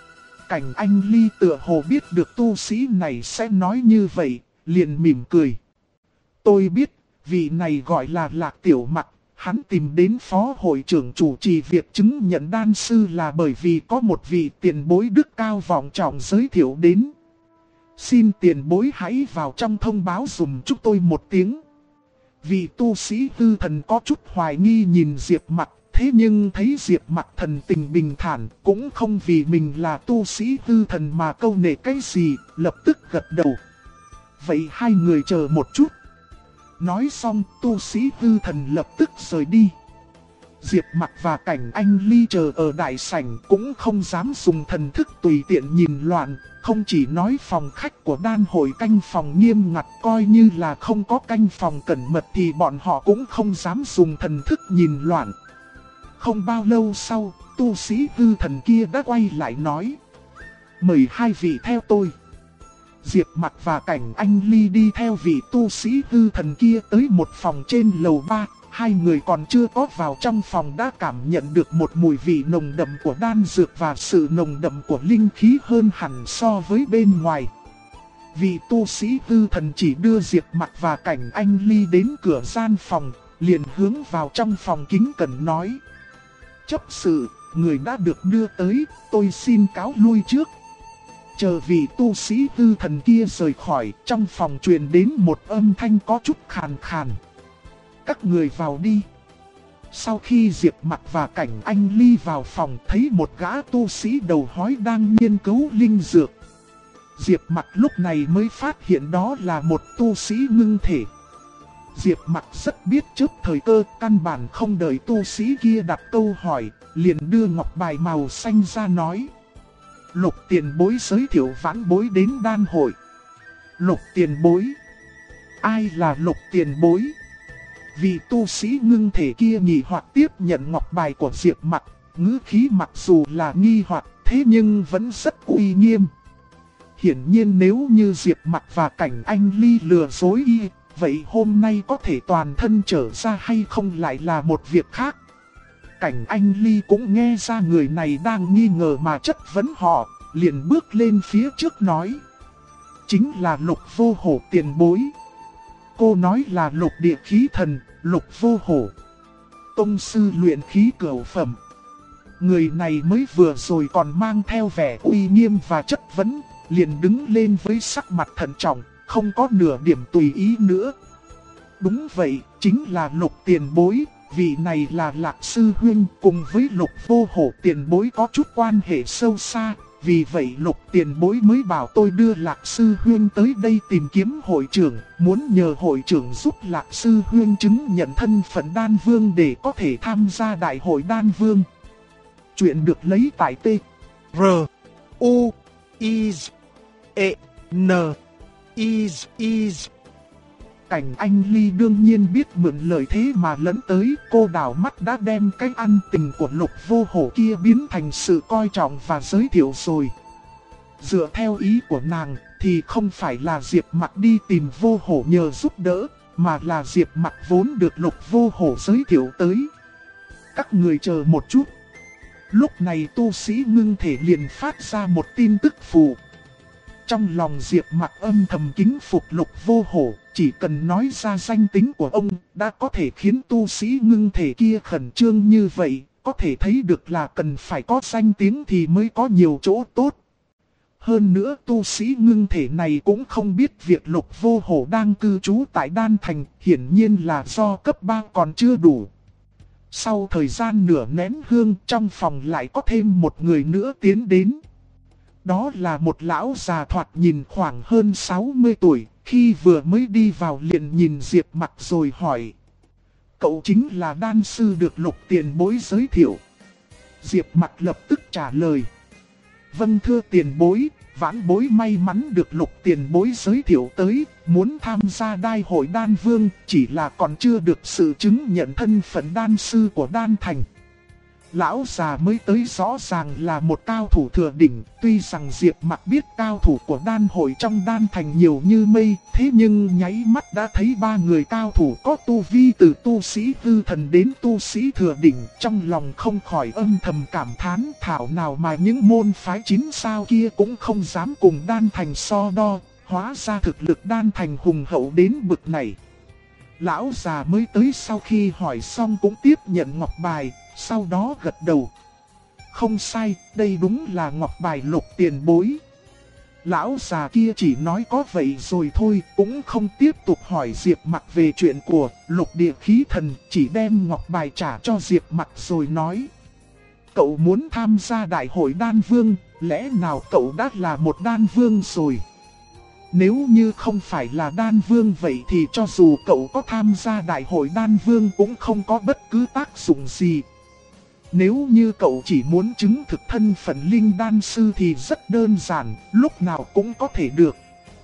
Cảnh Anh Ly tựa hồ biết được tu sĩ này sẽ nói như vậy, liền mỉm cười. Tôi biết, vị này gọi là Lạc Tiểu Mặc. Hắn tìm đến phó hội trưởng chủ trì việc chứng nhận đan sư là bởi vì có một vị tiền bối đức cao vọng trọng giới thiệu đến. Xin tiền bối hãy vào trong thông báo dùm chúng tôi một tiếng. Vị tu sĩ hư thần có chút hoài nghi nhìn Diệp Mặc, thế nhưng thấy Diệp Mặc thần tình bình thản, cũng không vì mình là tu sĩ hư thần mà câu nệ cái gì, lập tức gật đầu. Vậy hai người chờ một chút. Nói xong, tu sĩ hư thần lập tức rời đi. Diệp Mặc và Cảnh Anh Ly chờ ở đại sảnh cũng không dám dùng thần thức tùy tiện nhìn loạn, không chỉ nói phòng khách của đan hội canh phòng nghiêm ngặt, coi như là không có canh phòng cẩn mật thì bọn họ cũng không dám dùng thần thức nhìn loạn. Không bao lâu sau, tu sĩ hư thần kia đã quay lại nói: mời hai vị theo tôi. Diệp Mặc và Cảnh Anh Ly đi theo vị tu sĩ hư thần kia tới một phòng trên lầu 3. Hai người còn chưa có vào trong phòng đã cảm nhận được một mùi vị nồng đậm của đan dược và sự nồng đậm của linh khí hơn hẳn so với bên ngoài. Vị tu sĩ hư thần chỉ đưa Diệp Mặc và Cảnh Anh Ly đến cửa gian phòng, liền hướng vào trong phòng kính cẩn nói: chấp sự, người đã được đưa tới, tôi xin cáo lui trước. Chờ vị tu sĩ hư thần kia rời khỏi, trong phòng truyền đến một âm thanh có chút khàn khàn: các người vào đi. Sau khi Diệp Mặc và Cảnh Anh Ly vào phòng, thấy một gã tu sĩ đầu hói đang nghiên cứu linh dược. Diệp Mặc lúc này mới phát hiện đó là một tu sĩ ngưng thể. Diệp Mặc rất biết trước thời cơ, căn bản không đợi tu sĩ kia đặt câu hỏi, liền đưa ngọc bài màu xanh ra nói: Lục tiền bối giới thiệu vãn bối đến đan hội. Lục tiền bối? Ai là Lục tiền bối? Vị tu sĩ ngưng thể kia nghi hoặc tiếp nhận ngọc bài của Diệp Mặc, ngữ khí mặc dù là nghi hoặc, thế nhưng vẫn rất uy nghiêm. Hiển nhiên nếu như Diệp Mặc và Cảnh Anh Ly lừa dối y, vậy hôm nay có thể toàn thân trở ra hay không lại là một việc khác. Cảnh Anh Ly cũng nghe ra người này đang nghi ngờ mà chất vấn họ, liền bước lên phía trước nói: chính là Lục Vô Hổ tiền bối. Cô nói là Lục địa khí thần, Lục Vô Hổ, tông sư luyện khí cửu phẩm. Người này mới vừa rồi còn mang theo vẻ uy nghiêm và chất vấn, liền đứng lên với sắc mặt thận trọng, không có nửa điểm tùy ý nữa. Đúng vậy, chính là Lục tiền bối, vị này là Lạc Sư Huynh, cùng với Lục Vô Hổ tiền bối có chút quan hệ sâu xa. Vì vậy Lục tiền bối mới bảo tôi đưa Lạc Sư Huynh tới đây tìm kiếm hội trưởng, muốn nhờ hội trưởng giúp Lạc Sư Huynh chứng nhận thân phận đan vương để có thể tham gia đại hội đan vương. Chuyện được lấy tại T R U I E N I. Cảnh Anh Ly đương nhiên biết mượn lời thế mà lẫn tới, cô đảo mắt đã đem cái ăn tình của Lục Vô Hổ kia biến thành sự coi trọng và giới thiệu rồi. Dựa theo ý của nàng thì không phải là Diệp Mặc đi tìm Vô Hổ nhờ giúp đỡ, mà là Diệp Mặc vốn được Lục Vô Hổ giới thiệu tới. Các người chờ một chút. Lúc này tu sĩ ngưng thể liền phát ra một tin tức phù. Trong lòng Diệp Mặc âm thầm kính phục Lục Vô Hổ, chỉ cần nói ra danh tính của ông đã có thể khiến tu sĩ ngưng thể kia khẩn trương như vậy, có thể thấy được là cần phải có danh tiếng thì mới có nhiều chỗ tốt. Hơn nữa tu sĩ ngưng thể này cũng không biết việc Lục Vô Hổ đang cư trú tại Đan Thành, hiển nhiên là do cấp 3 còn chưa đủ. Sau thời gian nửa nén hương, trong phòng lại có thêm một người nữa tiến đến. Đó là một lão già thoạt nhìn khoảng hơn 60 tuổi, khi vừa mới đi vào liền nhìn Diệp Mặc rồi hỏi: cậu chính là đan sư được Lục tiền bối giới thiệu? Diệp Mặc lập tức trả lời: vâng thưa tiền bối, vãn bối may mắn được Lục tiền bối giới thiệu tới, muốn tham gia đại hội đan vương, chỉ là còn chưa được sự chứng nhận thân phận đan sư của Đan Thành. Lão già mới tới rõ ràng là một cao thủ thừa đỉnh, tuy rằng Diệp Mặc biết cao thủ của đan hội trong Đan Thành nhiều như mây, thế nhưng nháy mắt đã thấy ba người cao thủ có tu vi từ tu sĩ hư thần đến tu sĩ thừa đỉnh, trong lòng không khỏi âm thầm cảm thán, thảo nào mà những môn phái 9 sao kia cũng không dám cùng Đan Thành so đo, hóa ra thực lực Đan Thành hùng hậu đến bực này. Lão già mới tới sau khi hỏi xong cũng tiếp nhận ngọc bài, sau đó gật đầu. Không sai, đây đúng là ngọc bài Lục tiền bối. lão già kia chỉ nói có vậy rồi thôi, cũng không tiếp tục hỏi Diệp Mặc về chuyện của Lục Địa Khí Thần, chỉ đem ngọc bài trả cho Diệp Mặc rồi nói: cậu muốn tham gia đại hội đan vương, lẽ nào cậu đã là một đan vương rồi? Nếu như không phải là đan vương vậy thì cho dù cậu có tham gia đại hội đan vương cũng không có bất cứ tác dụng gì. Nếu như cậu chỉ muốn chứng thực thân phận linh đan sư thì rất đơn giản, lúc nào cũng có thể được.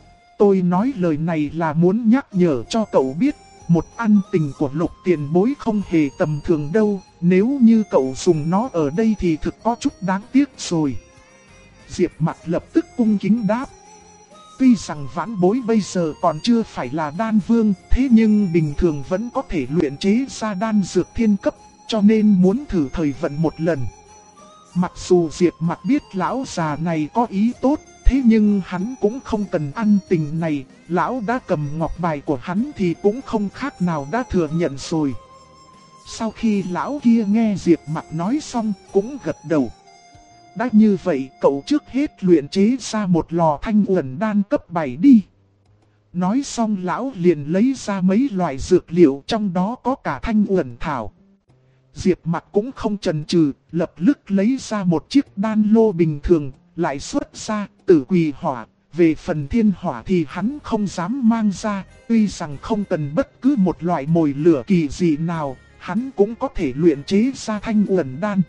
Tôi nói lời này là muốn nhắc nhở cho cậu biết, một ân tình của Lục tiền bối không hề tầm thường đâu, nếu như cậu dùng nó ở đây thì thực có chút đáng tiếc rồi. Diệp Mặc lập tức cung kính đáp: tuy rằng vãn bối bây giờ còn chưa phải là đan vương, thế nhưng bình thường vẫn có thể luyện chế ra đan dược thiên cấp, cho nên muốn thử thời vận một lần. Mặc dù Diệp Mặc biết lão già này có ý tốt, thế nhưng hắn cũng không cần ân tình này, lão đã cầm ngọc bài của hắn thì cũng không khác nào đã thừa nhận rồi. Sau khi lão kia nghe Diệp Mặc nói xong, cũng gật đầu. Đã như vậy, cậu trước hết luyện chế ra một lò thanh uẩn đan cấp 7 đi. Nói xong lão liền lấy ra mấy loại dược liệu, trong đó có cả thanh uẩn thảo. Diệp Mặc cũng không chần chừ, lập tức lấy ra một chiếc đan lô bình thường, lại xuất ra tử quỳ hỏa. Về phần thiên hỏa thì hắn không dám mang ra, tuy rằng không cần bất cứ một loại mồi lửa kỳ dị nào, hắn cũng có thể luyện chế ra thanh uẩn đan.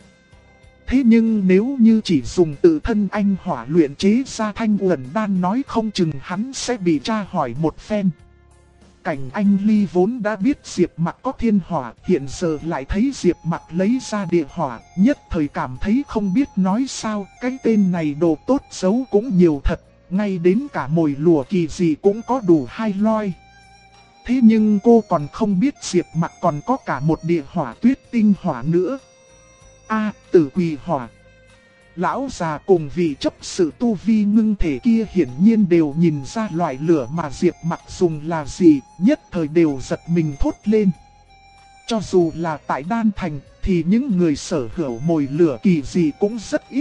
Thế nhưng nếu như chỉ dùng tự thân anh hỏa luyện chế ra thanh uẩn đan, nói không chừng hắn sẽ bị tra hỏi một phen. Cảnh Anh Ly vốn đã biết Diệp Mặc có thiên hỏa, hiện giờ lại thấy Diệp Mặc lấy ra địa hỏa, nhất thời cảm thấy không biết nói sao, cái tên này đồ tốt xấu cũng nhiều thật, ngay đến cả mồi lùa kỳ gì cũng có đủ hai loi. Thế nhưng cô còn không biết Diệp Mặc còn có cả một địa hỏa tuyết tinh hỏa nữa. Tử quỳ hỏa. Lão già cùng vị chấp sự tu vi ngưng thể kia hiển nhiên đều nhìn ra loại lửa mà Diệp Mặc dùng là gì, nhất thời đều giật mình thốt lên. Cho dù là tại đan thành thì những người sở hữu mồi lửa kỳ dị cũng rất ít.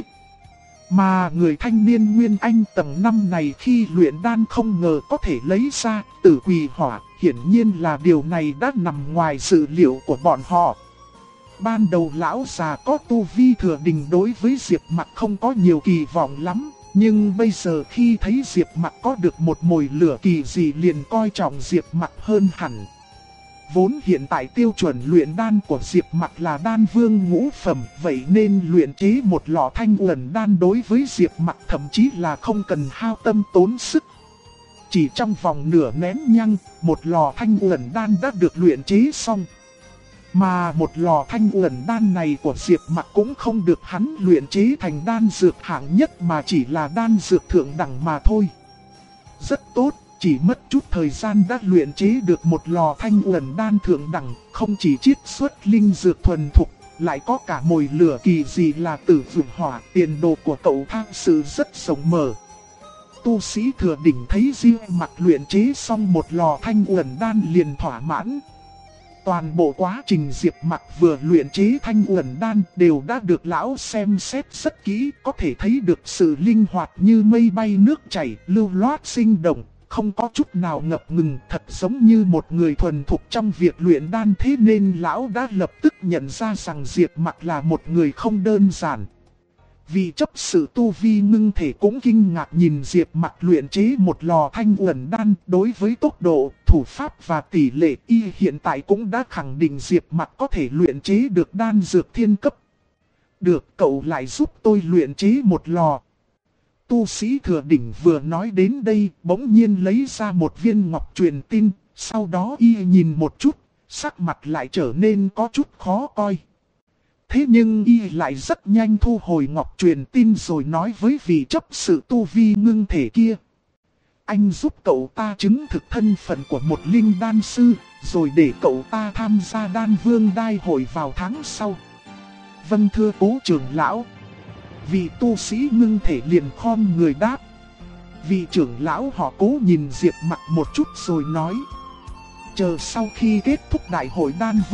Mà người thanh niên Nguyên Anh tầng 5 này khi luyện đan không ngờ có thể lấy ra tử quỳ hỏa, hiển nhiên là điều này đã nằm ngoài dự liệu của bọn họ. Ban đầu lão già có tu vi thừa đình đối với Diệp Mặc không có nhiều kỳ vọng lắm, nhưng bây giờ khi thấy Diệp Mặc có được một mồi lửa kỳ dị liền coi trọng Diệp Mặc hơn hẳn. Vốn hiện tại tiêu chuẩn luyện đan của Diệp Mặc là đan vương ngũ phẩm, vậy nên luyện chế một lò thanh uẩn đan đối với Diệp Mặc thậm chí là không cần hao tâm tốn sức. Chỉ trong vòng nửa nén nhang, một lò thanh uẩn đan đã được luyện chế xong. Mà một lò thanh uẩn đan này của Diệp Mặc cũng không được hắn luyện chế thành đan dược hạng nhất mà chỉ là đan dược thượng đẳng mà thôi. Rất tốt, chỉ mất chút thời gian đã luyện chế được một lò thanh uẩn đan thượng đẳng, không chỉ chiết xuất linh dược thuần thục, lại có cả mồi lửa kỳ dị là tử vượng hỏa. Tiền đồ của cậu thang sự rất rộng mở. Tu sĩ thừa đỉnh thấy Diệp Mặc luyện chế xong một lò thanh uẩn đan liền thỏa mãn. Toàn bộ quá trình Diệp Mặc vừa luyện chế thanh uẩn đan đều đã được lão xem xét rất kỹ, có thể thấy được sự linh hoạt như mây bay nước chảy, lưu loát sinh động, không có chút nào ngập ngừng, thật giống như một người thuần thục trong việc luyện đan. Thế nên lão đã lập tức nhận ra rằng Diệp Mặc là một người không đơn giản. Vị chấp sự tu vi ngưng thể cũng kinh ngạc nhìn Diệp Mặc luyện chế một lò thanh uẩn đan. Đối với tốc độ, thủ pháp và tỷ lệ y hiện tại cũng đã khẳng định Diệp Mặc có thể luyện chế được đan dược thiên cấp. Được, cậu lại giúp tôi luyện chế một lò. Tu sĩ thừa đỉnh vừa nói đến đây, bỗng nhiên lấy ra một viên ngọc truyền tin, sau đó y nhìn một chút, sắc mặt lại trở nên có chút khó coi. Thế nhưng y lại rất nhanh thu hồi ngọc truyền tin rồi nói với vị chấp sự tu vi ngưng thể kia: anh giúp cậu ta chứng thực thân phận của một linh đan sư, rồi để cậu ta tham gia đan vương đại hội vào tháng sau. Vâng thưa cố trưởng lão. Vị tu sĩ ngưng thể liền khom người đáp. Vị trưởng lão họ Cố nhìn Diệp Mặc một chút rồi nói: chờ sau khi kết thúc đại hội đan vương,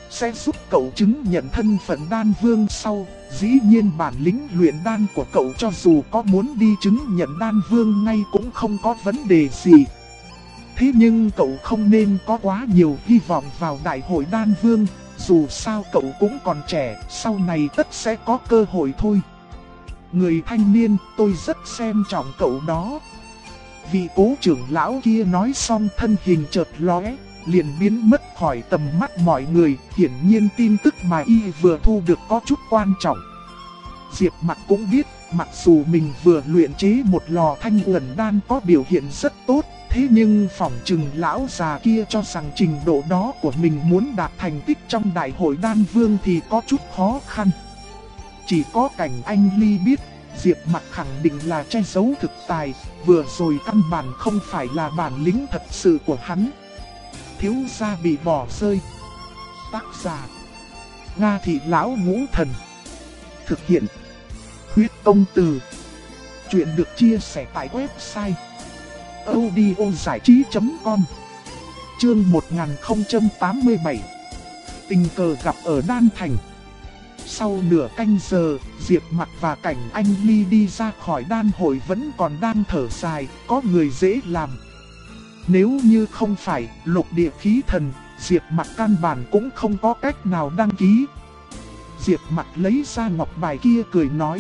sẽ giúp cậu chứng nhận thân phận đan vương sau. Dĩ nhiên bản lĩnh luyện đan của cậu cho dù có muốn đi chứng nhận đan vương ngay cũng không có vấn đề gì. Thế nhưng cậu không nên có quá nhiều hy vọng vào đại hội đan vương, dù sao cậu cũng còn trẻ, sau này tất sẽ có cơ hội thôi. Người thanh niên, tôi rất xem trọng cậu đó. Vị cố trưởng lão kia nói xong thân hình chợt lóe, liền biến mất khỏi tầm mắt mọi người. Hiển nhiên tin tức mà y vừa thu được có chút quan trọng. Diệp Mặc cũng biết, mặc dù mình vừa luyện chế một lò thanh uẩn đan có biểu hiện rất tốt, thế nhưng phỏng chừng lão già kia cho rằng trình độ đó của mình muốn đạt thành tích trong đại hội đan vương thì có chút khó khăn. Chỉ có Cảnh Anh Ly biết, Diệp Mặc khẳng định là che giấu thực tài, vừa rồi căn bản không phải là bản lĩnh thật sự của hắn. Thiếu gia bị bỏ rơi. Tác giả: Nga Thị Lão Ngũ Thần. Thực hiện: Huyết Công Từ. Chuyện được chia sẻ tại website audiozảichí.com. Chương 1087. Tình cờ gặp ở Đan Thành. Sau nửa canh giờ, Diệp Mặc và Cảnh Anh Ly đi ra khỏi đan hội vẫn còn đang thở dài, có người dễ làm. Nếu như không phải lục địa khí thần, Diệp Mặc căn bản cũng không có cách nào đăng ký. Diệp Mặc lấy ra ngọc bài kia cười nói: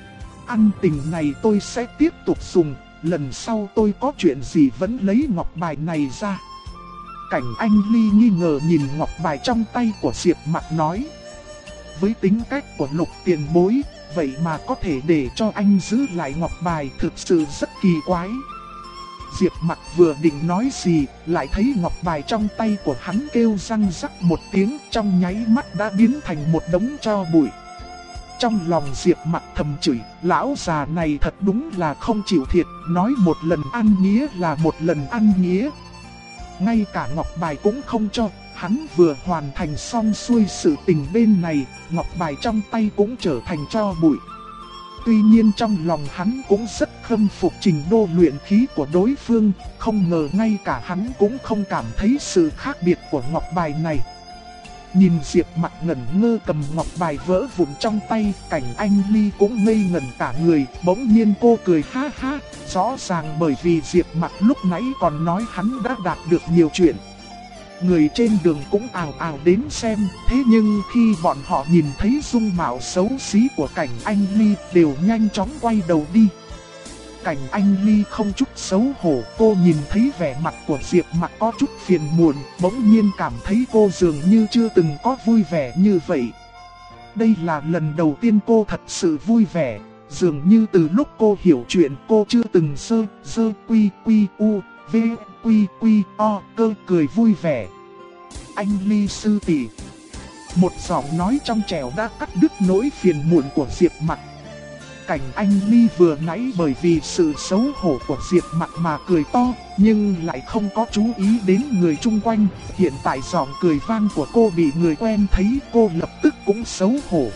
Ân tình này tôi sẽ tiếp tục dùng, lần sau tôi có chuyện gì vẫn lấy ngọc bài này ra. Cảnh Anh Ly nghi ngờ nhìn ngọc bài trong tay của Diệp Mặc nói: Với tính cách của Lục tiền bối, vậy mà có thể để cho anh giữ lại ngọc bài thực sự rất kỳ quái. Diệp Mặc vừa định nói gì, lại thấy ngọc bài trong tay của hắn kêu răng rắc một tiếng, trong nháy mắt đã biến thành một đống tro bụi. Trong lòng Diệp Mặc thầm chửi, lão già này thật đúng là không chịu thiệt, nói một lần ăn nghĩa là một lần ăn nghĩa. Ngay cả ngọc bài cũng không cho, hắn vừa hoàn thành xong xuôi sự tình bên này, ngọc bài trong tay cũng trở thành tro bụi. Tuy nhiên trong lòng hắn cũng rất khâm phục trình độ luyện khí của đối phương, không ngờ ngay cả hắn cũng không cảm thấy sự khác biệt của ngọc bài này. Nhìn Diệp Mặc ngẩn ngơ cầm ngọc bài vỡ vụn trong tay, Cảnh Anh Ly cũng ngây ngẩn cả người, bỗng nhiên cô cười ha ha, rõ ràng bởi vì Diệp Mặc lúc nãy còn nói hắn đã đạt được nhiều chuyện. Người trên đường cũng ào ào đến xem, thế nhưng khi bọn họ nhìn thấy dung mạo xấu xí của Cảnh Anh Ly đều nhanh chóng quay đầu đi. Cảnh Anh Ly không chút xấu hổ, cô nhìn thấy vẻ mặt của Diệp Mặc có chút phiền muộn, bỗng nhiên cảm thấy cô dường như chưa từng có vui vẻ như vậy. Đây là lần đầu tiên cô thật sự vui vẻ, dường như từ lúc cô hiểu chuyện cô chưa từng quy u v quy o cơ cười vui vẻ. Anh Ly sư tỷ. Một giọng nói trong trẻo đã cắt đứt nỗi phiền muộn của Diệp Mặc. Cảnh Anh Ly vừa nãy bởi vì sự xấu hổ của Diệp Mặc mà cười to, nhưng lại không có chú ý đến người chung quanh. Hiện tại giọng cười vang của cô bị người quen thấy, cô lập tức cũng xấu hổ.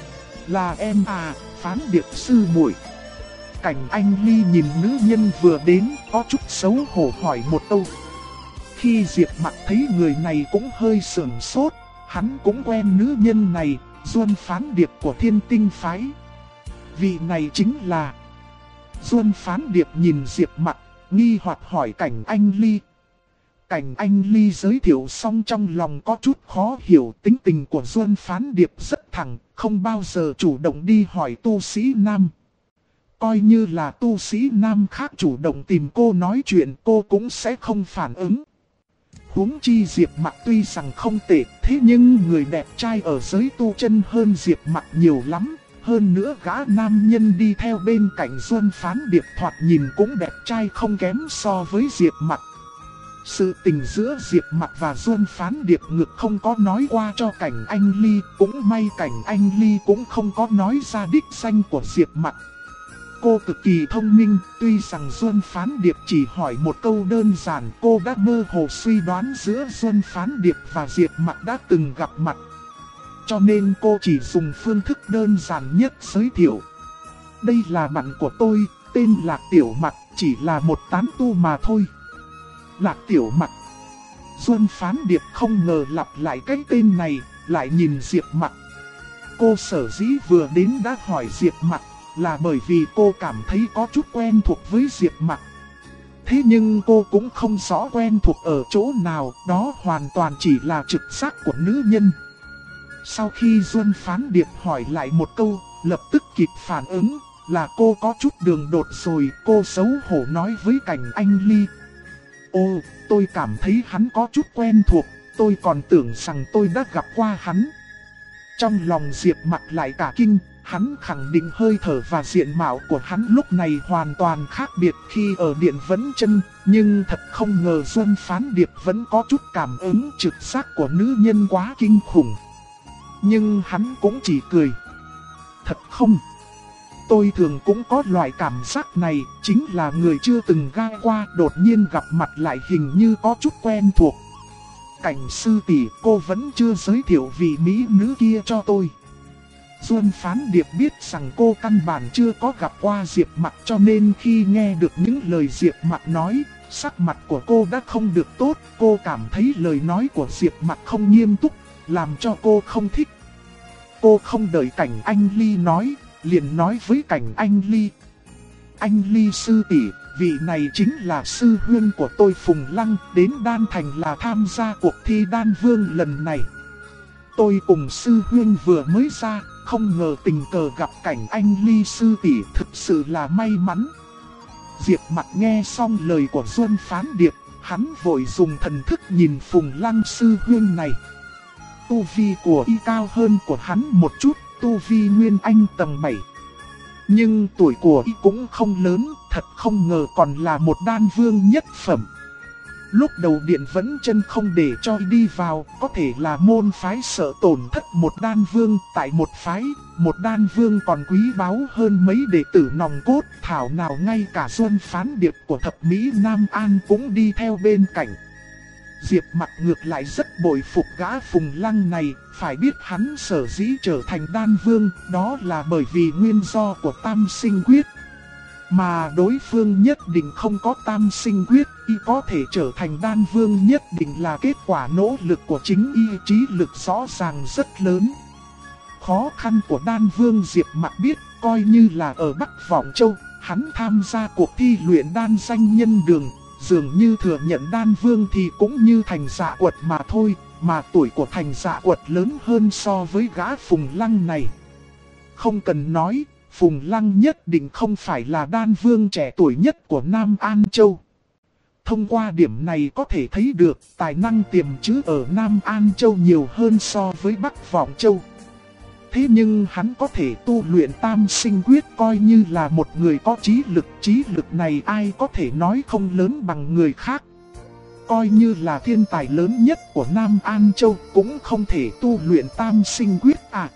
Là em à, Phán Điệp sư muội. Cảnh Anh Ly nhìn nữ nhân vừa đến, có chút xấu hổ hỏi một câu. Khi Diệp Mặc thấy người này cũng hơi sửng sốt, hắn cũng quen nữ nhân này, Duân Phán Điệp của Thiên Tinh Phái. Vị này chính là... Duân Phán Điệp nhìn Diệp Mặc, nghi hoặc hỏi Cảnh Anh Ly. Cảnh Anh Ly giới thiệu xong trong lòng có chút khó hiểu, tính tình của Duân Phán Điệp rất thẳng, không bao giờ chủ động đi hỏi tu sĩ nam. Coi như là tu sĩ nam khác chủ động tìm cô nói chuyện, cô cũng sẽ không phản ứng. Huống chi Diệp Mặc tuy rằng không tệ, thế nhưng người đẹp trai ở giới tu chân hơn Diệp Mặc nhiều lắm. Hơn nữa gã nam nhân đi theo bên cạnh Duân Phán Điệp thoạt nhìn cũng đẹp trai không kém so với Diệp Mặc. Sự tình giữa Diệp Mặc và Duân Phán Điệp ngược không có nói qua cho Cảnh Anh Ly, cũng may Cảnh Anh Ly cũng không có nói ra đích danh của Diệp Mặc. Cô cực kỳ thông minh, tuy rằng Duân Phán Điệp chỉ hỏi một câu đơn giản, cô đã mơ hồ suy đoán giữa Duân Phán Điệp và Diệp Mặc đã từng gặp mặt. Cho nên cô chỉ dùng phương thức đơn giản nhất giới thiệu. Đây là bạn của tôi, tên Lạc Tiểu Mặc, chỉ là một tán tu mà thôi. Lạc Tiểu Mặc. Duân Phán Điệp không ngờ lặp lại cái tên này, lại nhìn Diệp Mặc. Cô sở dĩ vừa đến đã hỏi Diệp Mặc là bởi vì cô cảm thấy có chút quen thuộc với Diệp Mặc. Thế nhưng cô cũng không rõ quen thuộc ở chỗ nào, đó hoàn toàn chỉ là trực giác của nữ nhân. Sau khi Duân Phán Điệp hỏi lại một câu, lập tức kịp phản ứng là cô có chút đường đột rồi. Cô xấu hổ nói với Cảnh Anh Ly: "Ồ, tôi cảm thấy hắn có chút quen thuộc, tôi còn tưởng rằng tôi đã gặp qua hắn." Trong lòng Diệp Mặc lại cả kinh, hắn khẳng định hơi thở và diện mạo của hắn lúc này hoàn toàn khác biệt khi ở Điện Vấn Chân, nhưng thật không ngờ Duân Phán Điệp vẫn có chút cảm ứng trực giác của nữ nhân quá kinh khủng. Nhưng hắn cũng chỉ cười: "Thật không? Tôi thường cũng có loại cảm giác này, chính là người chưa từng gai qua đột nhiên gặp mặt lại hình như có chút quen thuộc. Cảnh sư tỷ, cô vẫn chưa giới thiệu vị mỹ nữ kia cho tôi." Duân Phán Điệp biết rằng cô căn bản chưa có gặp qua Diệp Mặc, cho nên khi nghe được những lời Diệp Mặc nói, sắc mặt của cô đã không được tốt. Cô cảm thấy lời nói của Diệp Mặc không nghiêm túc, làm cho cô không thích. Cô không đợi Cảnh Anh Ly nói, liền nói với Cảnh Anh Ly: "Anh Ly sư tỷ, vị này chính là sư huynh của tôi Phùng Lăng, đến Đan Thành là tham gia cuộc thi Đan Vương lần này. Tôi cùng sư huynh vừa mới ra, không ngờ tình cờ gặp Cảnh Anh Ly sư tỷ, thực sự là may mắn." Diệp Mặc nghe xong lời của Duân Phán Điệp, hắn vội dùng thần thức nhìn Phùng Lăng sư huynh này. Tu vi của y cao hơn của hắn một chút, tu vi Nguyên Anh tầng 7. Nhưng tuổi của y cũng không lớn, thật không ngờ còn là một đan vương nhất phẩm. Lúc đầu Điện Vấn Chân không để cho y đi vào, có thể là môn phái sợ tổn thất một đan vương. Tại một phái, một đan vương còn quý báu hơn mấy đệ tử nòng cốt. Thảo nào ngay cả Duân Phán Điệp của thập Mỹ Nam An cũng đi theo bên cạnh. Diệp Mặc ngược lại rất bội phục gã Phùng Lăng này, phải biết hắn sở dĩ trở thành đan vương, đó là bởi vì nguyên do của Tam Sinh Quyết. Mà đối phương nhất định không có Tam Sinh Quyết, y có thể trở thành đan vương nhất định là kết quả nỗ lực của chính y, trí lực rõ ràng rất lớn. Khó khăn của đan vương Diệp Mặc biết, coi như là ở Bắc Vọng Châu, hắn tham gia cuộc thi luyện đan danh nhân đường. Dường như thừa nhận đan vương thì cũng như Thành Dạ Quật mà thôi, mà tuổi của Thành Dạ Quật lớn hơn so với gã Phùng Lăng này. Không cần nói, Phùng Lăng nhất định không phải là đan vương trẻ tuổi nhất của Nam An Châu. Thông qua điểm này có thể thấy được tài năng tiềm trữ ở Nam An Châu nhiều hơn so với Bắc Vọng Châu. Thế nhưng hắn có thể tu luyện Tam Sinh Quyết, coi như là một người có trí lực này ai có thể nói không lớn bằng người khác. Coi như là thiên tài lớn nhất của Nam An Châu cũng không thể tu luyện Tam Sinh Quyết à.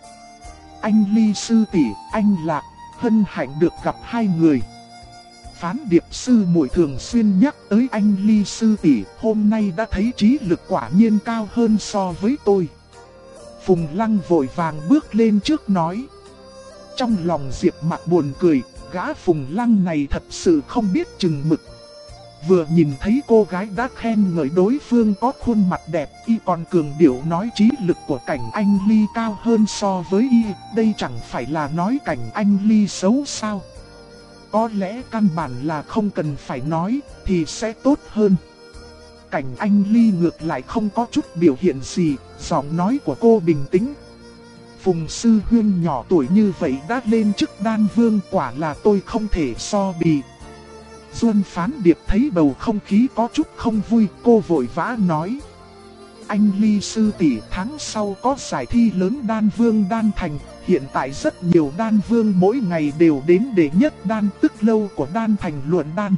Anh Ly sư tỷ, anh Lạc, hân hạnh được gặp hai người. Phán Điệp sư muội thường xuyên nhắc tới anh Ly sư tỷ, hôm nay đã thấy trí lực quả nhiên cao hơn so với tôi. Phùng Lăng vội vàng bước lên trước nói. Trong lòng Diệp Mặc buồn cười, gã Phùng Lăng này thật sự không biết chừng mực. Vừa nhìn thấy cô gái đã khen ngợi đối phương có khuôn mặt đẹp, y còn cường điệu nói trí lực của Cảnh Anh Ly cao hơn so với y, đây chẳng phải là nói Cảnh Anh Ly xấu sao? Có lẽ căn bản là không cần phải nói, thì sẽ tốt hơn. Cảnh Anh Ly ngược lại không có chút biểu hiện gì, giọng nói của cô bình tĩnh. Phùng sư huynh nhỏ tuổi như vậy đã lên chức đan vương, quả là tôi không thể so bì. Duân Phán Điệp thấy bầu không khí có chút không vui, cô vội vã nói. Anh Ly sư tỷ, tháng sau có giải thi lớn đan vương Đan Thành, hiện tại rất nhiều đan vương mỗi ngày đều đến để nhất đan tức lâu của Đan Thành luận đan.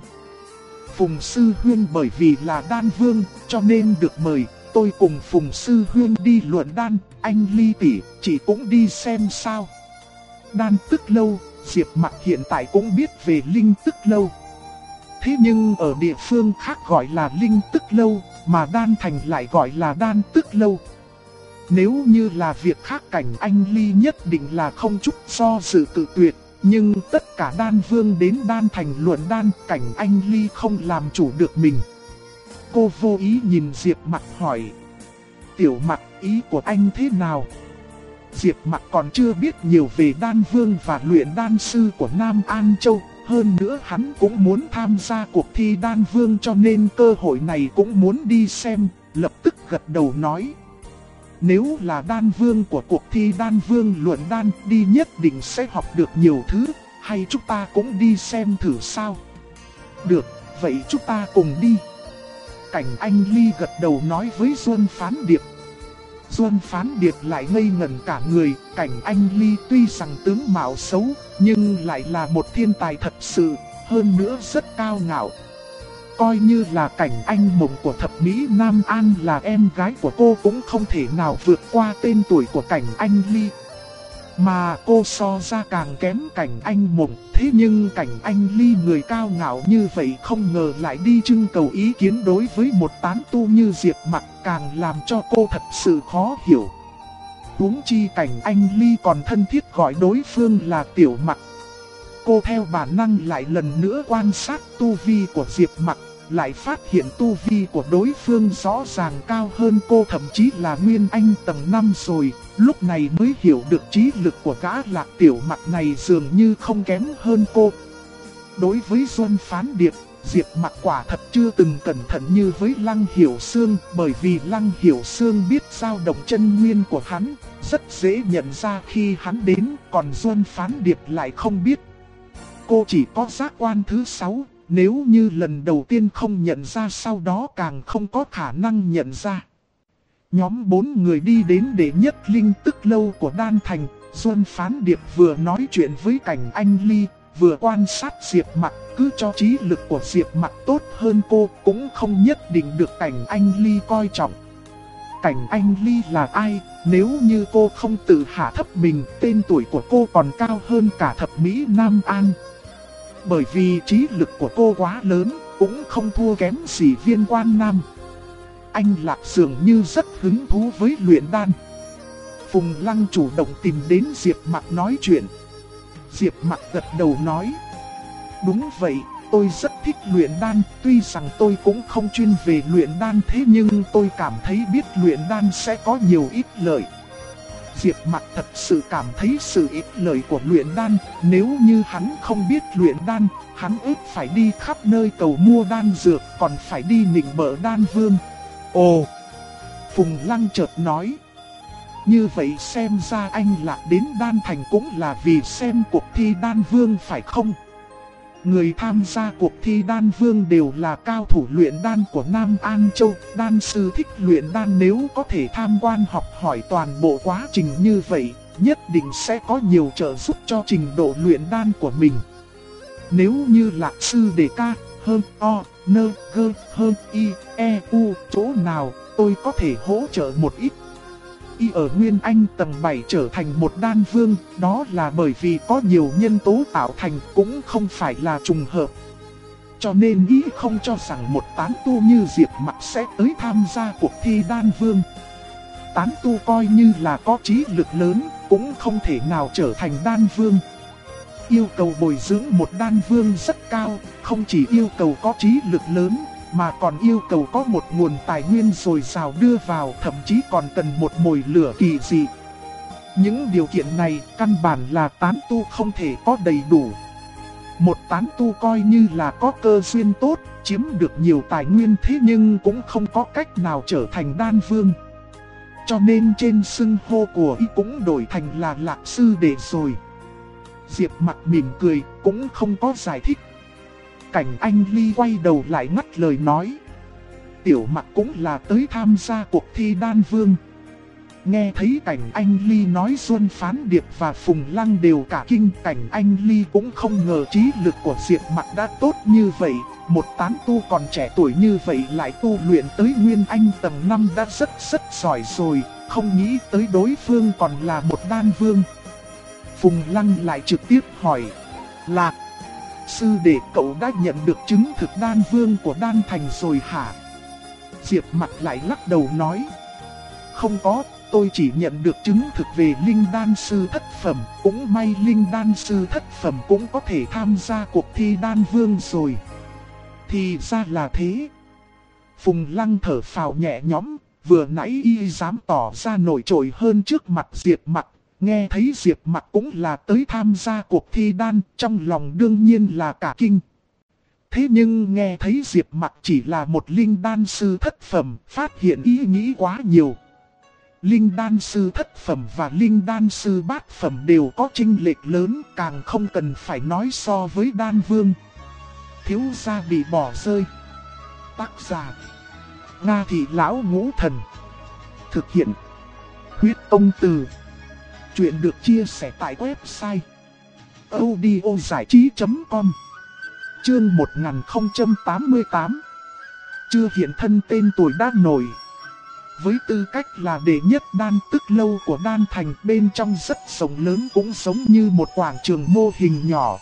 Phùng sư huynh bởi vì là đan vương, cho nên được mời, tôi cùng Phùng sư huynh đi luận đan, anh Ly tỷ, chị cũng đi xem sao. Đan tức lâu, Diệp Mặc hiện tại cũng biết về linh tức lâu. Thế nhưng ở địa phương khác gọi là linh tức lâu, mà Đan Thành lại gọi là đan tức lâu. Nếu như là việc khác Cảnh Anh Ly nhất định là không chút do dự cự tuyệt. Nhưng tất cả đan vương đến Đan Thành luận đan, Cảnh Anh Ly không làm chủ được mình. Cô vô ý nhìn Diệp Mặc hỏi. Tiểu Mặc, ý của anh thế nào? Diệp Mặc còn chưa biết nhiều về đan vương và luyện đan sư của Nam An Châu. Hơn nữa hắn cũng muốn tham gia cuộc thi đan vương cho nên cơ hội này cũng muốn đi xem, lập tức gật đầu nói. Nếu là đan vương của cuộc thi đan vương luận đan đi nhất định sẽ học được nhiều thứ, hay chúng ta cũng đi xem thử sao? Được, vậy chúng ta cùng đi. Cảnh Anh Ly gật đầu nói với Duân Phán Điệp. Duân Phán Điệp lại ngây ngẩn cả người. Cảnh Anh Ly tuy rằng tướng mạo xấu, nhưng lại là một thiên tài thật sự, hơn nữa rất cao ngạo. Coi như là Cảnh Anh Mộng của thập mỹ Nam An là em gái của cô cũng không thể nào vượt qua tên tuổi của Cảnh Anh Ly. Mà cô so ra càng kém Cảnh Anh Mộng, thế nhưng Cảnh Anh Ly người cao ngạo như vậy không ngờ lại đi trưng cầu ý kiến đối với một tán tu như Diệp Mặc, càng làm cho cô thật sự khó hiểu. Huống chi Cảnh Anh Ly còn thân thiết gọi đối phương là Tiểu Mặc. Cô theo bản năng lại lần nữa quan sát tu vi của Diệp Mặc, lại phát hiện tu vi của đối phương rõ ràng cao hơn cô, thậm chí là Nguyên Anh tầng 5 rồi. Lúc này mới hiểu được trí lực của gã Lạc Tiểu Mặc này dường như không kém hơn cô. Đối với Duân Phán Điệp, Diệp Mặc quả thật chưa từng cẩn thận như với Lăng Hiểu Sương, bởi vì Lăng Hiểu Sương biết dao động chân nguyên của hắn, rất dễ nhận ra khi hắn đến, còn Duân Phán Điệp lại không biết. Cô chỉ có giác quan thứ 6, nếu như lần đầu tiên không nhận ra sau đó càng không có khả năng nhận ra. Nhóm 4 người đi đến đệ nhất linh tức lâu của Đan Thành, Duân Phán Điệp vừa nói chuyện với Cảnh Anh Ly, vừa quan sát Diệp Mặc, cứ cho trí lực của Diệp Mặc tốt hơn cô cũng không nhất định được Cảnh Anh Ly coi trọng. Cảnh Anh Ly là ai? Nếu như cô không tự hạ thấp mình, tên tuổi của cô còn cao hơn cả thập mỹ Nam An. Bởi vì trí lực của cô quá lớn, cũng không thua kém gì Viên Quan Nam. Anh Lạc dường như rất hứng thú với luyện đan. Phùng Lăng chủ động tìm đến Diệp Mặc nói chuyện. Diệp Mặc gật đầu nói. Đúng vậy, tôi rất thích luyện đan, tuy rằng tôi cũng không chuyên về luyện đan, thế nhưng tôi cảm thấy biết luyện đan sẽ có nhiều ít lợi. Diệp Mặc thật sự cảm thấy sự ích lợi của luyện đan, nếu như hắn không biết luyện đan, hắn ước phải đi khắp nơi cầu mua đan dược, còn phải đi nịnh bợ đan vương. Ồ! Phùng Lăng chợt nói. Như vậy xem ra anh Lạc đến Đan Thành cũng là vì xem cuộc thi đan vương phải không? Người tham gia cuộc thi đan vương đều là cao thủ luyện đan của Nam An Châu. Đan sư thích luyện đan, nếu có thể tham quan học hỏi toàn bộ quá trình như vậy, nhất định sẽ có nhiều trợ giúp cho trình độ luyện đan của mình. Nếu như Lạc sư đề ca, hơn o, nơ, gơ, hơn y, e, u, chỗ nào tôi có thể hỗ trợ một ít. Y ở Nguyên Anh tầng 7 trở thành một đan vương, đó là bởi vì có nhiều nhân tố tạo thành, cũng không phải là trùng hợp. Cho nên Y không cho rằng một tán tu như Diệp Mặc sẽ tới tham gia cuộc thi đan vương. Tán tu coi như là có trí lực lớn, cũng không thể nào trở thành đan vương. Yêu cầu bồi dưỡng một đan vương rất cao, không chỉ yêu cầu có trí lực lớn, mà còn yêu cầu có một nguồn tài nguyên dồi dào đưa vào, thậm chí còn cần một mồi lửa kỳ dị. Những điều kiện này căn bản là tán tu không thể có đầy đủ. Một tán tu coi như là có cơ duyên tốt, chiếm được nhiều tài nguyên, thế nhưng cũng không có cách nào trở thành đan vương. Cho nên trên xưng hô của Y cũng đổi thành là Lạc sư đệ rồi. Diệp Mặc mỉm cười, cũng không có giải thích. Cảnh Anh Ly quay đầu lại ngắt lời nói. Tiểu Mặc cũng là tới tham gia cuộc thi đan vương. Nghe thấy Cảnh Anh Ly nói, Duân Phán Điệp và Phùng Lăng đều cả kinh. Cảnh Anh Ly cũng không ngờ trí lực của Diệp Mặc đã tốt như vậy. Một tán tu còn trẻ tuổi như vậy lại tu luyện tới Nguyên Anh tầng 5 đã rất giỏi rồi. Không nghĩ tới đối phương còn là một đan vương. Phùng Lăng lại trực tiếp hỏi. Lạc sư đệ, cậu đã nhận được chứng thực đan vương của Đan Thành rồi hả? Diệp Mặc lại lắc đầu nói. Không có, tôi chỉ nhận được chứng thực về linh đan sư thất phẩm. Cũng may linh đan sư thất phẩm cũng có thể tham gia cuộc thi đan vương rồi. Thì ra là thế. Phùng Lăng thở phào nhẹ nhõm, vừa nãy y dám tỏ ra nổi trội hơn trước mặt Diệp Mặc, nghe thấy Diệp Mặc cũng là tới tham gia cuộc thi đan, trong lòng đương nhiên là cả kinh. Thế nhưng nghe thấy Diệp Mặc chỉ là một linh đan sư thất phẩm, phát hiện ý nghĩ quá nhiều. Linh đan sư thất phẩm và linh đan sư bát phẩm đều có chênh lệch lớn, càng không cần phải nói so với đan vương. Thiếu gia bị bỏ rơi. Tác giả: Nga Thị Lão Ngũ Thần. Thực hiện: Huyết Công Từ. Chuyện được chia sẻ tại website audiozảichí.com. Chương 1088. Chưa hiện thân tên tuổi đã nổi. Với tư cách là đệ nhất đan tức lâu của đan thành, bên trong rất rộng lớn cũng giống như một quảng trường mô hình nhỏ.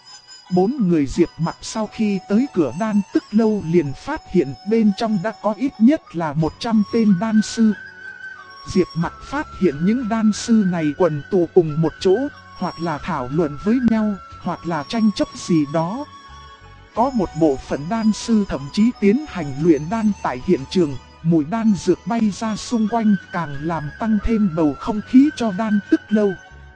4 người Diệp Mặc sau khi tới cửa đan tức lâu liền phát hiện bên trong đã có ít nhất là 100 tên đan sư. Diệp Mặc phát hiện những đan sư này quần tụ cùng một chỗ, hoặc là thảo luận với nhau, hoặc là tranh chấp gì đó. Có một bộ phận đan sư thậm chí tiến hành luyện đan tại hiện trường, mùi đan dược bay ra xung quanh càng làm tăng thêm bầu không khí cho đan tức lâu.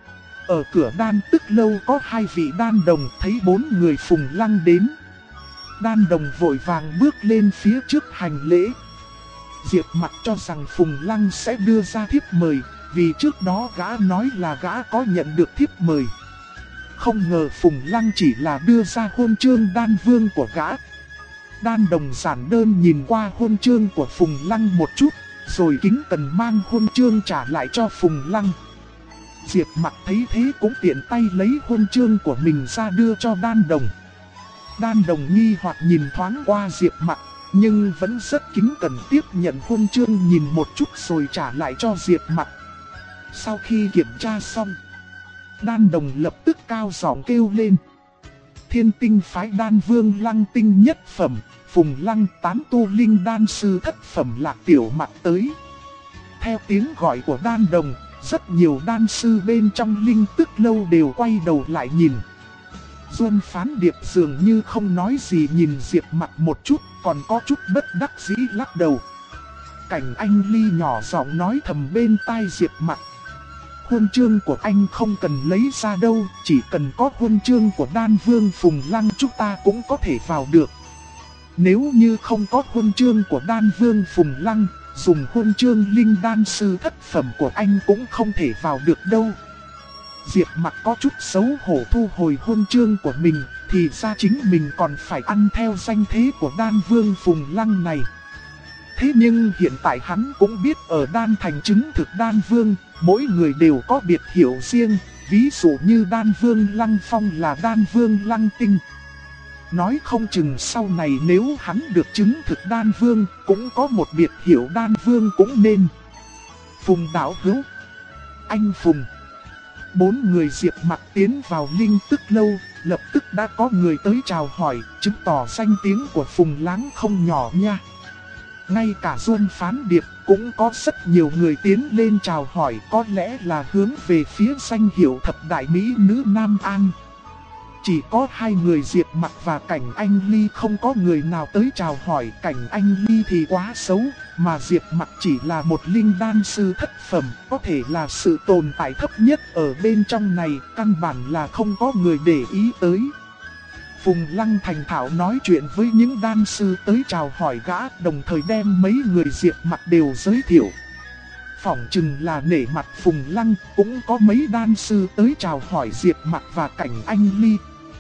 Ở cửa đan tức lâu có 2 vị đan đồng, thấy 4 người Phùng Lăng đến. Đan đồng vội vàng bước lên phía trước hành lễ. Diệp Mặc cho rằng Phùng Lăng sẽ đưa ra thiếp mời, vì trước đó gã nói là gã có nhận được thiếp mời. Không ngờ Phùng Lăng chỉ là đưa ra huân chương đan vương của gã. Đan đồng giản đơn nhìn qua huân chương của Phùng Lăng một chút, rồi kính cẩn mang huân chương trả lại cho Phùng Lăng. Diệp Mặc thấy thế cũng tiện tay lấy huân chương của mình ra đưa cho đan đồng. Đan đồng nghi hoặc nhìn thoáng qua Diệp Mặc, nhưng vẫn rất kính cẩn tiếp nhận huân chương nhìn một chút rồi trả lại cho Diệp Mặc. Sau khi kiểm tra xong, đan đồng lập tức cao giọng kêu lên: Thiên Tinh phái đan vương Lăng Tinh nhất phẩm, Phùng Lăng tán tu linh đan sư thất phẩm Lạc Tiểu Mặc tới. Theo tiếng gọi của đan đồng, rất nhiều đan sư bên trong linh tức lâu đều quay đầu lại nhìn. Duân Phán Điệp dường như không nói gì nhìn Diệp Mặc một chút, còn có chút bất đắc dĩ lắc đầu. Cảnh Anh Ly nhỏ giọng nói thầm bên tai Diệp Mặc: Huân chương của anh không cần lấy ra đâu, chỉ cần có huân chương của đan vương Phùng Lăng chúng ta cũng có thể vào được. Nếu như không có huân chương của đan vương Phùng Lăng, dùng huân chương linh đan sư thất phẩm của anh cũng không thể vào được đâu. Diệp Mặc có chút xấu hổ thu hồi huân chương của mình, thì ra chính mình còn phải ăn theo danh thế của đan vương Phùng Lăng này. Thế nhưng hiện tại hắn cũng biết ở đan thành chứng thực đan vương, mỗi người đều có biệt hiệu riêng, ví dụ như đan vương Lăng Phong là đan vương Lăng Tinh. Nói không chừng sau này nếu hắn được chứng thực đan vương, cũng có một biệt hiệu đan vương cũng nên. Phùng đạo hữu, anh Phùng. 4 người Diệp Mặc tiến vào linh tức lâu, lập tức đã có người tới chào hỏi, chứng tỏ danh tiếng của Phùng Lăng không nhỏ nha. Ngay cả Duân Phán Điệp cũng có rất nhiều người tiến lên chào hỏi, có lẽ là hướng về phía danh hiệu thập đại mỹ nữ Nam An. Chỉ có 2 người Diệp Mặc và Cảnh Anh Ly không có người nào tới chào hỏi. Cảnh Anh Ly thì quá xấu, mà Diệp Mặc chỉ là một linh đan sư thất phẩm, có thể là sự tồn tại thấp nhất ở bên trong này, căn bản là không có người để ý tới. Phùng Lăng thành thạo nói chuyện với những đan sư tới chào hỏi gã, đồng thời đem mấy người Diệp Mặc đều giới thiệu. Phỏng chừng là nể mặt Phùng Lăng, cũng có mấy đan sư tới chào hỏi Diệp Mặc và Cảnh Anh Ly.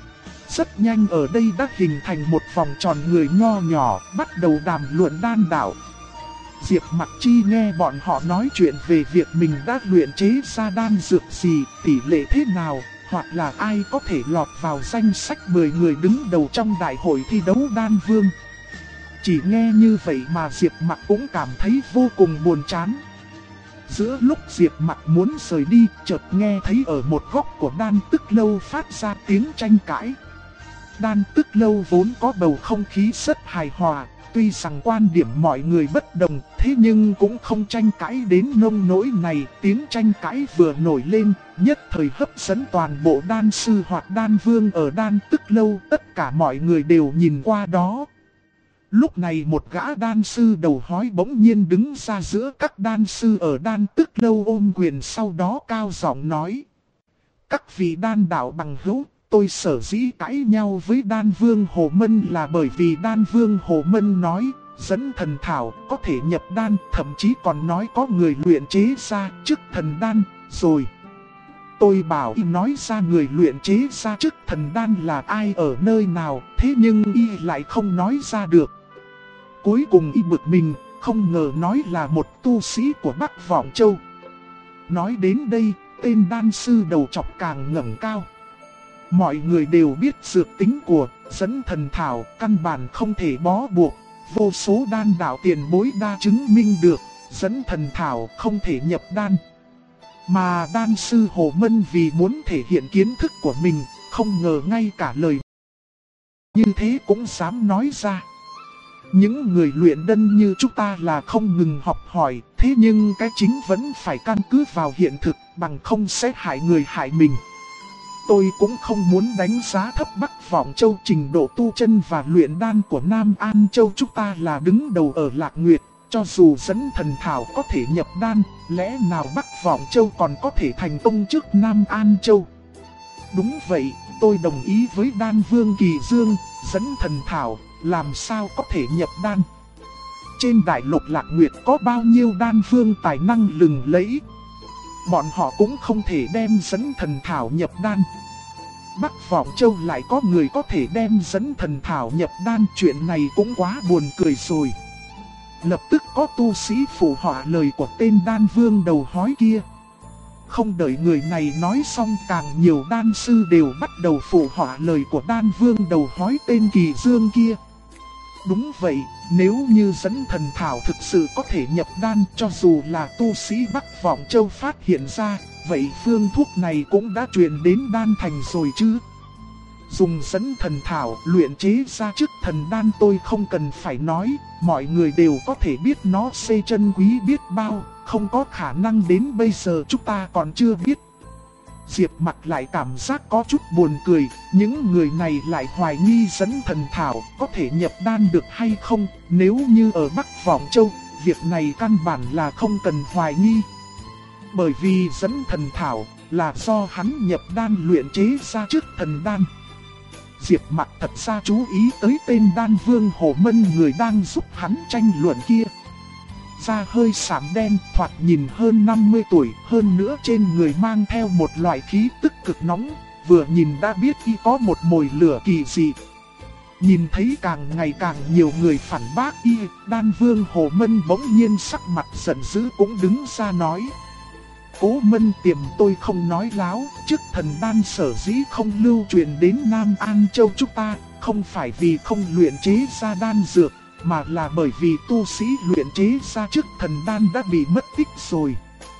Rất nhanh ở đây đã hình thành một vòng tròn người nho nhỏ, bắt đầu đàm luận đan đạo. Diệp Mặc Chi nghe bọn họ nói chuyện về việc mình đã luyện chế ra đan dược gì, tỷ lệ thế nào, hoặc là ai có thể lọt vào danh sách 10 người đứng đầu trong đại hội thi đấu đan vương. Chỉ nghe như vậy mà Diệp Mặc cũng cảm thấy vô cùng buồn chán. Giữa lúc Diệp Mặc muốn rời đi, chợt nghe thấy ở một góc của đan tức lâu phát ra tiếng tranh cãi. Đan tức lâu vốn có bầu không khí rất hài hòa, tuy rằng quan điểm mọi người bất đồng, thế nhưng cũng không tranh cãi đến nông nỗi này. Tiếng tranh cãi vừa nổi lên, nhất thời hấp dẫn toàn bộ đan sư hoặc đan vương ở đan tức lâu, tất cả mọi người đều nhìn qua đó. Lúc này một gã đan sư đầu hói bỗng nhiên đứng ra giữa các đan sư ở đan tức lâu ôm quyền, sau đó cao giọng nói: các vị đan đạo bằng hữu, tôi sở dĩ cãi nhau với đan vương Hồ Mân là bởi vì đan vương Hồ Mân nói dẫn thần thảo có thể nhập đan, thậm chí còn nói có người luyện chế ra chức thần đan rồi. Tôi bảo y nói ra người luyện chế ra chức thần đan là ai ở nơi nào, thế nhưng y lại không nói ra được. Cuối cùng y bực mình, không ngờ nói là một tu sĩ của Bắc Vọng Châu. Nói đến đây, tên đan sư đầu chọc càng ngẩng cao. Mọi người đều biết dược tính của dẫn thần thảo căn bản không thể bó buộc. Vô số đan đạo tiền bối đã chứng minh được dẫn thần thảo không thể nhập đan. Mà đan sư Hồ Mân vì muốn thể hiện kiến thức của mình, không ngờ ngay cả lời như thế cũng dám nói ra. Những người luyện đan như chúng ta là không ngừng học hỏi, thế nhưng cái chính vẫn phải căn cứ vào hiện thực, bằng không sẽ hại người hại mình. Tôi cũng không muốn đánh giá thấp Bắc Vọng Châu, trình độ tu chân và luyện đan của Nam An Châu chúng ta là đứng đầu ở Lạc Nguyệt. Cho dù dẫn thần thảo có thể nhập đan, lẽ nào Bắc Vọng Châu còn có thể thành tông trước Nam An Châu? Đúng vậy, tôi đồng ý với đan vương Kỳ Dương, dẫn thần thảo làm sao có thể nhập đan. Trên đại lục Lạc Nguyệt có bao nhiêu đan vương tài năng lừng lẫy, bọn họ cũng không thể đem dẫn thần thảo nhập đan. Bắc Vọng Châu lại có người có thể đem dẫn thần thảo nhập đan, chuyện này cũng quá buồn cười rồi. Lập tức có tu sĩ phụ họa lời của tên đan vương đầu hói kia. Không đợi người này nói xong, càng nhiều đan sư đều bắt đầu phụ họa lời của đan vương đầu hói tên Kỳ Dương kia. Đúng vậy, nếu như dẫn thần thảo thực sự có thể nhập đan, cho dù là tu sĩ Bắc Vọng Châu phát hiện ra, vậy phương thuốc này cũng đã truyền đến đan thành rồi chứ. Dùng dẫn thần thảo luyện chế ra chức thần đan tôi không cần phải nói, mọi người đều có thể biết nó xê chân quý biết bao, không có khả năng đến bây giờ chúng ta còn chưa biết. Diệp Mặc lại cảm giác có chút buồn cười, những người này lại hoài nghi dẫn thần thảo có thể nhập đan được hay không, nếu như ở Bắc Vọng Châu, việc này căn bản là không cần hoài nghi. Bởi vì dẫn thần thảo là do hắn nhập đan luyện chế ra chức thần đan. Diệp Mặc thật ra chú ý tới tên đan vương Hồ Mân, người đang giúp hắn tranh luận kia. Da hơi xám đen, thoạt nhìn hơn 50 tuổi, hơn nữa trên người mang theo một loại khí tức cực nóng, vừa nhìn đã biết y có một mồi lửa kỳ dị. Nhìn thấy càng ngày càng nhiều người phản bác y, đan vương Hồ Mân bỗng nhiên sắc mặt giận dữ cũng đứng ra nói: Cố Mân Tiềm, tôi không nói láo, chức thần đan sở dĩ không lưu truyền đến Nam An Châu chúng ta, không phải vì không luyện chế ra đan dược, mà là bởi vì tu sĩ luyện chế ra chức thần đan đã bị mất tích rồi.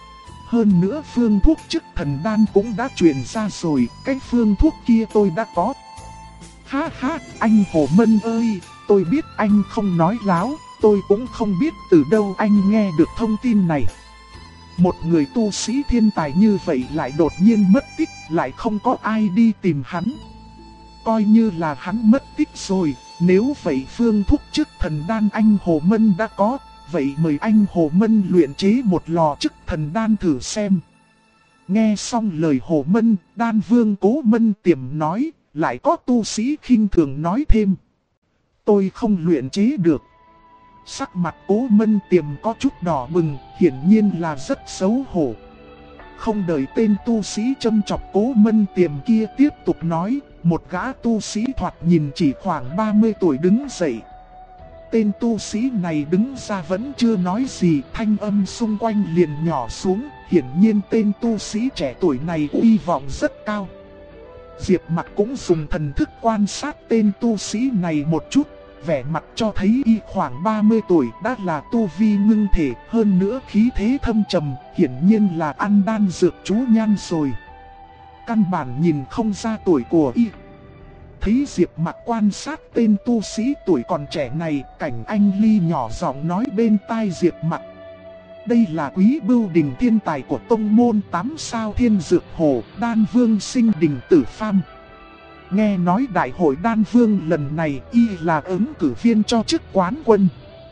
Hơn nữa phương thuốc chức thần đan cũng đã truyền ra rồi, cái phương thuốc kia tôi đã có. Ha ha, anh Hồ Mân ơi, tôi biết anh không nói láo, tôi cũng không biết từ đâu anh nghe được thông tin này. Một người tu sĩ thiên tài như vậy lại đột nhiên mất tích, lại không có ai đi tìm hắn. Coi như là hắn mất tích rồi, nếu vậy phương thuốc chức thần đan anh Hồ Mân đã có, vậy mời anh Hồ Mân luyện chế một lò chức thần đan thử xem. Nghe xong lời Hồ Mân, đan vương Cố Mân Tiềm nói, lại có tu sĩ khinh thường nói thêm: tôi không luyện chế được. Sắc mặt Cố Mân Tiềm có chút đỏ bừng, hiển nhiên là rất xấu hổ. Không đợi tên tu sĩ châm chọc Cố Mân Tiềm kia tiếp tục nói, một gã tu sĩ thoạt nhìn chỉ khoảng 30 tuổi đứng dậy. Tên tu sĩ này đứng ra vẫn chưa nói gì, thanh âm xung quanh liền nhỏ xuống, hiển nhiên tên tu sĩ trẻ tuổi này uy vọng rất cao. Diệp Mặc cũng dùng thần thức quan sát tên tu sĩ này một chút, vẻ mặt cho thấy y khoảng 30 tuổi đã là tu vi ngưng thể, hơn nữa khí thế thâm trầm, hiển nhiên là ăn đan dược chú nhan rồi. Căn bản nhìn không ra tuổi của y. Thấy Diệp Mặc quan sát tên tu sĩ tuổi còn trẻ này, Cảnh Anh Ly nhỏ giọng nói bên tai Diệp Mặc: đây là Quý Bưu Đình thiên tài của tông môn 8 sao Thiên Dược Hồ, Đan Vương Sinh Đình Tử Pham. nghe nói đại hội đan vương lần này y là ứng cử viên cho chức quán quân.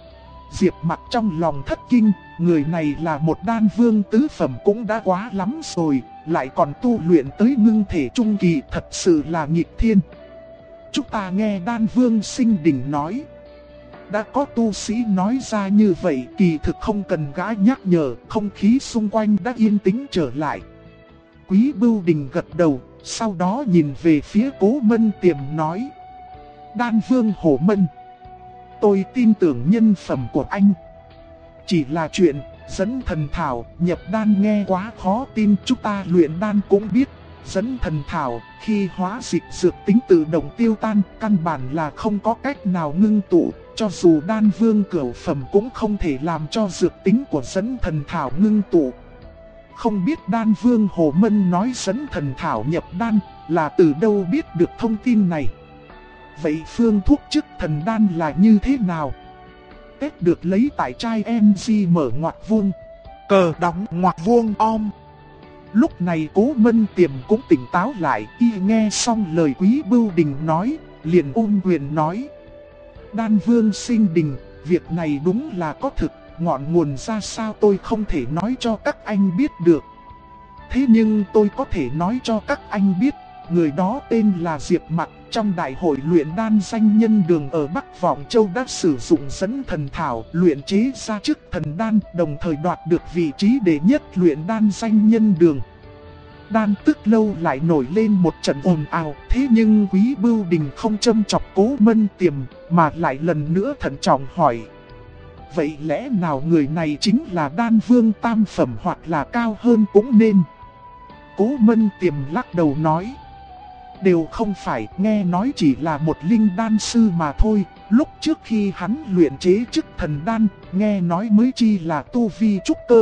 Diệp Mặc trong lòng thất kinh, người này là một đan vương tứ phẩm cũng đã quá lắm rồi, lại còn tu luyện tới ngưng thể trung kỳ, thật sự là nghịch thiên. Chúng ta nghe đan vương Sinh Đình nói, đã có tu sĩ nói ra như vậy, kỳ thực không cần gã nhắc nhở, không khí xung quanh đã yên tĩnh trở lại. Quý Bưu Đình gật đầu, sau đó nhìn về phía Cố Mân Tiềm nói: Đan vương Hổ Mân, tôi tin tưởng nhân phẩm của anh. Chỉ là chuyện dẫn thần thảo nhập đan nghe quá khó tin, chúng ta luyện đan cũng biết. Dẫn thần thảo khi hóa dịch dược tính tự động tiêu tan, căn bản là không có cách nào ngưng tụ. Cho dù đan vương cửu phẩm cũng không thể làm cho dược tính của dẫn thần thảo ngưng tụ. Không biết đan vương Hồ Mân nói dẫn thần thảo nhập đan là từ đâu biết được thông tin này. Vậy phương thuốc chức thần đan là như thế nào? Tết được lấy tại chai MG mở ngoặc vuông, cờ đóng ngoặc vuông om. Lúc này Cố Mân Tiềm cũng tỉnh táo lại, y nghe xong lời Quý Bưu Đình nói, liền ôm quyền nói: Đan vương Sinh Đình, việc này đúng là có thực, ngọn nguồn ra sao tôi không thể nói cho các anh biết được. Thế nhưng tôi có thể nói cho các anh biết, người đó tên là Diệp Mặc, trong đại hội luyện đan danh nhân đường ở Bắc Vọng Châu đã sử dụng dẫn thần thảo luyện chế ra chức thần đan, đồng thời đoạt được vị trí đệ nhất luyện đan danh nhân đường. Đan Tức Lâu lại nổi lên một trận ồn ào, thế nhưng Quý Bưu Đình không châm chọc Cố Mân Tiềm, mà lại lần nữa thận trọng hỏi: Vậy lẽ nào người này chính là đan vương tam phẩm hoặc là cao hơn cũng nên? Cố Mân Tiềm lắc đầu nói: Đều không phải, nghe nói chỉ là một linh đan sư mà thôi. Lúc trước khi hắn luyện chế chức thần đan, nghe nói mới chi là tu vi trúc cơ.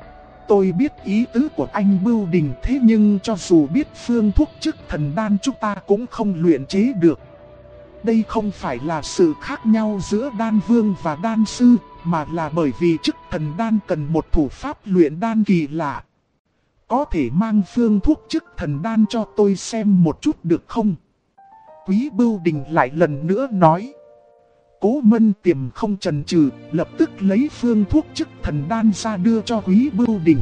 Tôi biết ý tứ của anh Bưu Đình, thế nhưng cho dù biết phương thuốc chức thần đan chúng ta cũng không luyện chế được. Đây không phải là sự khác nhau giữa đan vương và đan sư, mà là bởi vì chức thần đan cần một thủ pháp luyện đan kỳ lạ. Có thể mang phương thuốc chức thần đan cho tôi xem một chút được không? Quý Bưu Đình lại lần nữa nói. Cố Mân Tiềm không chần chừ, lập tức lấy phương thuốc chức thần đan ra đưa cho Quý Bưu Đình.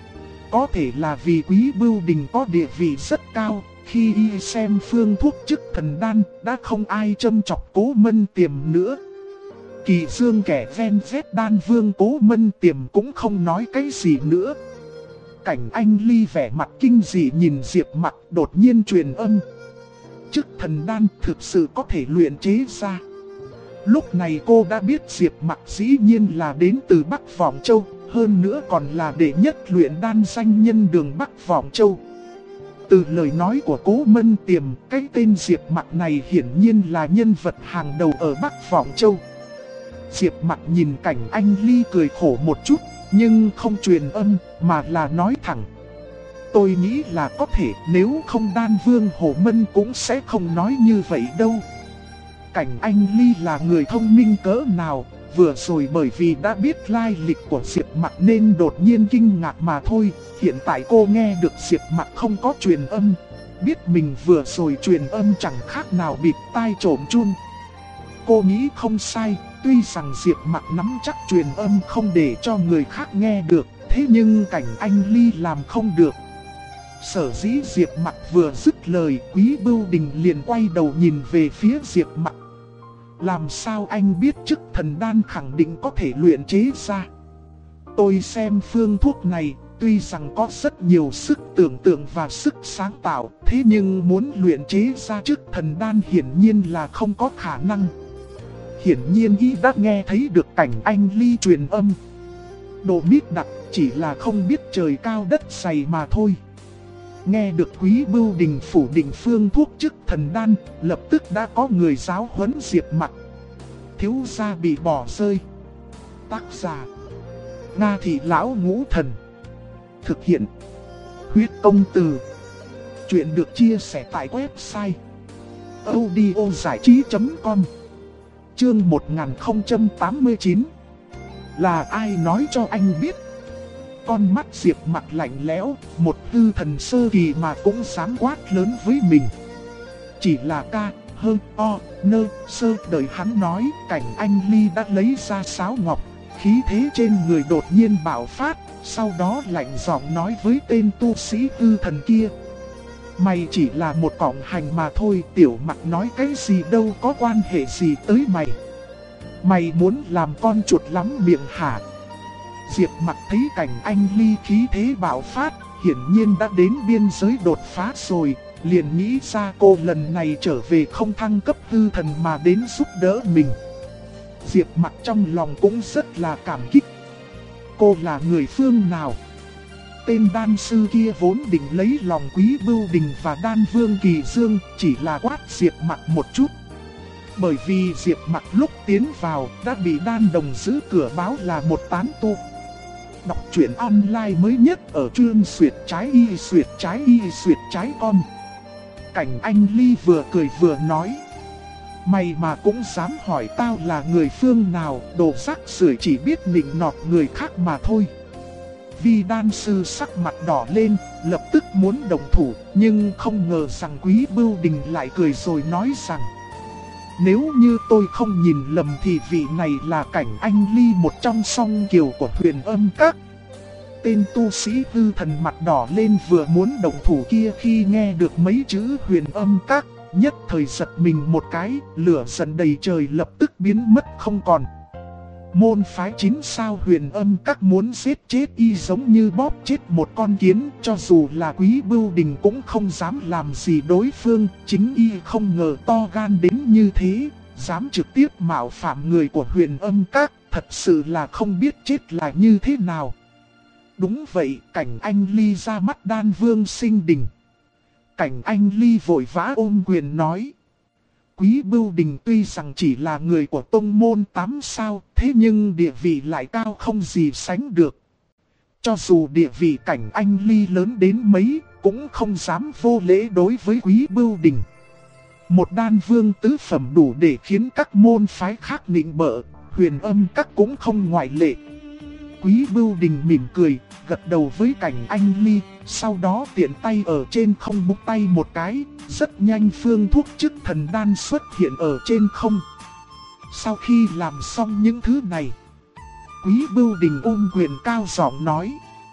Có thể là vì Quý Bưu Đình có địa vị rất cao, khi y xem phương thuốc chức thần đan, đã không ai châm chọc Cố Mân Tiềm nữa. Kỳ Dương kẻ ven vét đan vương Cố Mân Tiềm cũng không nói cái gì nữa. Cảnh Anh Ly vẻ mặt kinh dị nhìn Diệp Mặc, đột nhiên truyền âm: Chức thần đan thực sự có thể luyện chế ra. Lúc này cô đã biết Diệp Mặc dĩ nhiên là đến từ Bắc Vọng Châu, hơn nữa còn là đệ nhất luyện đan danh nhân đường Bắc Vọng Châu. Từ lời nói của Cố Mân Tiềm, cái tên Diệp Mặc này hiển nhiên là nhân vật hàng đầu ở Bắc Vọng Châu. Diệp Mặc nhìn Cảnh Anh Ly cười khổ một chút, nhưng không truyền âm, mà là nói thẳng: Tôi nghĩ là có thể, nếu không đan vương Hồ Mân cũng sẽ không nói như vậy đâu. Cảnh Anh Ly là người thông minh cỡ nào, vừa rồi bởi vì đã biết lai lịch của Diệp Mặc nên đột nhiên kinh ngạc mà thôi. Hiện tại cô nghe được Diệp Mặc không có truyền âm, biết mình vừa rồi truyền âm chẳng khác nào bịt tai trộm chun. Cô nghĩ không sai, tuy rằng Diệp Mặc nắm chắc truyền âm không để cho người khác nghe được, thế nhưng Cảnh Anh Ly làm không được. Sở dĩ Diệp Mặc vừa dứt lời, Quý Bưu Đình liền quay đầu nhìn về phía Diệp Mặc. Làm sao anh biết chức thần đan khẳng định có thể luyện chế ra? Tôi xem phương thuốc này, tuy rằng có rất nhiều sức tưởng tượng và sức sáng tạo, thế nhưng muốn luyện chế ra chức thần đan hiển nhiên là không có khả năng. Hiển nhiên y đã nghe thấy được Cảnh Anh Ly truyền âm. Đồ mít đặc chỉ là không biết trời cao đất dày mà thôi. Nghe được Quý Bưu Đình phủ định phương thuốc chức thần đan, lập tức đã có người giáo huấn Diệp Mặc. Thiếu gia bị bỏ rơi. Tác giả: Nga Thị Lão Ngũ Thần. Thực hiện: Huyết Công Từ. Chuyện được chia sẻ tại website audiozảichí.com. Chương 1089. Là ai nói cho anh biết? Con mắt Diệp Mặc lạnh lẽo, một hư thần sơ kỳ mà cũng dám quát lớn với mình. chỉ là ca, hơn, o, nơ, sơ. Đợi hắn nói, Cảnh Anh Ly đã lấy ra sáo ngọc, khí thế trên người đột nhiên bạo phát, sau đó lạnh giọng nói với tên tu sĩ hư thần kia. Mày chỉ là một cọng hành mà thôi, Tiểu Mặc nói cái gì đâu có quan hệ gì tới mày. Mày muốn làm con chuột lắm miệng hả? Diệp Mặc thấy Cảnh Anh Ly khí thế bạo phát, hiển nhiên đã đến biên giới đột phá rồi, liền nghĩ ra cô lần này trở về không thăng cấp hư thần mà đến giúp đỡ mình. Diệp Mặc trong lòng cũng rất là cảm kích. Cô là người phương nào? Tên đan sư kia vốn định lấy lòng Quý Bưu Đình và đan vương Kỳ Dương, chỉ là quát Diệp Mặc một chút. Bởi vì Diệp Mặc lúc tiến vào đã bị đan đồng giữ cửa báo là một tán tu. Đọc truyện online mới nhất ở chương xuyệt trái y xuyệt trái con. Cảnh Anh Ly vừa cười vừa nói. Mày mà cũng dám hỏi tao là người phương nào, đồ rác rưởi chỉ biết nịnh nọt người khác mà thôi. Vi đan sư sắc mặt đỏ lên, lập tức muốn đồng thủ, nhưng không ngờ rằng Quý Bưu Đình lại cười rồi nói rằng: nếu như tôi không nhìn lầm thì vị này là Cảnh Anh Ly, một trong song kiều của Huyền Âm Các. Tên tu sĩ hư thần mặt đỏ lên vừa muốn động thủ kia khi nghe được mấy chữ Huyền Âm Các, nhất thời giật mình một cái, lửa giận đầy trời lập tức biến mất không còn. Môn phái 9 sao Huyền Âm Các muốn giết chết y giống như bóp chết một con kiến, cho dù là Quý Bưu Đình cũng không dám làm gì đối phương, chính y không ngờ to gan đến như thế, dám trực tiếp mạo phạm người của Huyền Âm Các, thật sự là không biết chết là như thế nào. Đúng vậy, Cảnh Anh Ly ra mắt đan vương Sinh Đình. Cảnh Anh Ly vội vã ôm quyền nói. Quý Bưu Đình tuy rằng chỉ là người của tông môn 8 sao, thế nhưng địa vị lại cao không gì sánh được. Cho dù địa vị Cảnh Anh Ly lớn đến mấy, cũng không dám vô lễ đối với Quý Bưu Đình. Một đan vương tứ phẩm đủ để khiến các môn phái khác nịnh bợ, Huyền Âm Các cũng không ngoại lệ. Quý Bưu Đình mỉm cười, gật đầu với Cảnh Anh Ly, sau đó tiện tay ở trên không búng tay một cái, rất nhanh phương thuốc chức thần đan xuất hiện ở trên không. Sau khi làm xong những thứ này, Quý Bưu Đình ôm quyền cao giọng nói.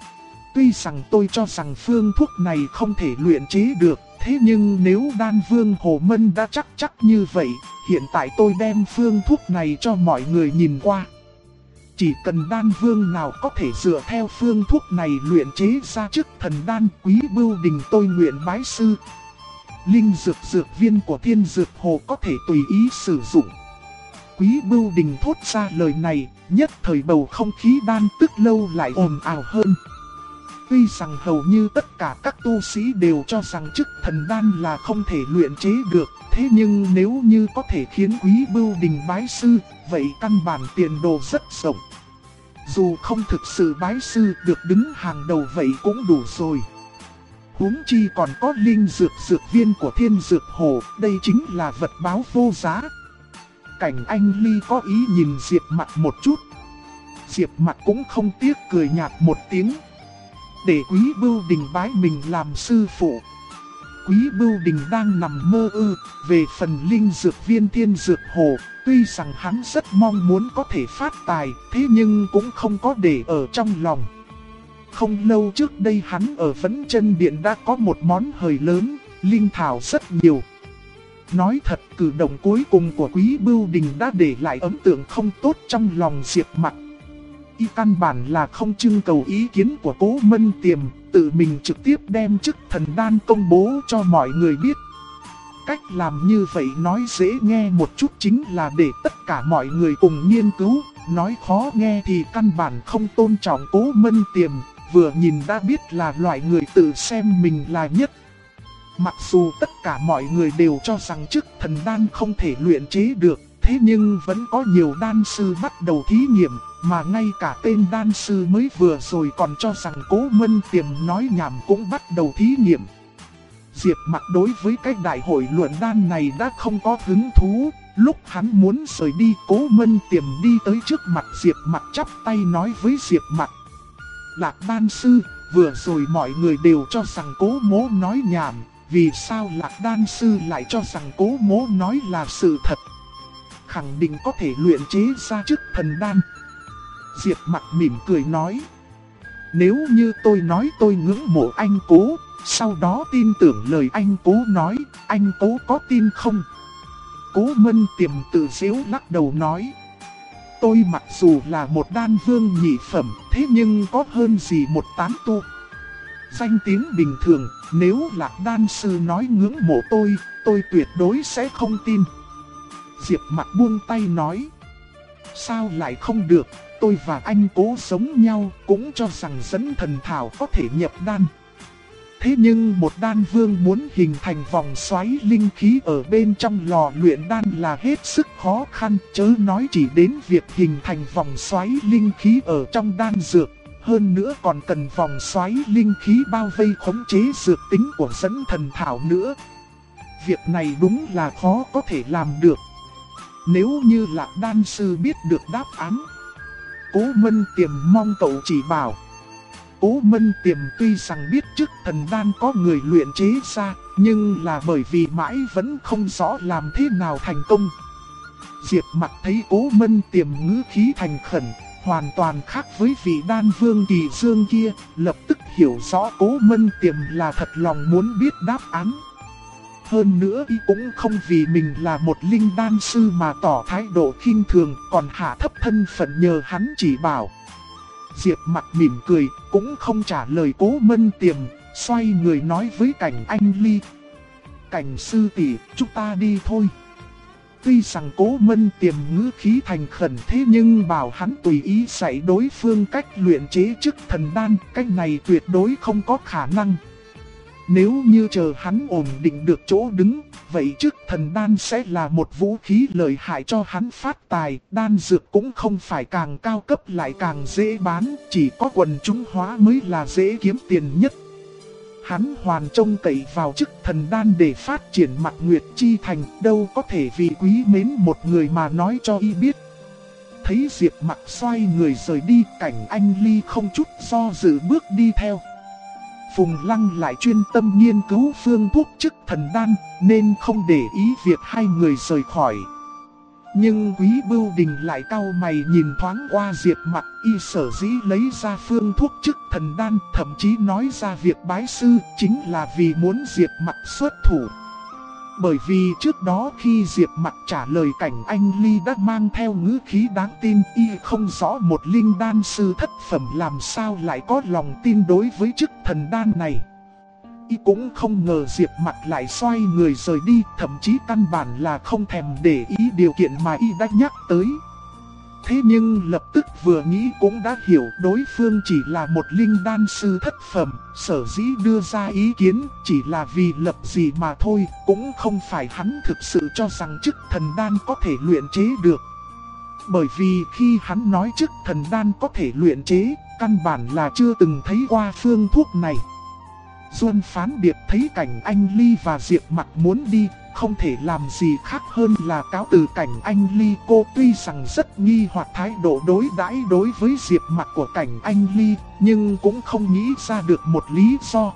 Tuy rằng tôi cho rằng phương thuốc này không thể luyện chế được, thế nhưng nếu đan vương Hồ Mân đã chắc như vậy, hiện tại tôi đem phương thuốc này cho mọi người nhìn qua. Chỉ cần đan vương nào có thể dựa theo phương thuốc này luyện chế ra chức thần đan, Quý Bưu Đình tôi nguyện bái sư. Linh dược dược viên của Thiên Dược Hồ có thể tùy ý sử dụng. Quý Bưu Đình thốt ra lời này, nhất thời bầu không khí đan tức lâu lại ồn ào hơn. Tuy rằng hầu như tất cả các tu sĩ đều cho rằng chức thần đan là không thể luyện chế được, thế nhưng nếu như có thể khiến Quý Bưu Đình bái sư, vậy căn bản tiền đồ rất rộng. Dù không thực sự bái sư được đứng hàng đầu vậy cũng đủ rồi. Huống chi còn có linh dược dược viên của Thiên Dược Hồ, đây chính là vật báo vô giá. Cảnh Anh Ly có ý nhìn Diệp Mặc một chút. Diệp Mặc cũng không tiếc cười nhạt một tiếng. Để Quý Bưu Đình bái mình làm sư phụ. Quý Bưu Đình đang nằm mơ ư. Về phần linh dược viên Thiên Dược Hồ, tuy rằng hắn rất mong muốn có thể phát tài, thế nhưng cũng không có để ở trong lòng. Không lâu trước đây hắn ở Vấn Chân Điện đã có một món hời lớn, linh thảo rất nhiều. Nói thật, cử động cuối cùng của Quý Bưu Đình đã để lại ấn tượng không tốt trong lòng Diệp Mặc. Y căn bản là không trưng cầu ý kiến của Cố Mân Tiềm, tự mình trực tiếp đem chức thần đan công bố cho mọi người biết. Cách làm như vậy nói dễ nghe một chút chính là để tất cả mọi người cùng nghiên cứu, nói khó nghe thì căn bản không tôn trọng Cố Mân Tiềm, vừa nhìn đã biết là loại người tự xem mình là nhất. Mặc dù tất cả mọi người đều cho rằng chức thần đan không thể luyện chế được, thế nhưng vẫn có nhiều đan sư bắt đầu thí nghiệm, mà ngay cả tên đan sư mới vừa rồi còn cho rằng Cố Mân Tiềm nói nhảm cũng bắt đầu thí nghiệm. Diệp Mặc đối với cái đại hội luận đan này đã không có hứng thú, lúc hắn muốn rời đi, Cố Mân Tiềm đi tới trước mặt Diệp Mặc chắp tay nói với Diệp Mặc. Lạc đan sư, vừa rồi mọi người đều cho rằng Cố mỗ nói nhảm, vì sao Lạc Đan Sư lại cho rằng Cố Mỗ nói là sự thật. Khẳng định có thể luyện chế ra chức thần đan. Diệp Mặc mỉm cười nói. Nếu như tôi nói tôi ngưỡng mộ anh Cố, sau đó tin tưởng lời anh Cố nói, anh Cố có tin không? Cố Mân Tiềm tự giễu lắc đầu nói. Tôi mặc dù là một đan vương nhị phẩm, thế nhưng có hơn gì một tán tu. Danh tiếng bình thường, nếu Lạc Đan Sư nói ngưỡng mộ tôi tuyệt đối sẽ không tin. Diệp Mặc buông tay nói. Sao lại không được, tôi và anh Cố giống nhau, cũng cho rằng dẫn thần thảo có thể nhập đan. Thế nhưng một đan vương muốn hình thành vòng xoáy linh khí ở bên trong lò luyện đan là hết sức khó khăn, chớ nói chỉ đến việc hình thành vòng xoáy linh khí ở trong đan dược. Hơn nữa còn cần vòng xoáy linh khí bao vây khống chế dược tính của dẫn thần thảo nữa. Việc này đúng là khó có thể làm được. Nếu như Lạc Đan Sư biết được đáp án, Cố Mân Tiềm mong cậu chỉ bảo. Cố Mân Tiềm tuy rằng biết chức thần đan có người luyện chế ra, nhưng là bởi vì mãi vẫn không rõ làm thế nào thành công. Diệp Mặc thấy Cố Mân Tiềm ngữ khí thành khẩn, hoàn toàn khác với vị đan vương kỳ dương kia, lập tức hiểu rõ Cố Mân Tiềm là thật lòng muốn biết đáp án. Hơn nữa y cũng không vì mình là một linh đan sư mà tỏ thái độ khinh thường, còn hạ thấp thân phận nhờ hắn chỉ bảo. Diệp Mặc mỉm cười, cũng không trả lời Cố Mân Tiềm, xoay người nói với Cảnh Anh Ly. Cảnh sư tỷ, chúng ta đi thôi. Tuy rằng Cố Mân Tiềm ngữ khí thành khẩn thế nhưng bảo hắn tùy ý dạy đối phương cách luyện chế chức thần đan, cách này tuyệt đối không có khả năng. Nếu như chờ hắn ổn định được chỗ đứng, vậy chức thần đan sẽ là một vũ khí lợi hại cho hắn phát tài. Đan dược cũng không phải càng cao cấp lại càng dễ bán, chỉ có quần chúng hóa mới là dễ kiếm tiền nhất. Hắn hoàn trông cậy vào chức thần đan để phát triển Mạc Nguyệt Chi Thành, đâu có thể vì quý mến một người mà nói cho y biết. Thấy Diệp Mặc xoay người rời đi, Cảnh Anh Ly không chút do dự bước đi theo. Phùng Lăng lại chuyên tâm nghiên cứu phương thuốc chức thần đan, nên không để ý việc hai người rời khỏi. Nhưng Quý Bưu Đình lại cau mày nhìn thoáng qua Diệp Mặc, y sở dĩ lấy ra phương thuốc chức thần đan, thậm chí nói ra việc bái sư, chính là vì muốn Diệp Mặc xuất thủ. Bởi vì trước đó khi Diệp Mặc trả lời Cảnh Anh Ly đã mang theo ngữ khí đáng tin, y không rõ một linh đan sư thất phẩm làm sao lại có lòng tin đối với chức thần đan này. Y cũng không ngờ Diệp Mặc lại xoay người rời đi, thậm chí căn bản là không thèm để ý điều kiện mà y đã nhắc tới. Thế nhưng lập tức vừa nghĩ cũng đã hiểu đối phương chỉ là một linh đan sư thất phẩm, sở dĩ đưa ra ý kiến chỉ là vì lập gì mà thôi, cũng không phải hắn thực sự cho rằng chức thần đan có thể luyện chế được. Bởi vì khi hắn nói chức thần đan có thể luyện chế, căn bản là chưa từng thấy qua phương thuốc này. Duân Phán Điệp thấy Cảnh Anh Ly và Diệp Mặc muốn đi, không thể làm gì khác hơn là cáo từ Cảnh Anh Ly. Cô tuy rằng rất nghi hoặc thái độ đối đãi đối với Diệp Mặc của Cảnh Anh Ly, nhưng cũng không nghĩ ra được một lý do.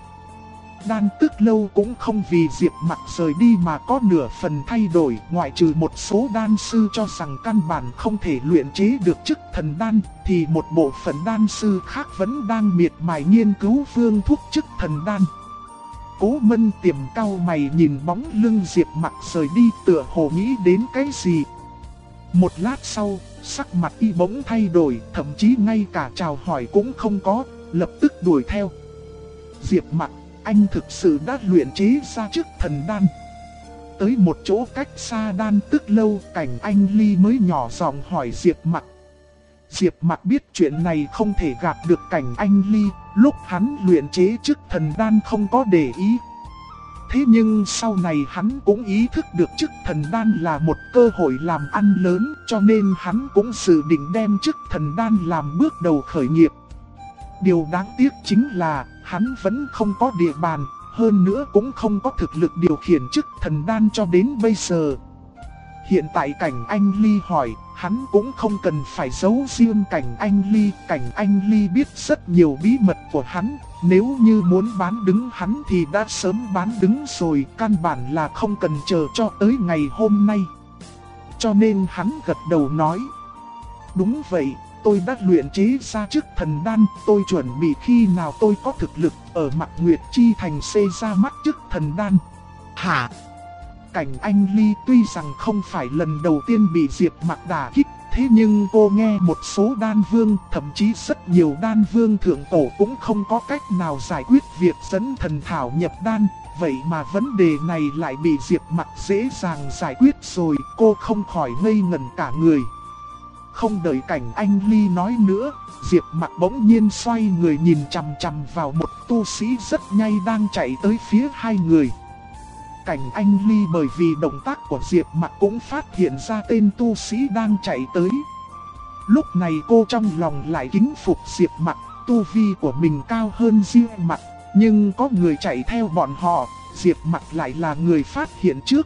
Đan Tức Lâu cũng không vì Diệp Mặc rời đi mà có nửa phần thay đổi, ngoại trừ một số đan sư cho rằng căn bản không thể luyện chế được chức thần đan, thì một bộ phận đan sư khác vẫn đang miệt mài nghiên cứu phương thuốc chức thần đan. Cố Mân Tiềm cau mày nhìn bóng lưng Diệp Mặc rời đi, tựa hồ nghĩ đến cái gì. Một lát sau, sắc mặt y bỗng thay đổi, thậm chí ngay cả chào hỏi cũng không có, lập tức đuổi theo. Diệp Mặc, anh thực sự đã luyện chế ra chức thần đan. Tới một chỗ cách xa Đan Tức Lâu, Cảnh Anh Ly mới nhỏ giọng hỏi Diệp Mặc. Diệp Mặc biết chuyện này không thể gạt được Cảnh Anh Ly, lúc hắn luyện chế chức thần đan không có để ý. Thế nhưng sau này hắn cũng ý thức được chức thần đan là một cơ hội làm ăn lớn, cho nên hắn cũng dự định đem chức thần đan làm bước đầu khởi nghiệp. Điều đáng tiếc chính là hắn vẫn không có địa bàn, hơn nữa cũng không có thực lực điều khiển chức thần đan cho đến bây giờ. Hiện tại Cảnh Anh Ly hỏi, hắn cũng không cần phải giấu riêng Cảnh Anh Ly biết rất nhiều bí mật của hắn, nếu như muốn bán đứng hắn thì đã sớm bán đứng rồi, căn bản là không cần chờ cho tới ngày hôm nay. Cho nên hắn gật đầu nói, đúng vậy, tôi đã luyện chế ra chức thần đan, tôi chuẩn bị khi nào tôi có thực lực ở Mạc Nguyệt Chi Thành xây ra mắt chức thần đan. Hả? Cảnh Anh Ly tuy rằng không phải lần đầu tiên bị Diệp Mặc đả kích, thế nhưng cô nghe một số đan vương, thậm chí rất nhiều đan vương thượng cổ cũng không có cách nào giải quyết việc dẫn thần thảo nhập đan. Vậy mà vấn đề này lại bị Diệp Mặc dễ dàng giải quyết rồi, cô không khỏi ngây ngẩn cả người. Không đợi Cảnh Anh Ly nói nữa, Diệp Mặc bỗng nhiên xoay người nhìn chằm chằm vào một tu sĩ rất nhanh đang chạy tới phía hai người. Cảnh Anh Ly bởi vì động tác của Diệp Mặc cũng phát hiện ra tên tu sĩ đang chạy tới. Lúc này cô trong lòng lại kính phục Diệp Mặc, tu vi của mình cao hơn Diệp Mặc, nhưng có người chạy theo bọn họ, Diệp Mặc lại là người phát hiện trước.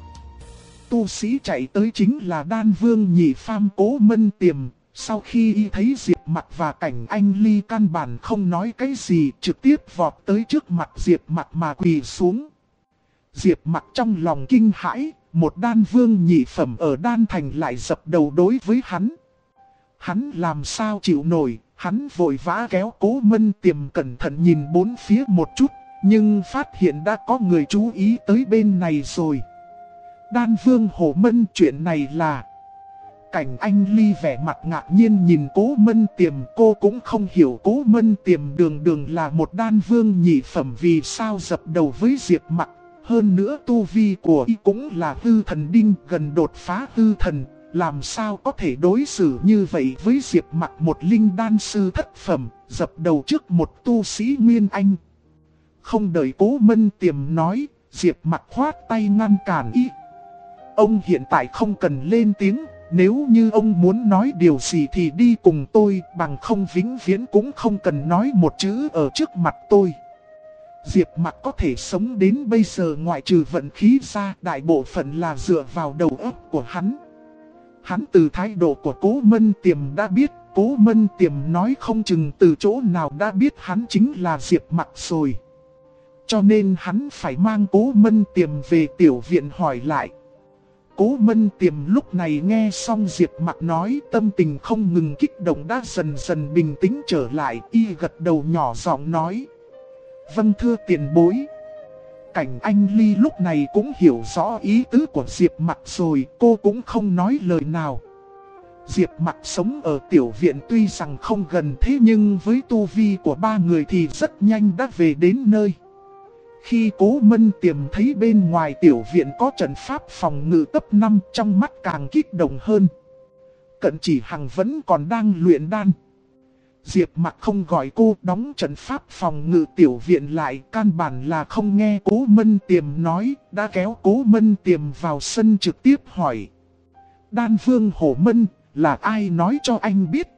Tu sĩ chạy tới chính là đan vương nhị phàm Cố Mân Tiềm. Sau khi y thấy Diệp Mặc và Cảnh Anh Ly căn bản không nói cái gì, trực tiếp vọt tới trước mặt Diệp Mặc mà quỳ xuống. Diệp Mặc trong lòng kinh hãi, một đan vương nhị phẩm ở đan thành lại dập đầu đối với hắn. Hắn làm sao chịu nổi, hắn vội vã kéo Cố Mân Tiềm cẩn thận nhìn bốn phía một chút, nhưng phát hiện đã có người chú ý tới bên này rồi. Đan vương Hồ Mân, chuyện này là... Cảnh Anh Ly vẻ mặt ngạc nhiên nhìn Cố Mân Tiềm, cô cũng không hiểu Cố Mân Tiềm đường là một đan vương nhị phẩm vì sao dập đầu với Diệp Mặc. Hơn nữa tu vi của y cũng là hư thần đinh, gần đột phá hư thần, làm sao có thể đối xử như vậy với Diệp Mặc, một linh đan sư thất phẩm, dập đầu trước một tu sĩ Nguyên Anh. Không đợi Cố Mân Tiềm nói, Diệp Mặc khoát tay ngăn cản y. Ông hiện tại không cần lên tiếng, nếu như ông muốn nói điều gì thì đi cùng tôi, bằng không vĩnh viễn cũng không cần nói một chữ ở trước mặt tôi. Diệp Mặc có thể sống đến bây giờ ngoại trừ vận khí ra, đại bộ phận là dựa vào đầu óc của hắn. Hắn từ thái độ của Cố Mân Tiềm đã biết, Cố Mân Tiềm nói không chừng từ chỗ nào đã biết hắn chính là Diệp Mặc rồi. Cho nên hắn phải mang Cố Mân Tiềm về tiểu viện hỏi lại. Cố Mân Tiềm lúc này nghe xong Diệp Mặc nói, tâm tình không ngừng kích động đã dần dần bình tĩnh trở lại, y gật đầu nhỏ giọng nói. Vâng thưa tiền bối. Cảnh Anh Ly lúc này cũng hiểu rõ ý tứ của Diệp Mặc rồi, cô cũng không nói lời nào. Diệp Mặc sống ở tiểu viện tuy rằng không gần, thế nhưng với tu vi của ba người thì rất nhanh đã về đến nơi. Khi Cố Mân Tiềm thấy bên ngoài tiểu viện có trận pháp phòng ngự cấp 5, trong mắt càng kích động hơn. Cận Chỉ Hằng vẫn còn đang luyện đan. Diệp Mặc không gọi cô đóng trận pháp phòng ngự tiểu viện lại, căn bản là không nghe Cố Mân Tiềm nói, đã kéo Cố Mân Tiềm vào sân trực tiếp hỏi. Đan vương Hổ Mân, là ai nói cho anh biết?